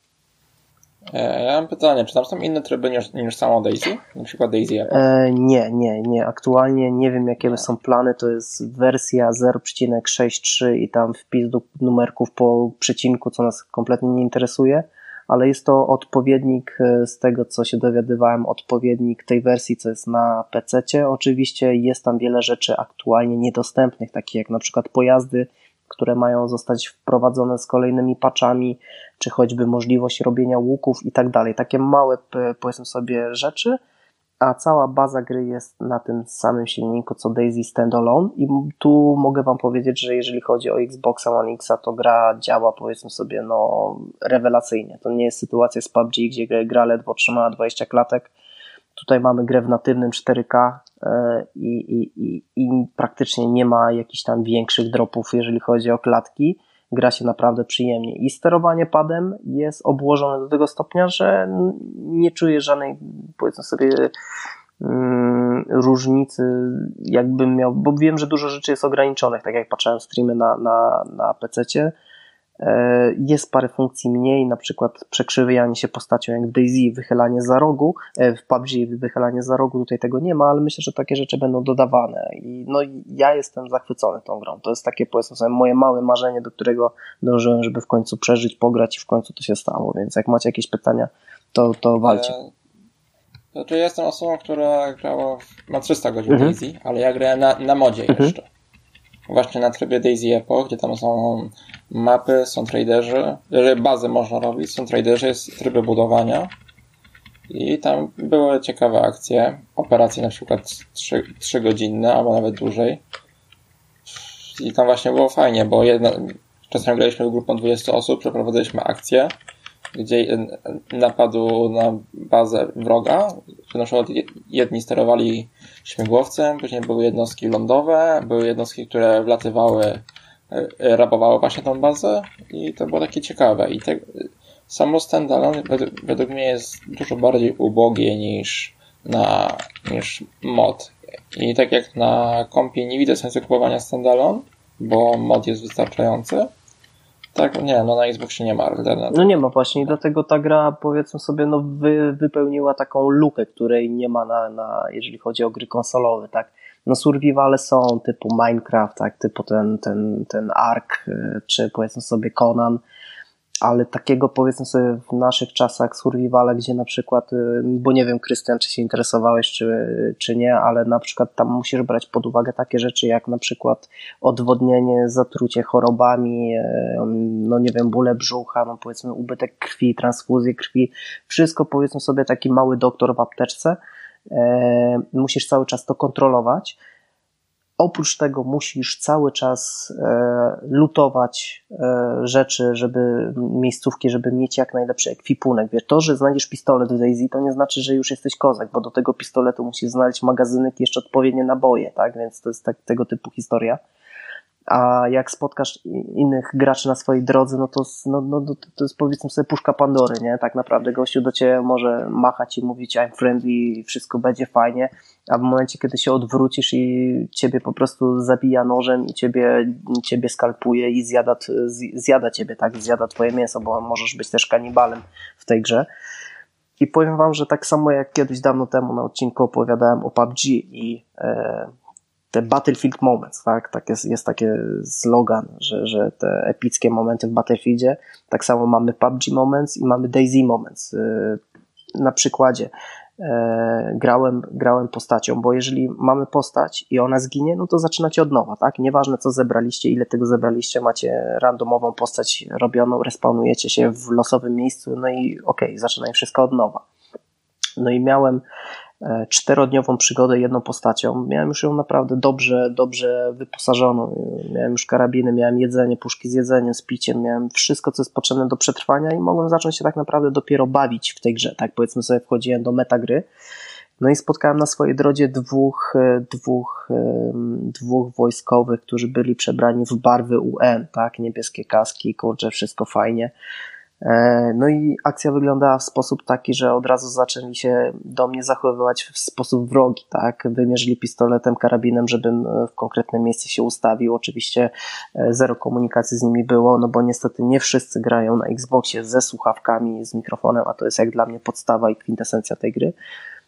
Ja mam pytanie, czy tam są inne tryby niż samo Daisy? Na przykład Daisy Echo? Nie. Aktualnie nie wiem jakie są plany, to jest wersja 0.63 i tam wpis do numerków po przecinku, co nas kompletnie nie interesuje, ale jest to odpowiednik, z tego co się dowiadywałem, odpowiednik tej wersji, co jest na PC-cie. Oczywiście jest tam wiele rzeczy aktualnie niedostępnych, takich jak na przykład pojazdy, które mają zostać wprowadzone z kolejnymi patchami, czy choćby możliwość robienia łuków i tak dalej. Takie małe, powiedzmy sobie, rzeczy, a cała baza gry jest na tym samym silniku co DayZ Standalone i tu mogę wam powiedzieć, że jeżeli chodzi o Xboxa One X, to gra działa, powiedzmy sobie, rewelacyjnie. To nie jest sytuacja z PUBG, gdzie gra ledwo trzymała 20 klatek. Tutaj mamy grę w natywnym 4K i praktycznie nie ma jakichś tam większych dropów, jeżeli chodzi o klatki. Gra się naprawdę przyjemnie i sterowanie padem jest obłożone do tego stopnia, że nie czuję żadnej, powiedzmy sobie, różnicy, jakbym miał, bo wiem, że dużo rzeczy jest ograniczonych, tak jak patrzyłem streamy na PC-cie. Jest parę funkcji mniej, na przykład przekrzywianie się postacią jak w DayZ, wychylanie za rogu, w PUBG wychylanie za rogu, tutaj tego nie ma, ale myślę, że takie rzeczy będą dodawane i ja jestem zachwycony tą grą, to jest takie, powiedzmy sobie, moje małe marzenie, do którego dążyłem, żeby w końcu przeżyć, pograć i w końcu to się stało, więc jak macie jakieś pytania, to walcie. Znaczy ja jestem osobą, która grała, ma 300 godzin DayZ, ale ja grałem na modzie jeszcze. Właśnie na trybie DayZ Epoch, gdzie tam są mapy, są traderzy, bazę można robić, są traderzy, jest tryby budowania i tam były ciekawe akcje, operacje na przykład 3 godzinne albo nawet dłużej i tam właśnie było fajnie, bo czasem graliśmy grupą 20 osób, przeprowadzaliśmy akcję, gdzie napadu na bazę wroga, jedni sterowali śmigłowcem, później były jednostki lądowe, były jednostki, które wlatywały, rabowały właśnie tą bazę i to było takie ciekawe. I samo standalone według mnie jest dużo bardziej ubogie niż mod. I tak jak na kompie nie widzę sensu kupowania standalone, bo mod jest wystarczający. Tak, nie, na Xboxie nie ma alternatyw. No nie ma właśnie i dlatego ta gra, powiedzmy sobie, wypełniła taką lukę, której nie ma jeżeli chodzi o gry konsolowe, tak. Survivale są typu Minecraft, tak, typu ten Ark, czy powiedzmy sobie Conan, ale takiego, powiedzmy sobie, w naszych czasach survivale, gdzie na przykład, bo nie wiem, Krystian, czy się interesowałeś, czy nie, ale na przykład tam musisz brać pod uwagę takie rzeczy, jak na przykład odwodnienie, zatrucie chorobami, nie wiem, bóle brzucha, powiedzmy ubytek krwi, transfuzję krwi, wszystko, powiedzmy sobie, taki mały doktor w apteczce, musisz cały czas to kontrolować. Oprócz tego musisz cały czas lutować rzeczy, miejscówki, żeby mieć jak najlepszy ekwipunek. Wiesz, to, że znajdziesz pistolet w DayZ, to nie znaczy, że już jesteś kozak, bo do tego pistoletu musisz znaleźć magazynek i jeszcze odpowiednie naboje, tak? Więc to jest tego typu historia. A jak spotkasz innych graczy na swojej drodze, to jest, powiedzmy sobie, puszka Pandory, nie? Tak naprawdę gościu do ciebie może machać i mówić I'm friendly i wszystko będzie fajnie, a w momencie, kiedy się odwrócisz i ciebie po prostu zabija nożem i ciebie skalpuje i zjada ciebie, tak? Zjada twoje mięso, bo możesz być też kanibalem w tej grze. I powiem wam, że tak samo jak kiedyś dawno temu na odcinku opowiadałem o PUBG i te Battlefield Moments, tak jest taki slogan, że te epickie momenty w Battlefieldzie, tak samo mamy PUBG Moments i mamy DayZ Moments. Na przykładzie grałem postacią, bo jeżeli mamy postać i ona zginie, to zaczynacie od nowa, tak? Nieważne co zebraliście, ile tego zebraliście, macie randomową postać robioną, respawnujecie się w losowym miejscu, i zaczynaj wszystko od nowa. I miałem 4-dniową przygodę jedną postacią. Miałem już ją naprawdę dobrze wyposażoną. Miałem już karabiny, miałem jedzenie, puszki z jedzeniem, z piciem, miałem wszystko, co jest potrzebne do przetrwania i mogłem zacząć się tak naprawdę dopiero bawić w tej grze. Tak, powiedzmy sobie, wchodziłem do metagry. I spotkałem na swojej drodze dwóch wojskowych, którzy byli przebrani w barwy UN, tak, niebieskie kaski, kurczę, wszystko fajnie. I akcja wyglądała w sposób taki, że od razu zaczęli się do mnie zachowywać w sposób wrogi, tak? Wymierzyli pistoletem, karabinem, żebym w konkretne miejsce się ustawił. Oczywiście zero komunikacji z nimi było, bo niestety nie wszyscy grają na Xboxie ze słuchawkami, z mikrofonem, a to jest jak dla mnie podstawa i kwintesencja tej gry.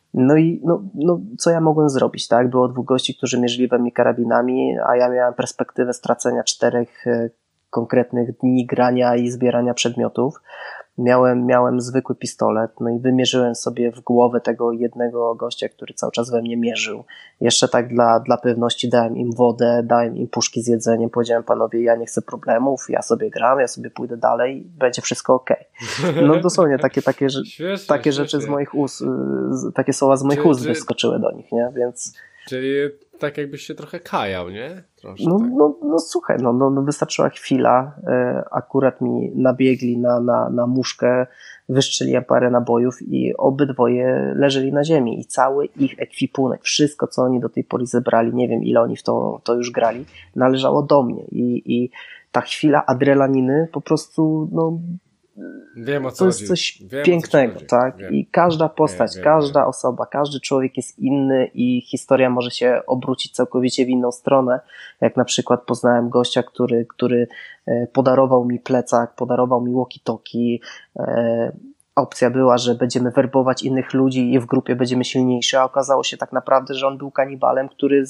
Co ja mogłem zrobić, tak? Było 2 gości, którzy mierzyli we mnie karabinami, a ja miałem perspektywę stracenia 4 konkretnych dni grania i zbierania przedmiotów. miałem zwykły pistolet, no i wymierzyłem sobie w głowę tego jednego gościa, który cały czas we mnie mierzył. Jeszcze tak dla pewności dałem im wodę, dałem im puszki z jedzeniem, powiedziałem: panowie, ja nie chcę problemów, ja sobie gram, ja sobie pójdę dalej, będzie wszystko okej. No dosłownie takie rzeczy z moich ust, takie słowa z moich ust wyskoczyły do nich, nie? Więc... Czyli tak jakbyś się trochę kajał, nie? Troszkę, no, tak. no słuchaj, no wystarczyła chwila, akurat mi nabiegli na muszkę, wyszczeliłem parę nabojów i obydwoje leżeli na ziemi i cały ich ekwipunek, wszystko co oni do tej pory zebrali, nie wiem ile oni w to już grali, należało do mnie i ta chwila adrenalinny po prostu, no Wiem, o co to jest chodzi. coś Wiem, pięknego, tak? Wiem. I każda postać, każda osoba, każdy człowiek jest inny i historia może się obrócić całkowicie w inną stronę. Jak na przykład poznałem gościa, który podarował mi plecak, podarował mi walkie-talkie. Opcja była, że będziemy werbować innych ludzi i w grupie będziemy silniejsi, a okazało się tak naprawdę, że on był kanibalem, który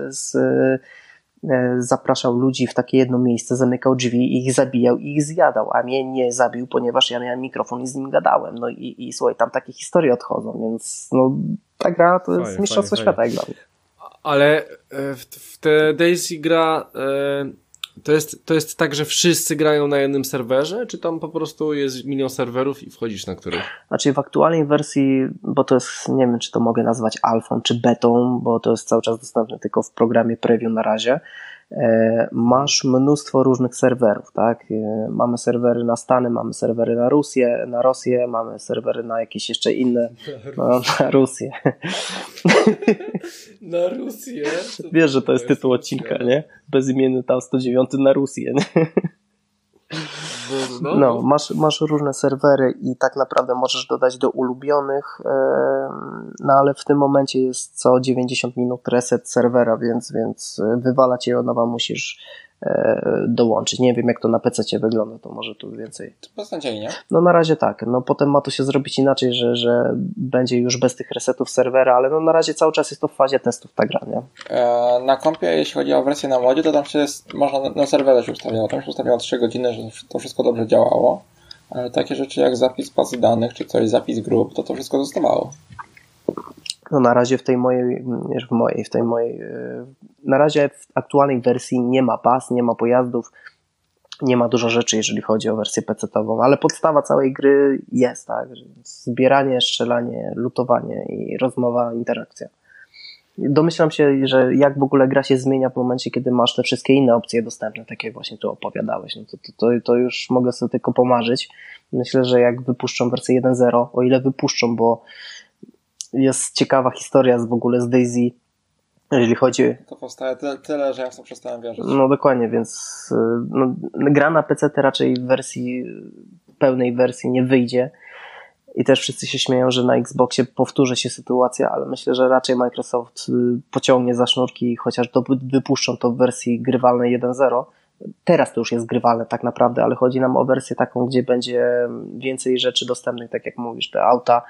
zapraszał ludzi w takie jedno miejsce, zamykał drzwi, ich zabijał i ich zjadał, a mnie nie zabił, ponieważ ja miałem mikrofon i z nim gadałem. No i słuchaj, tam takie historie odchodzą, więc no, ta gra to jest mistrzostwo świata jak dla mnie. Ale w te DayZ gra to jest tak, że wszyscy grają na jednym serwerze, czy tam po prostu jest milion serwerów i wchodzisz na których? Znaczy w aktualnej wersji, bo to jest, nie wiem czy to mogę nazwać alfą czy betą, bo to jest cały czas dostępne tylko w programie preview na razie, masz mnóstwo różnych serwerów, tak? Mamy serwery na Stany, mamy serwery na Rosję, mamy serwery na jakieś jeszcze inne, na Rosję. Na Rosję? Wiesz, że to jest tytuł odcinka, nie? Bezimienny tam 109 na Rosję, nie? No, masz różne serwery i tak naprawdę możesz dodać do ulubionych, no ale w tym momencie jest co 90 minut reset serwera, więc wywalać je od nowa musisz dołączyć. Nie wiem jak to na PC wygląda, to może tu więcej. To beznadziejnie. No na razie tak, no potem ma to się zrobić inaczej, że będzie już bez tych resetów serwera, ale no na razie cały czas jest to w fazie testów ta gra, nie? Na kompie, jeśli chodzi o wersję na modzie, to tam się można na serwerze się ustawiało. Tam się ustawiało 3 godziny, że to wszystko dobrze działało. Ale takie rzeczy jak zapis bazy danych, czy coś, zapis grup, to wszystko zostawało. No na razie na razie w aktualnej wersji nie ma baz, nie ma pojazdów, nie ma dużo rzeczy, jeżeli chodzi o wersję PC-tową, ale podstawa całej gry jest, tak? Zbieranie, strzelanie, lootowanie i rozmowa, interakcja. Domyślam się, że jak w ogóle gra się zmienia w momencie, kiedy masz te wszystkie inne opcje dostępne, tak jak właśnie tu opowiadałeś, no to już mogę sobie tylko pomarzyć. Myślę, że jak wypuszczą wersję 1.0, o ile wypuszczą, bo jest ciekawa historia w ogóle z DayZ, jeżeli chodzi... To powstaje tyle, że ja sobie przestałem wierzyć. No dokładnie, więc no, gra na PC raczej w pełnej wersji nie wyjdzie i też wszyscy się śmieją, że na Xboxie powtórzy się sytuacja, ale myślę, że raczej Microsoft pociągnie za sznurki, chociaż wypuszczą to w wersji grywalnej 1.0. Teraz to już jest grywalne tak naprawdę, ale chodzi nam o wersję taką, gdzie będzie więcej rzeczy dostępnych, tak jak mówisz, te auta,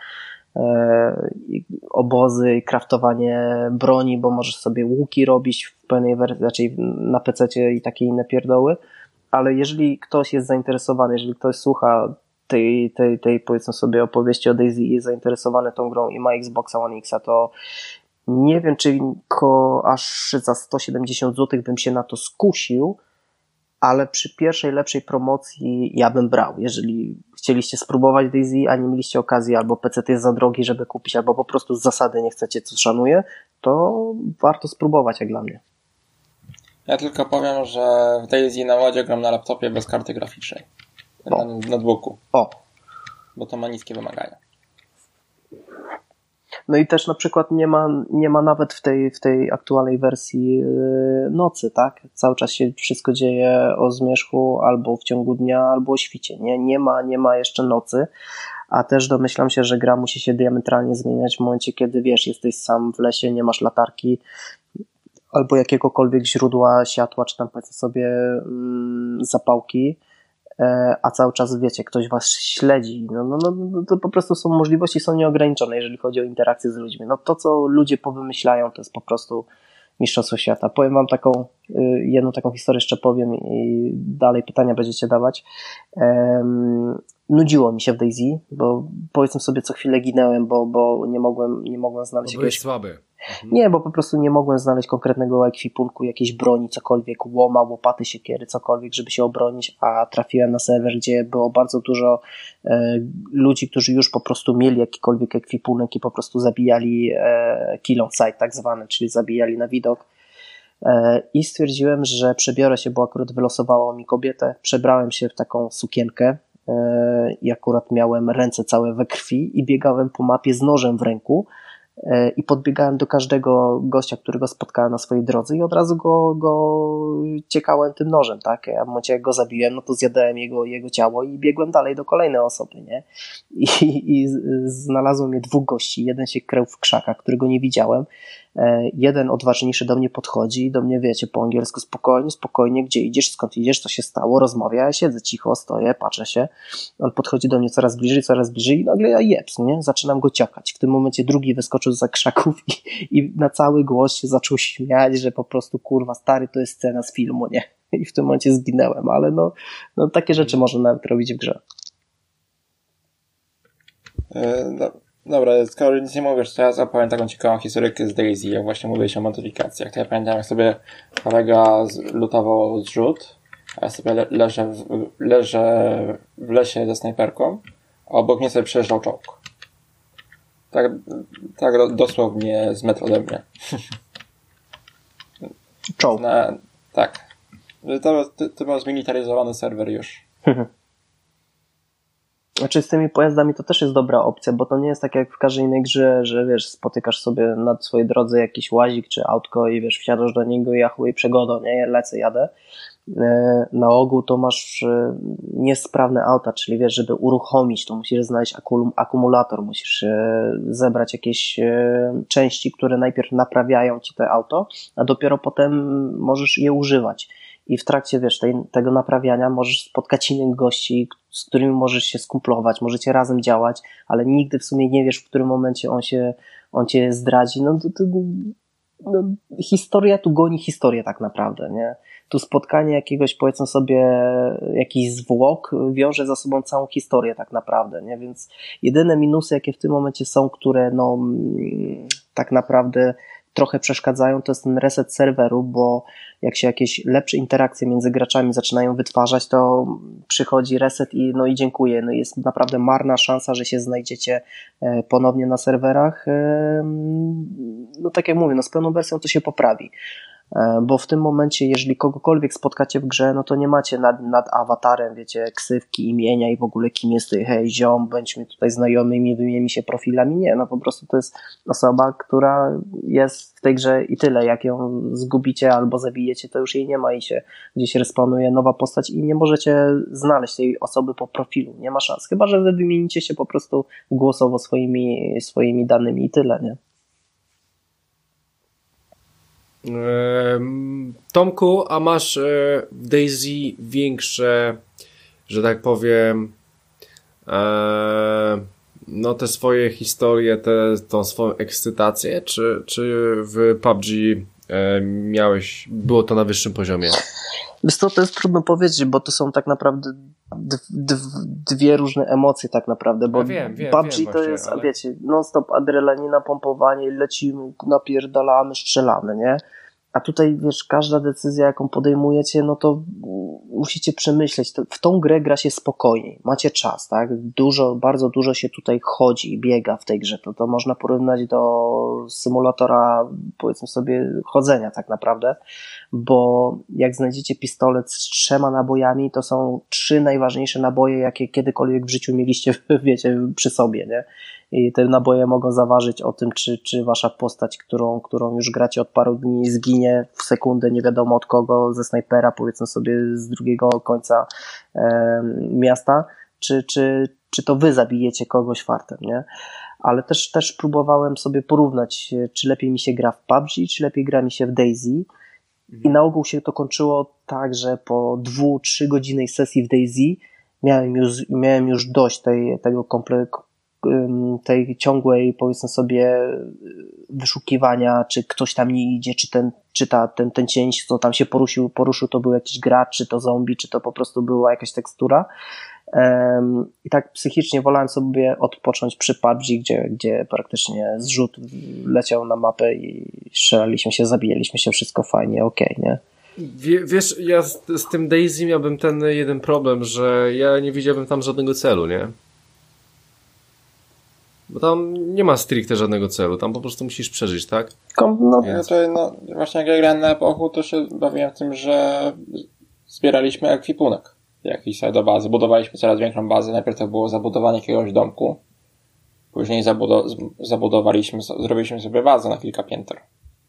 obozy, kraftowanie broni, bo możesz sobie łuki robić w pełnej wersji, znaczy na PC-cie i takie inne pierdoły, ale jeżeli ktoś jest zainteresowany, jeżeli ktoś słucha tej powiedzmy sobie opowieści o DayZ i jest zainteresowany tą grą i ma Xboxa One X, to nie wiem, czy aż za 170 zł bym się na to skusił, ale przy pierwszej lepszej promocji ja bym brał. Jeżeli chcieliście spróbować DayZ, a nie mieliście okazji, albo PC jest za drogi, żeby kupić, albo po prostu z zasady nie chcecie, co szanuję, to warto spróbować jak dla mnie. Ja tylko powiem, że w DayZ na ładzie gram na laptopie bez karty graficznej. Na notebooku. Bo to ma niskie wymagania. No i też na przykład nie ma nawet w tej aktualnej wersji nocy, tak? Cały czas się wszystko dzieje o zmierzchu albo w ciągu dnia, albo o świcie. Nie ma jeszcze nocy, a też domyślam się, że gra musi się diametralnie zmieniać w momencie, kiedy wiesz, jesteś sam w lesie, nie masz latarki albo jakiegokolwiek źródła światła, czy tam powiedzmy sobie zapałki, a cały czas wiecie, ktoś was śledzi, no to po prostu możliwości są nieograniczone, jeżeli chodzi o interakcję z ludźmi. No to, co ludzie powymyślają, to jest po prostu Mistrzostwo Świata. Powiem wam jedną taką historię jeszcze powiem i dalej pytania będziecie dawać. Nudziło mi się w DayZ, bo powiedzmy sobie co chwilę ginęłem, bo nie mogłem znaleźć jakiegoś... słaby. Nie, bo po prostu nie mogłem znaleźć konkretnego ekwipunku, jakiejś broni, cokolwiek, łoma, łopaty, siekiery, cokolwiek, żeby się obronić, a trafiłem na serwer, gdzie było bardzo dużo ludzi, którzy już po prostu mieli jakikolwiek ekwipunek i po prostu zabijali kill on sight tak zwane, czyli zabijali na widok. I stwierdziłem, że przebiorę się, bo akurat wylosowało mi kobietę, przebrałem się w taką sukienkę i akurat miałem ręce całe we krwi i biegałem po mapie z nożem w ręku i podbiegałem do każdego gościa, którego spotkałem na swojej drodze i od razu go ciekałem tym nożem, tak? Ja w momencie jak go zabiłem, no to zjadałem jego ciało i biegłem dalej do kolejnej osoby, nie? I znalazło mnie 2 gości, jeden się krył w krzakach, którego nie widziałem, jeden odważniejszy do mnie podchodzi i do mnie, wiecie, po angielsku spokojnie, gdzie idziesz, skąd idziesz, co się stało, rozmawia, ja siedzę cicho, stoję, patrzę się, on podchodzi do mnie coraz bliżej i nagle ja jeps, nie? Zaczynam go ciokać. W tym momencie drugi wyskoczył za krzaków i na cały głos się zaczął śmiać, że po prostu kurwa stary, to jest scena z filmu, nie? I w tym momencie zginęłem, ale no takie rzeczy można nawet robić w grze. Dobra, skoro nic nie mówisz, to ja opowiem taką ciekawą historykę z DayZ, jak właśnie mówiłeś o modyfikacjach. To ja pamiętam, jak sobie kolega lutował zrzut, a ja sobie leżę w lesie ze snajperką, a obok mnie sobie przejeżdżał czołg. Tak dosłownie z metr ode mnie. Czołg. Tak. To był zmilitaryzowany serwer już. Znaczy z tymi pojazdami to też jest dobra opcja, bo to nie jest tak jak w każdej innej grze, że wiesz, spotykasz sobie na swojej drodze jakiś łazik czy autko i wiesz, wsiadasz do niego i jachuj przegodą, nie? Jadę. Na ogół to masz niesprawne auta, czyli wiesz, żeby uruchomić, to musisz znaleźć akumulator, musisz zebrać jakieś części, które najpierw naprawiają ci to auto, a dopiero potem możesz je używać. I w trakcie, wiesz, tego naprawiania możesz spotkać innych gości, z którymi możesz się skumplować, możecie razem działać, ale nigdy w sumie nie wiesz, w którym momencie on cię zdradzi. Historia tu goni historię tak naprawdę, nie? Tu spotkanie jakiegoś, powiedzmy sobie, jakiś zwłok wiąże za sobą całą historię tak naprawdę, nie? Więc jedyne minusy, jakie w tym momencie są, które tak naprawdę trochę przeszkadzają, to jest ten reset serweru, bo jak się jakieś lepsze interakcje między graczami zaczynają wytwarzać, to przychodzi reset i dziękuję. Jest naprawdę marna szansa, że się znajdziecie ponownie na serwerach. Tak jak mówię, z pełną wersją to się poprawi. Bo w tym momencie, jeżeli kogokolwiek spotkacie w grze, no to nie macie nad awatarem, wiecie, ksywki, imienia i w ogóle kim jest ty, hej ziom, bądźmy tutaj znajomymi, wymienimy się profilami. Nie, po prostu to jest osoba, która jest w tej grze i tyle. Jak ją zgubicie albo zabijecie, to już jej nie ma i się gdzieś respawnuje nowa postać i nie możecie znaleźć tej osoby po profilu. Nie ma szans. Chyba że wy wymienicie się po prostu głosowo swoimi danymi i tyle, nie? Tomku, a masz w DayZ większe, że tak powiem, te swoje historie, tą swoją ekscytację, czy w PUBG było to na wyższym poziomie? Wiesz co, to jest trudno powiedzieć, bo to są tak naprawdę dwie różne emocje tak naprawdę, bo wiem, PUBG wiem to właśnie, jest, ale... wiecie, non-stop adrenalina, pompowanie, lecimy, napierdalamy, strzelamy, nie? A tutaj, wiesz, każda decyzja, jaką podejmujecie, to musicie przemyśleć. W tą grę gra się spokojniej. Macie czas, tak? Bardzo dużo się tutaj chodzi, biega w tej grze. To można porównać do symulatora, powiedzmy sobie, chodzenia tak naprawdę, bo jak znajdziecie pistolet z 3 nabojami, to są 3 najważniejsze naboje, jakie kiedykolwiek w życiu mieliście, wiecie, przy sobie, nie? I te naboje mogą zaważyć o tym, czy wasza postać, którą już gracie od paru dni, zginie w sekundę, nie wiadomo od kogo, ze snajpera, powiedzmy sobie z drugiego końca miasta, czy to wy zabijecie kogoś fartem, nie? Ale też próbowałem sobie porównać, czy lepiej mi się gra w PUBG, czy lepiej gra mi się w DayZ. I na ogół się to kończyło tak, że po 2-3 godzinnej sesji w DayZ miałem już dość tego tej ciągłej, powiedzmy sobie, wyszukiwania, czy ktoś tam nie idzie, czy ten cień, co tam się poruszył, to był jakiś gracz, czy to zombie, czy to po prostu była jakaś tekstura. I tak psychicznie wolałem sobie odpocząć przy PUBG, gdzie praktycznie zrzut leciał na mapę i strzelaliśmy się, zabijaliśmy się, wszystko fajnie, okej, nie? Wiesz, ja z tym DayZ miałbym ten jeden problem, że ja nie widziałbym tam żadnego celu, nie? Bo tam nie ma stricte żadnego celu, tam po prostu musisz przeżyć, tak? Właśnie jak ja grałem na Epochu, to się bawiłem w tym, że zbieraliśmy ekwipunek jakiś do bazy, budowaliśmy coraz większą bazę, najpierw to było zabudowanie jakiegoś domku, później zrobiliśmy sobie bazę na kilka pięter.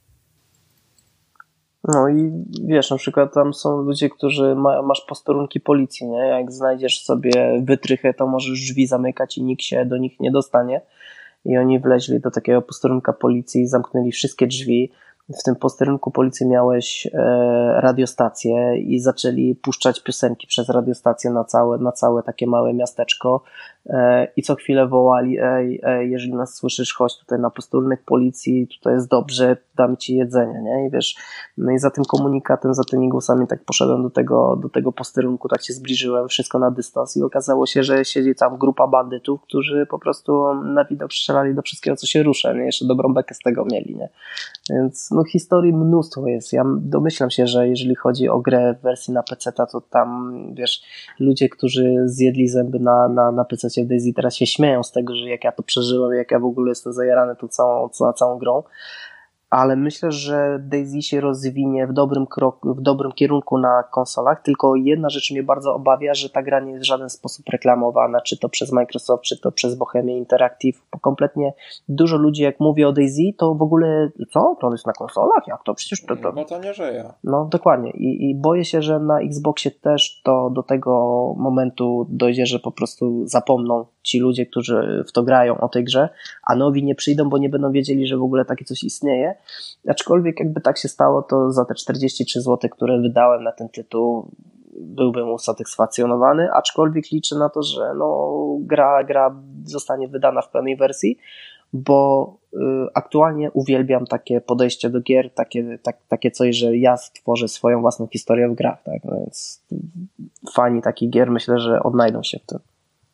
No i wiesz, na przykład tam są ludzie, którzy masz posterunki policji, nie? Jak znajdziesz sobie wytrychę, to możesz drzwi zamykać i nikt się do nich nie dostanie. I oni wleźli do takiego posterunka policji i zamknęli wszystkie drzwi. W tym posterunku policji miałeś radiostację i zaczęli puszczać piosenki przez radiostację na całe takie małe miasteczko i co chwilę wołali: ej, jeżeli nas słyszysz, chodź tutaj na posterunek policji, tutaj jest dobrze, dam ci jedzenie, nie? I wiesz, no i za tym komunikatem, za tymi głosami tak poszedłem do tego posterunku, tak się zbliżyłem, wszystko na dystans i okazało się, że siedzi tam grupa bandytów, którzy po prostu na widok strzelali do wszystkiego, co się rusza, nie? Jeszcze dobrą bekę z tego mieli, nie? Więc no historii mnóstwo jest. Ja domyślam się, że jeżeli chodzi o grę w wersji na PC-ta, to tam, wiesz, ludzie, którzy zjedli zęby na PC-cie w DayZ teraz się śmieją z tego, że jak ja to przeżyłem, jak ja w ogóle jestem zajarany tą całą grą. Ale myślę, że DayZ się rozwinie w dobrym kierunku na konsolach, tylko jedna rzecz mnie bardzo obawia, że ta gra nie jest w żaden sposób reklamowana, czy to przez Microsoft, czy to przez Bohemia Interactive, bo kompletnie dużo ludzi jak mówi o DayZ, to w ogóle co? To jest na konsolach? Jak to? Przecież to... Bo to nie żyje. No dokładnie i boję się, że na Xboxie też to do tego momentu dojdzie, że po prostu zapomną ci ludzie, którzy w to grają o tej grze, a nowi nie przyjdą, bo nie będą wiedzieli, że w ogóle takie coś istnieje. Aczkolwiek jakby tak się stało, to za te 43 zł, które wydałem na ten tytuł, byłbym usatysfakcjonowany, aczkolwiek liczę na to, że no, gra zostanie wydana w pełnej wersji, bo aktualnie uwielbiam takie podejście do gier, takie coś, że ja stworzę swoją własną historię w grach, tak? No więc fani takich gier myślę, że odnajdą się w tym.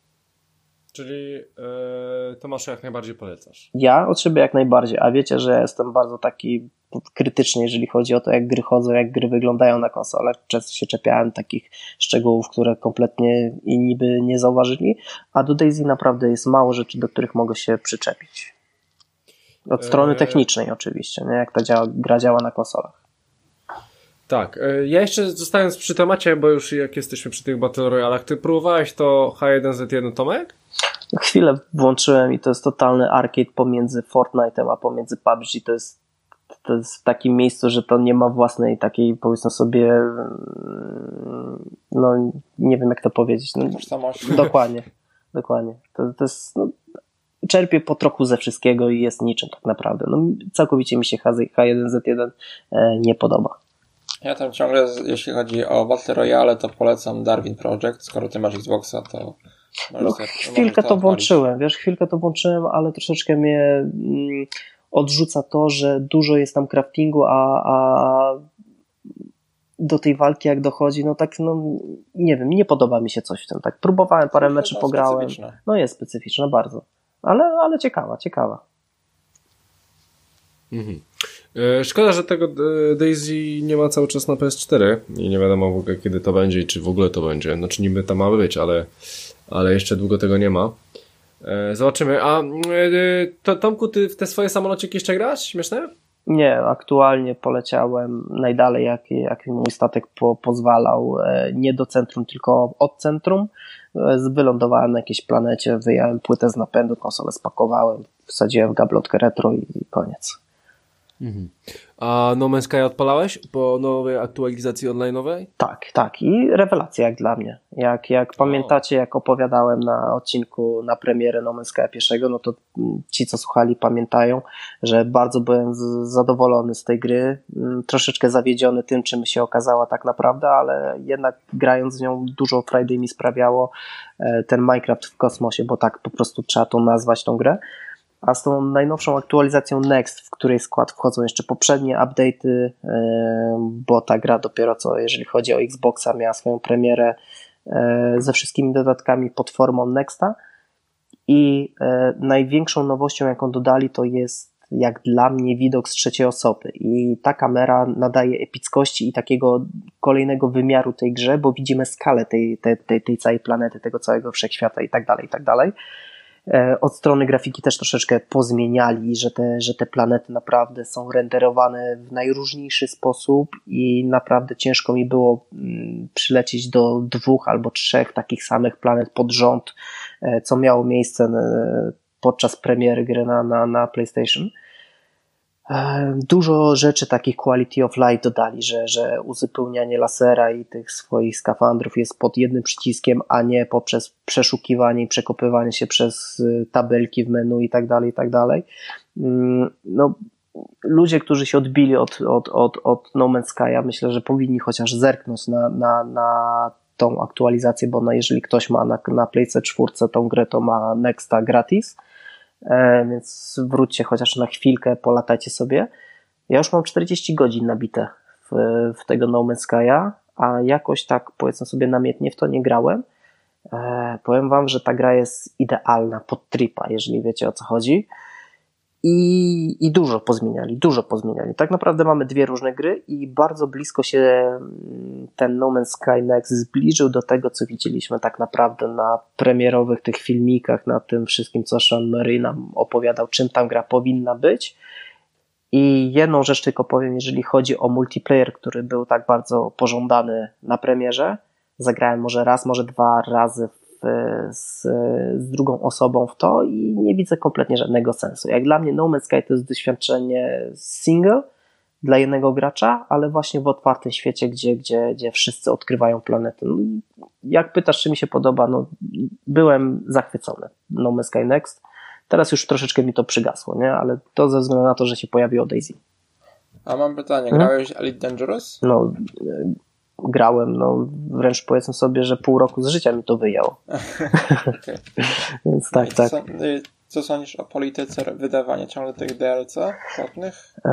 Czyli Tomaszu jak najbardziej polecasz? Ja od siebie jak najbardziej, a wiecie, że jestem bardzo taki krytyczny, jeżeli chodzi o to, jak gry chodzą, jak gry wyglądają na konsolach. Często się czepiałem takich szczegółów, które kompletnie inni by nie zauważyli, a do DayZ naprawdę jest mało rzeczy, do których mogę się przyczepić. Od strony technicznej oczywiście, nie? Jak ta gra działa na konsolach. Tak, ja jeszcze zostając przy temacie, bo już jak jesteśmy przy tych Battle Royalach, ty próbowałeś to H1Z1, Tomek? Chwilę włączyłem i to jest totalny arcade pomiędzy Fortnite'em a pomiędzy PUBG. To jest w takim miejscu, że to nie ma własnej takiej, powiedzmy sobie, no nie wiem jak to powiedzieć. No, tożsamości. Dokładnie. To jest, no, czerpie po trochu ze wszystkiego i jest niczym tak naprawdę. No, całkowicie mi się H1Z1 nie podoba. Ja tam ciągle, jeśli chodzi o Battle Royale, to polecam Darwin Project. Skoro ty masz Xboxa, to no, chwilkę to włączyłem, ale troszeczkę mnie odrzuca to, że dużo jest tam craftingu, a do tej walki jak dochodzi, no tak, no nie wiem, nie podoba mi się coś w tym. Tak próbowałem, parę meczy pograłem. No jest specyficzna bardzo, ale ciekawa. Mhm. Szkoda, że tego DayZ nie ma cały czas na PS4 i nie wiadomo w ogóle kiedy to będzie i czy w ogóle to będzie. Znaczy niby to ma być, ale jeszcze długo tego nie ma. Zobaczymy. A Tomku, ty w te swoje samolociki jeszcze grasz? Śmieszne? Nie, aktualnie poleciałem najdalej jak mój statek pozwalał, nie do centrum, tylko od centrum. Wylądowałem na jakiejś planecie, wyjąłem płytę z napędu, konsolę spakowałem, wsadziłem w gablotkę retro i koniec. A No Man's Sky odpalałeś po nowej aktualizacji online'owej? Tak. I rewelacja jak dla mnie. Jak pamiętacie, jak opowiadałem na odcinku na premierę No Man's Sky pierwszego, no to ci, co słuchali, pamiętają, że bardzo byłem zadowolony z tej gry. Troszeczkę zawiedziony tym, czym się okazała tak naprawdę, ale jednak grając w nią dużo frajdy mi sprawiało ten Minecraft w kosmosie, bo tak po prostu trzeba to nazwać tą grę. A z tą najnowszą aktualizacją Next, w której skład wchodzą jeszcze poprzednie update'y, bo ta gra dopiero co, jeżeli chodzi o Xboxa, miała swoją premierę ze wszystkimi dodatkami pod formą Nexta i największą nowością, jaką dodali, to jest jak dla mnie widok z trzeciej osoby i ta kamera nadaje epickości i takiego kolejnego wymiaru tej grze, bo widzimy skalę tej całej planety, tego całego wszechświata i tak dalej. Od strony grafiki też troszeczkę pozmieniali, że te planety naprawdę są renderowane w najróżniejszy sposób i naprawdę ciężko mi było przylecieć do 2 albo 3 takich samych planet pod rząd, co miało miejsce podczas premiery gry na PlayStation. Dużo rzeczy takich quality of life dodali, że uzupełnianie lasera i tych swoich skafandrów jest pod jednym przyciskiem, a nie poprzez przeszukiwanie i przekopywanie się przez tabelki w menu i tak dalej. No, ludzie, którzy się odbili od No Man's Sky'a, myślę, że powinni chociaż zerknąć na tą aktualizację, bo jeżeli ktoś ma na Playce 4 tą grę, to ma Nexta gratis. Więc wróćcie chociaż na chwilkę, polatajcie sobie. Ja już mam 40 godzin nabite w tego No Man's Sky'a, a jakoś tak, powiedzmy sobie, namiętnie w to nie grałem. Powiem wam, że ta gra jest idealna pod tripa, jeżeli wiecie, o co chodzi. I dużo pozmieniali. Tak naprawdę mamy 2 różne gry i bardzo blisko się ten No Man's Sky Next zbliżył do tego, co widzieliśmy tak naprawdę na premierowych tych filmikach, na tym wszystkim, co Sean Murray nam opowiadał, czym tam gra powinna być. I jedną rzecz tylko powiem, jeżeli chodzi o multiplayer, który był tak bardzo pożądany na premierze. Zagrałem może raz, może 2 razy z drugą osobą w to i nie widzę kompletnie żadnego sensu. Jak dla mnie No Man's Sky to jest doświadczenie single dla jednego gracza, ale właśnie w otwartym świecie, gdzie wszyscy odkrywają planetę. No, jak pytasz, czy mi się podoba, no byłem zachwycony No Man's Sky Next. Teraz już troszeczkę mi to przygasło, nie? Ale to ze względu na to, że się pojawiło Daisy. A mam pytanie, grałeś Elite Dangerous? No, grałem, no wręcz powiedzmy sobie, że pół roku z życia mi to wyjęło. Okay. Więc tak. Co sądzisz o polityce wydawania ciągle tych DLC płatnych?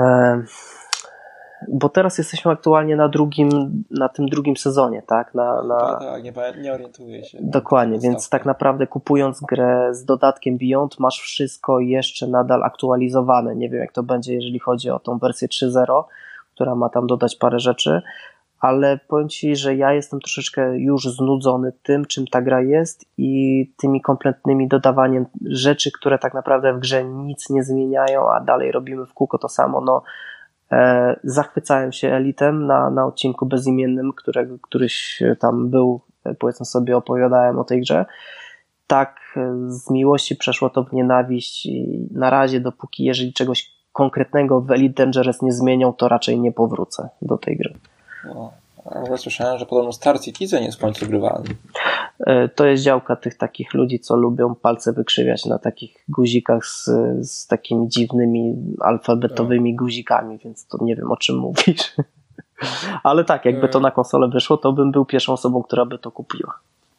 Bo teraz jesteśmy aktualnie na tym drugim sezonie, tak? Tak, nie orientuję się. Dokładnie, więc tak naprawdę kupując grę z dodatkiem Beyond masz wszystko jeszcze nadal aktualizowane. Nie wiem, jak to będzie, jeżeli chodzi o tą wersję 3.0, która ma tam dodać parę rzeczy, ale powiem ci, że ja jestem troszeczkę już znudzony tym, czym ta gra jest i tymi kompletnymi dodawaniem rzeczy, które tak naprawdę w grze nic nie zmieniają, a dalej robimy w kółko to samo. No, zachwycałem się Elitem na odcinku bezimiennym, któryś tam był, powiedzmy sobie, opowiadałem o tej grze. Tak, z miłości przeszło to w nienawiść i na razie, dopóki jeżeli czegoś konkretnego w Elite Dangerous nie zmienią, to raczej nie powrócę do tej gry. No, ja słyszałem, że podobno Star Citizen jest w końcu grywalny. To jest działka tych takich ludzi, co lubią palce wykrzywiać na takich guzikach z takimi dziwnymi alfabetowymi guzikami, więc to nie wiem, o czym mówisz. Ale tak, jakby to na konsolę wyszło, to bym był pierwszą osobą, która by to kupiła.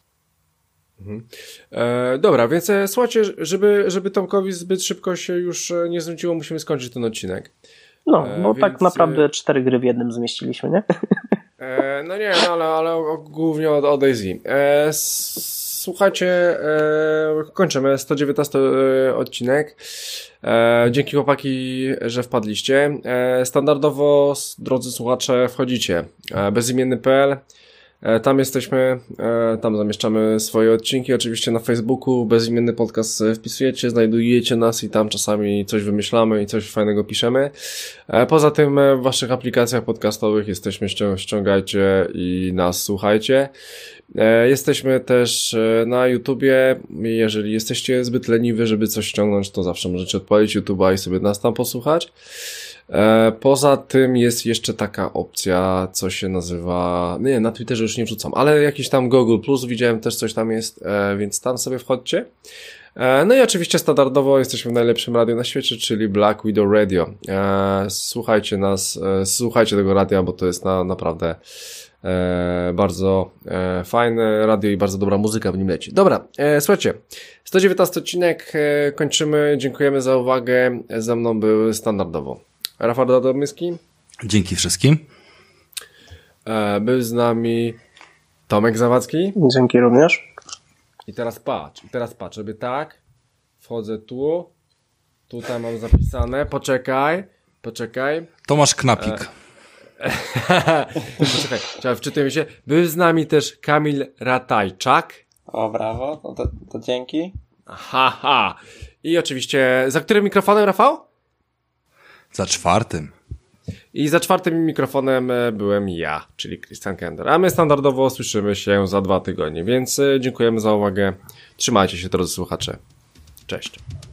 Dobra, więc słuchajcie, żeby Tomkowi zbyt szybko się już nie znudziło, musimy skończyć ten odcinek. No, bo więc tak naprawdę 4 gry w jednym zmieściliśmy, nie? No nie, no ale głównie o Daisy. Słuchajcie, kończymy 119 odcinek. Dzięki chłopaki, że wpadliście. Standardowo, drodzy słuchacze, wchodzicie bezimienny.pl. Tam jesteśmy, tam zamieszczamy swoje odcinki, oczywiście na Facebooku, bezimienny podcast wpisujecie, znajdujecie nas i tam czasami coś wymyślamy i coś fajnego piszemy. Poza tym w waszych aplikacjach podcastowych jesteśmy, ściągajcie i nas słuchajcie. Jesteśmy też na YouTubie, jeżeli jesteście zbyt leniwi, żeby coś ściągnąć, to zawsze możecie odpalić YouTube'a i sobie nas tam posłuchać. Poza tym jest jeszcze taka opcja, co się nazywa, nie, na Twitterze już nie wrzucam, ale jakiś tam Google Plus widziałem, też coś tam jest, więc tam sobie wchodźcie. No i oczywiście standardowo jesteśmy w najlepszym radiu na świecie, czyli Black Widow Radio. Słuchajcie nas, słuchajcie tego radia, bo to jest naprawdę bardzo fajne radio i bardzo dobra muzyka w nim leci. Dobra, słuchajcie, 119 odcinek kończymy, dziękujemy za uwagę, ze mną był standardowo Rafał Radomyski. Dzięki wszystkim. Był z nami Tomek Zawadzki. Dzięki również. I teraz patrz, żeby tak, wchodzę tu, tutaj mam zapisane, poczekaj. Tomasz Knapik. Poczekaj, wczytujmy się. Był z nami też Kamil Ratajczak. O, brawo, to dzięki. Aha. I oczywiście, za którym mikrofonem, Rafał? Za 4. I za 4 mikrofonem byłem ja, czyli Christian Kender. A my standardowo słyszymy się za 2 tygodnie, więc dziękujemy za uwagę. Trzymajcie się, drodzy słuchacze. Cześć.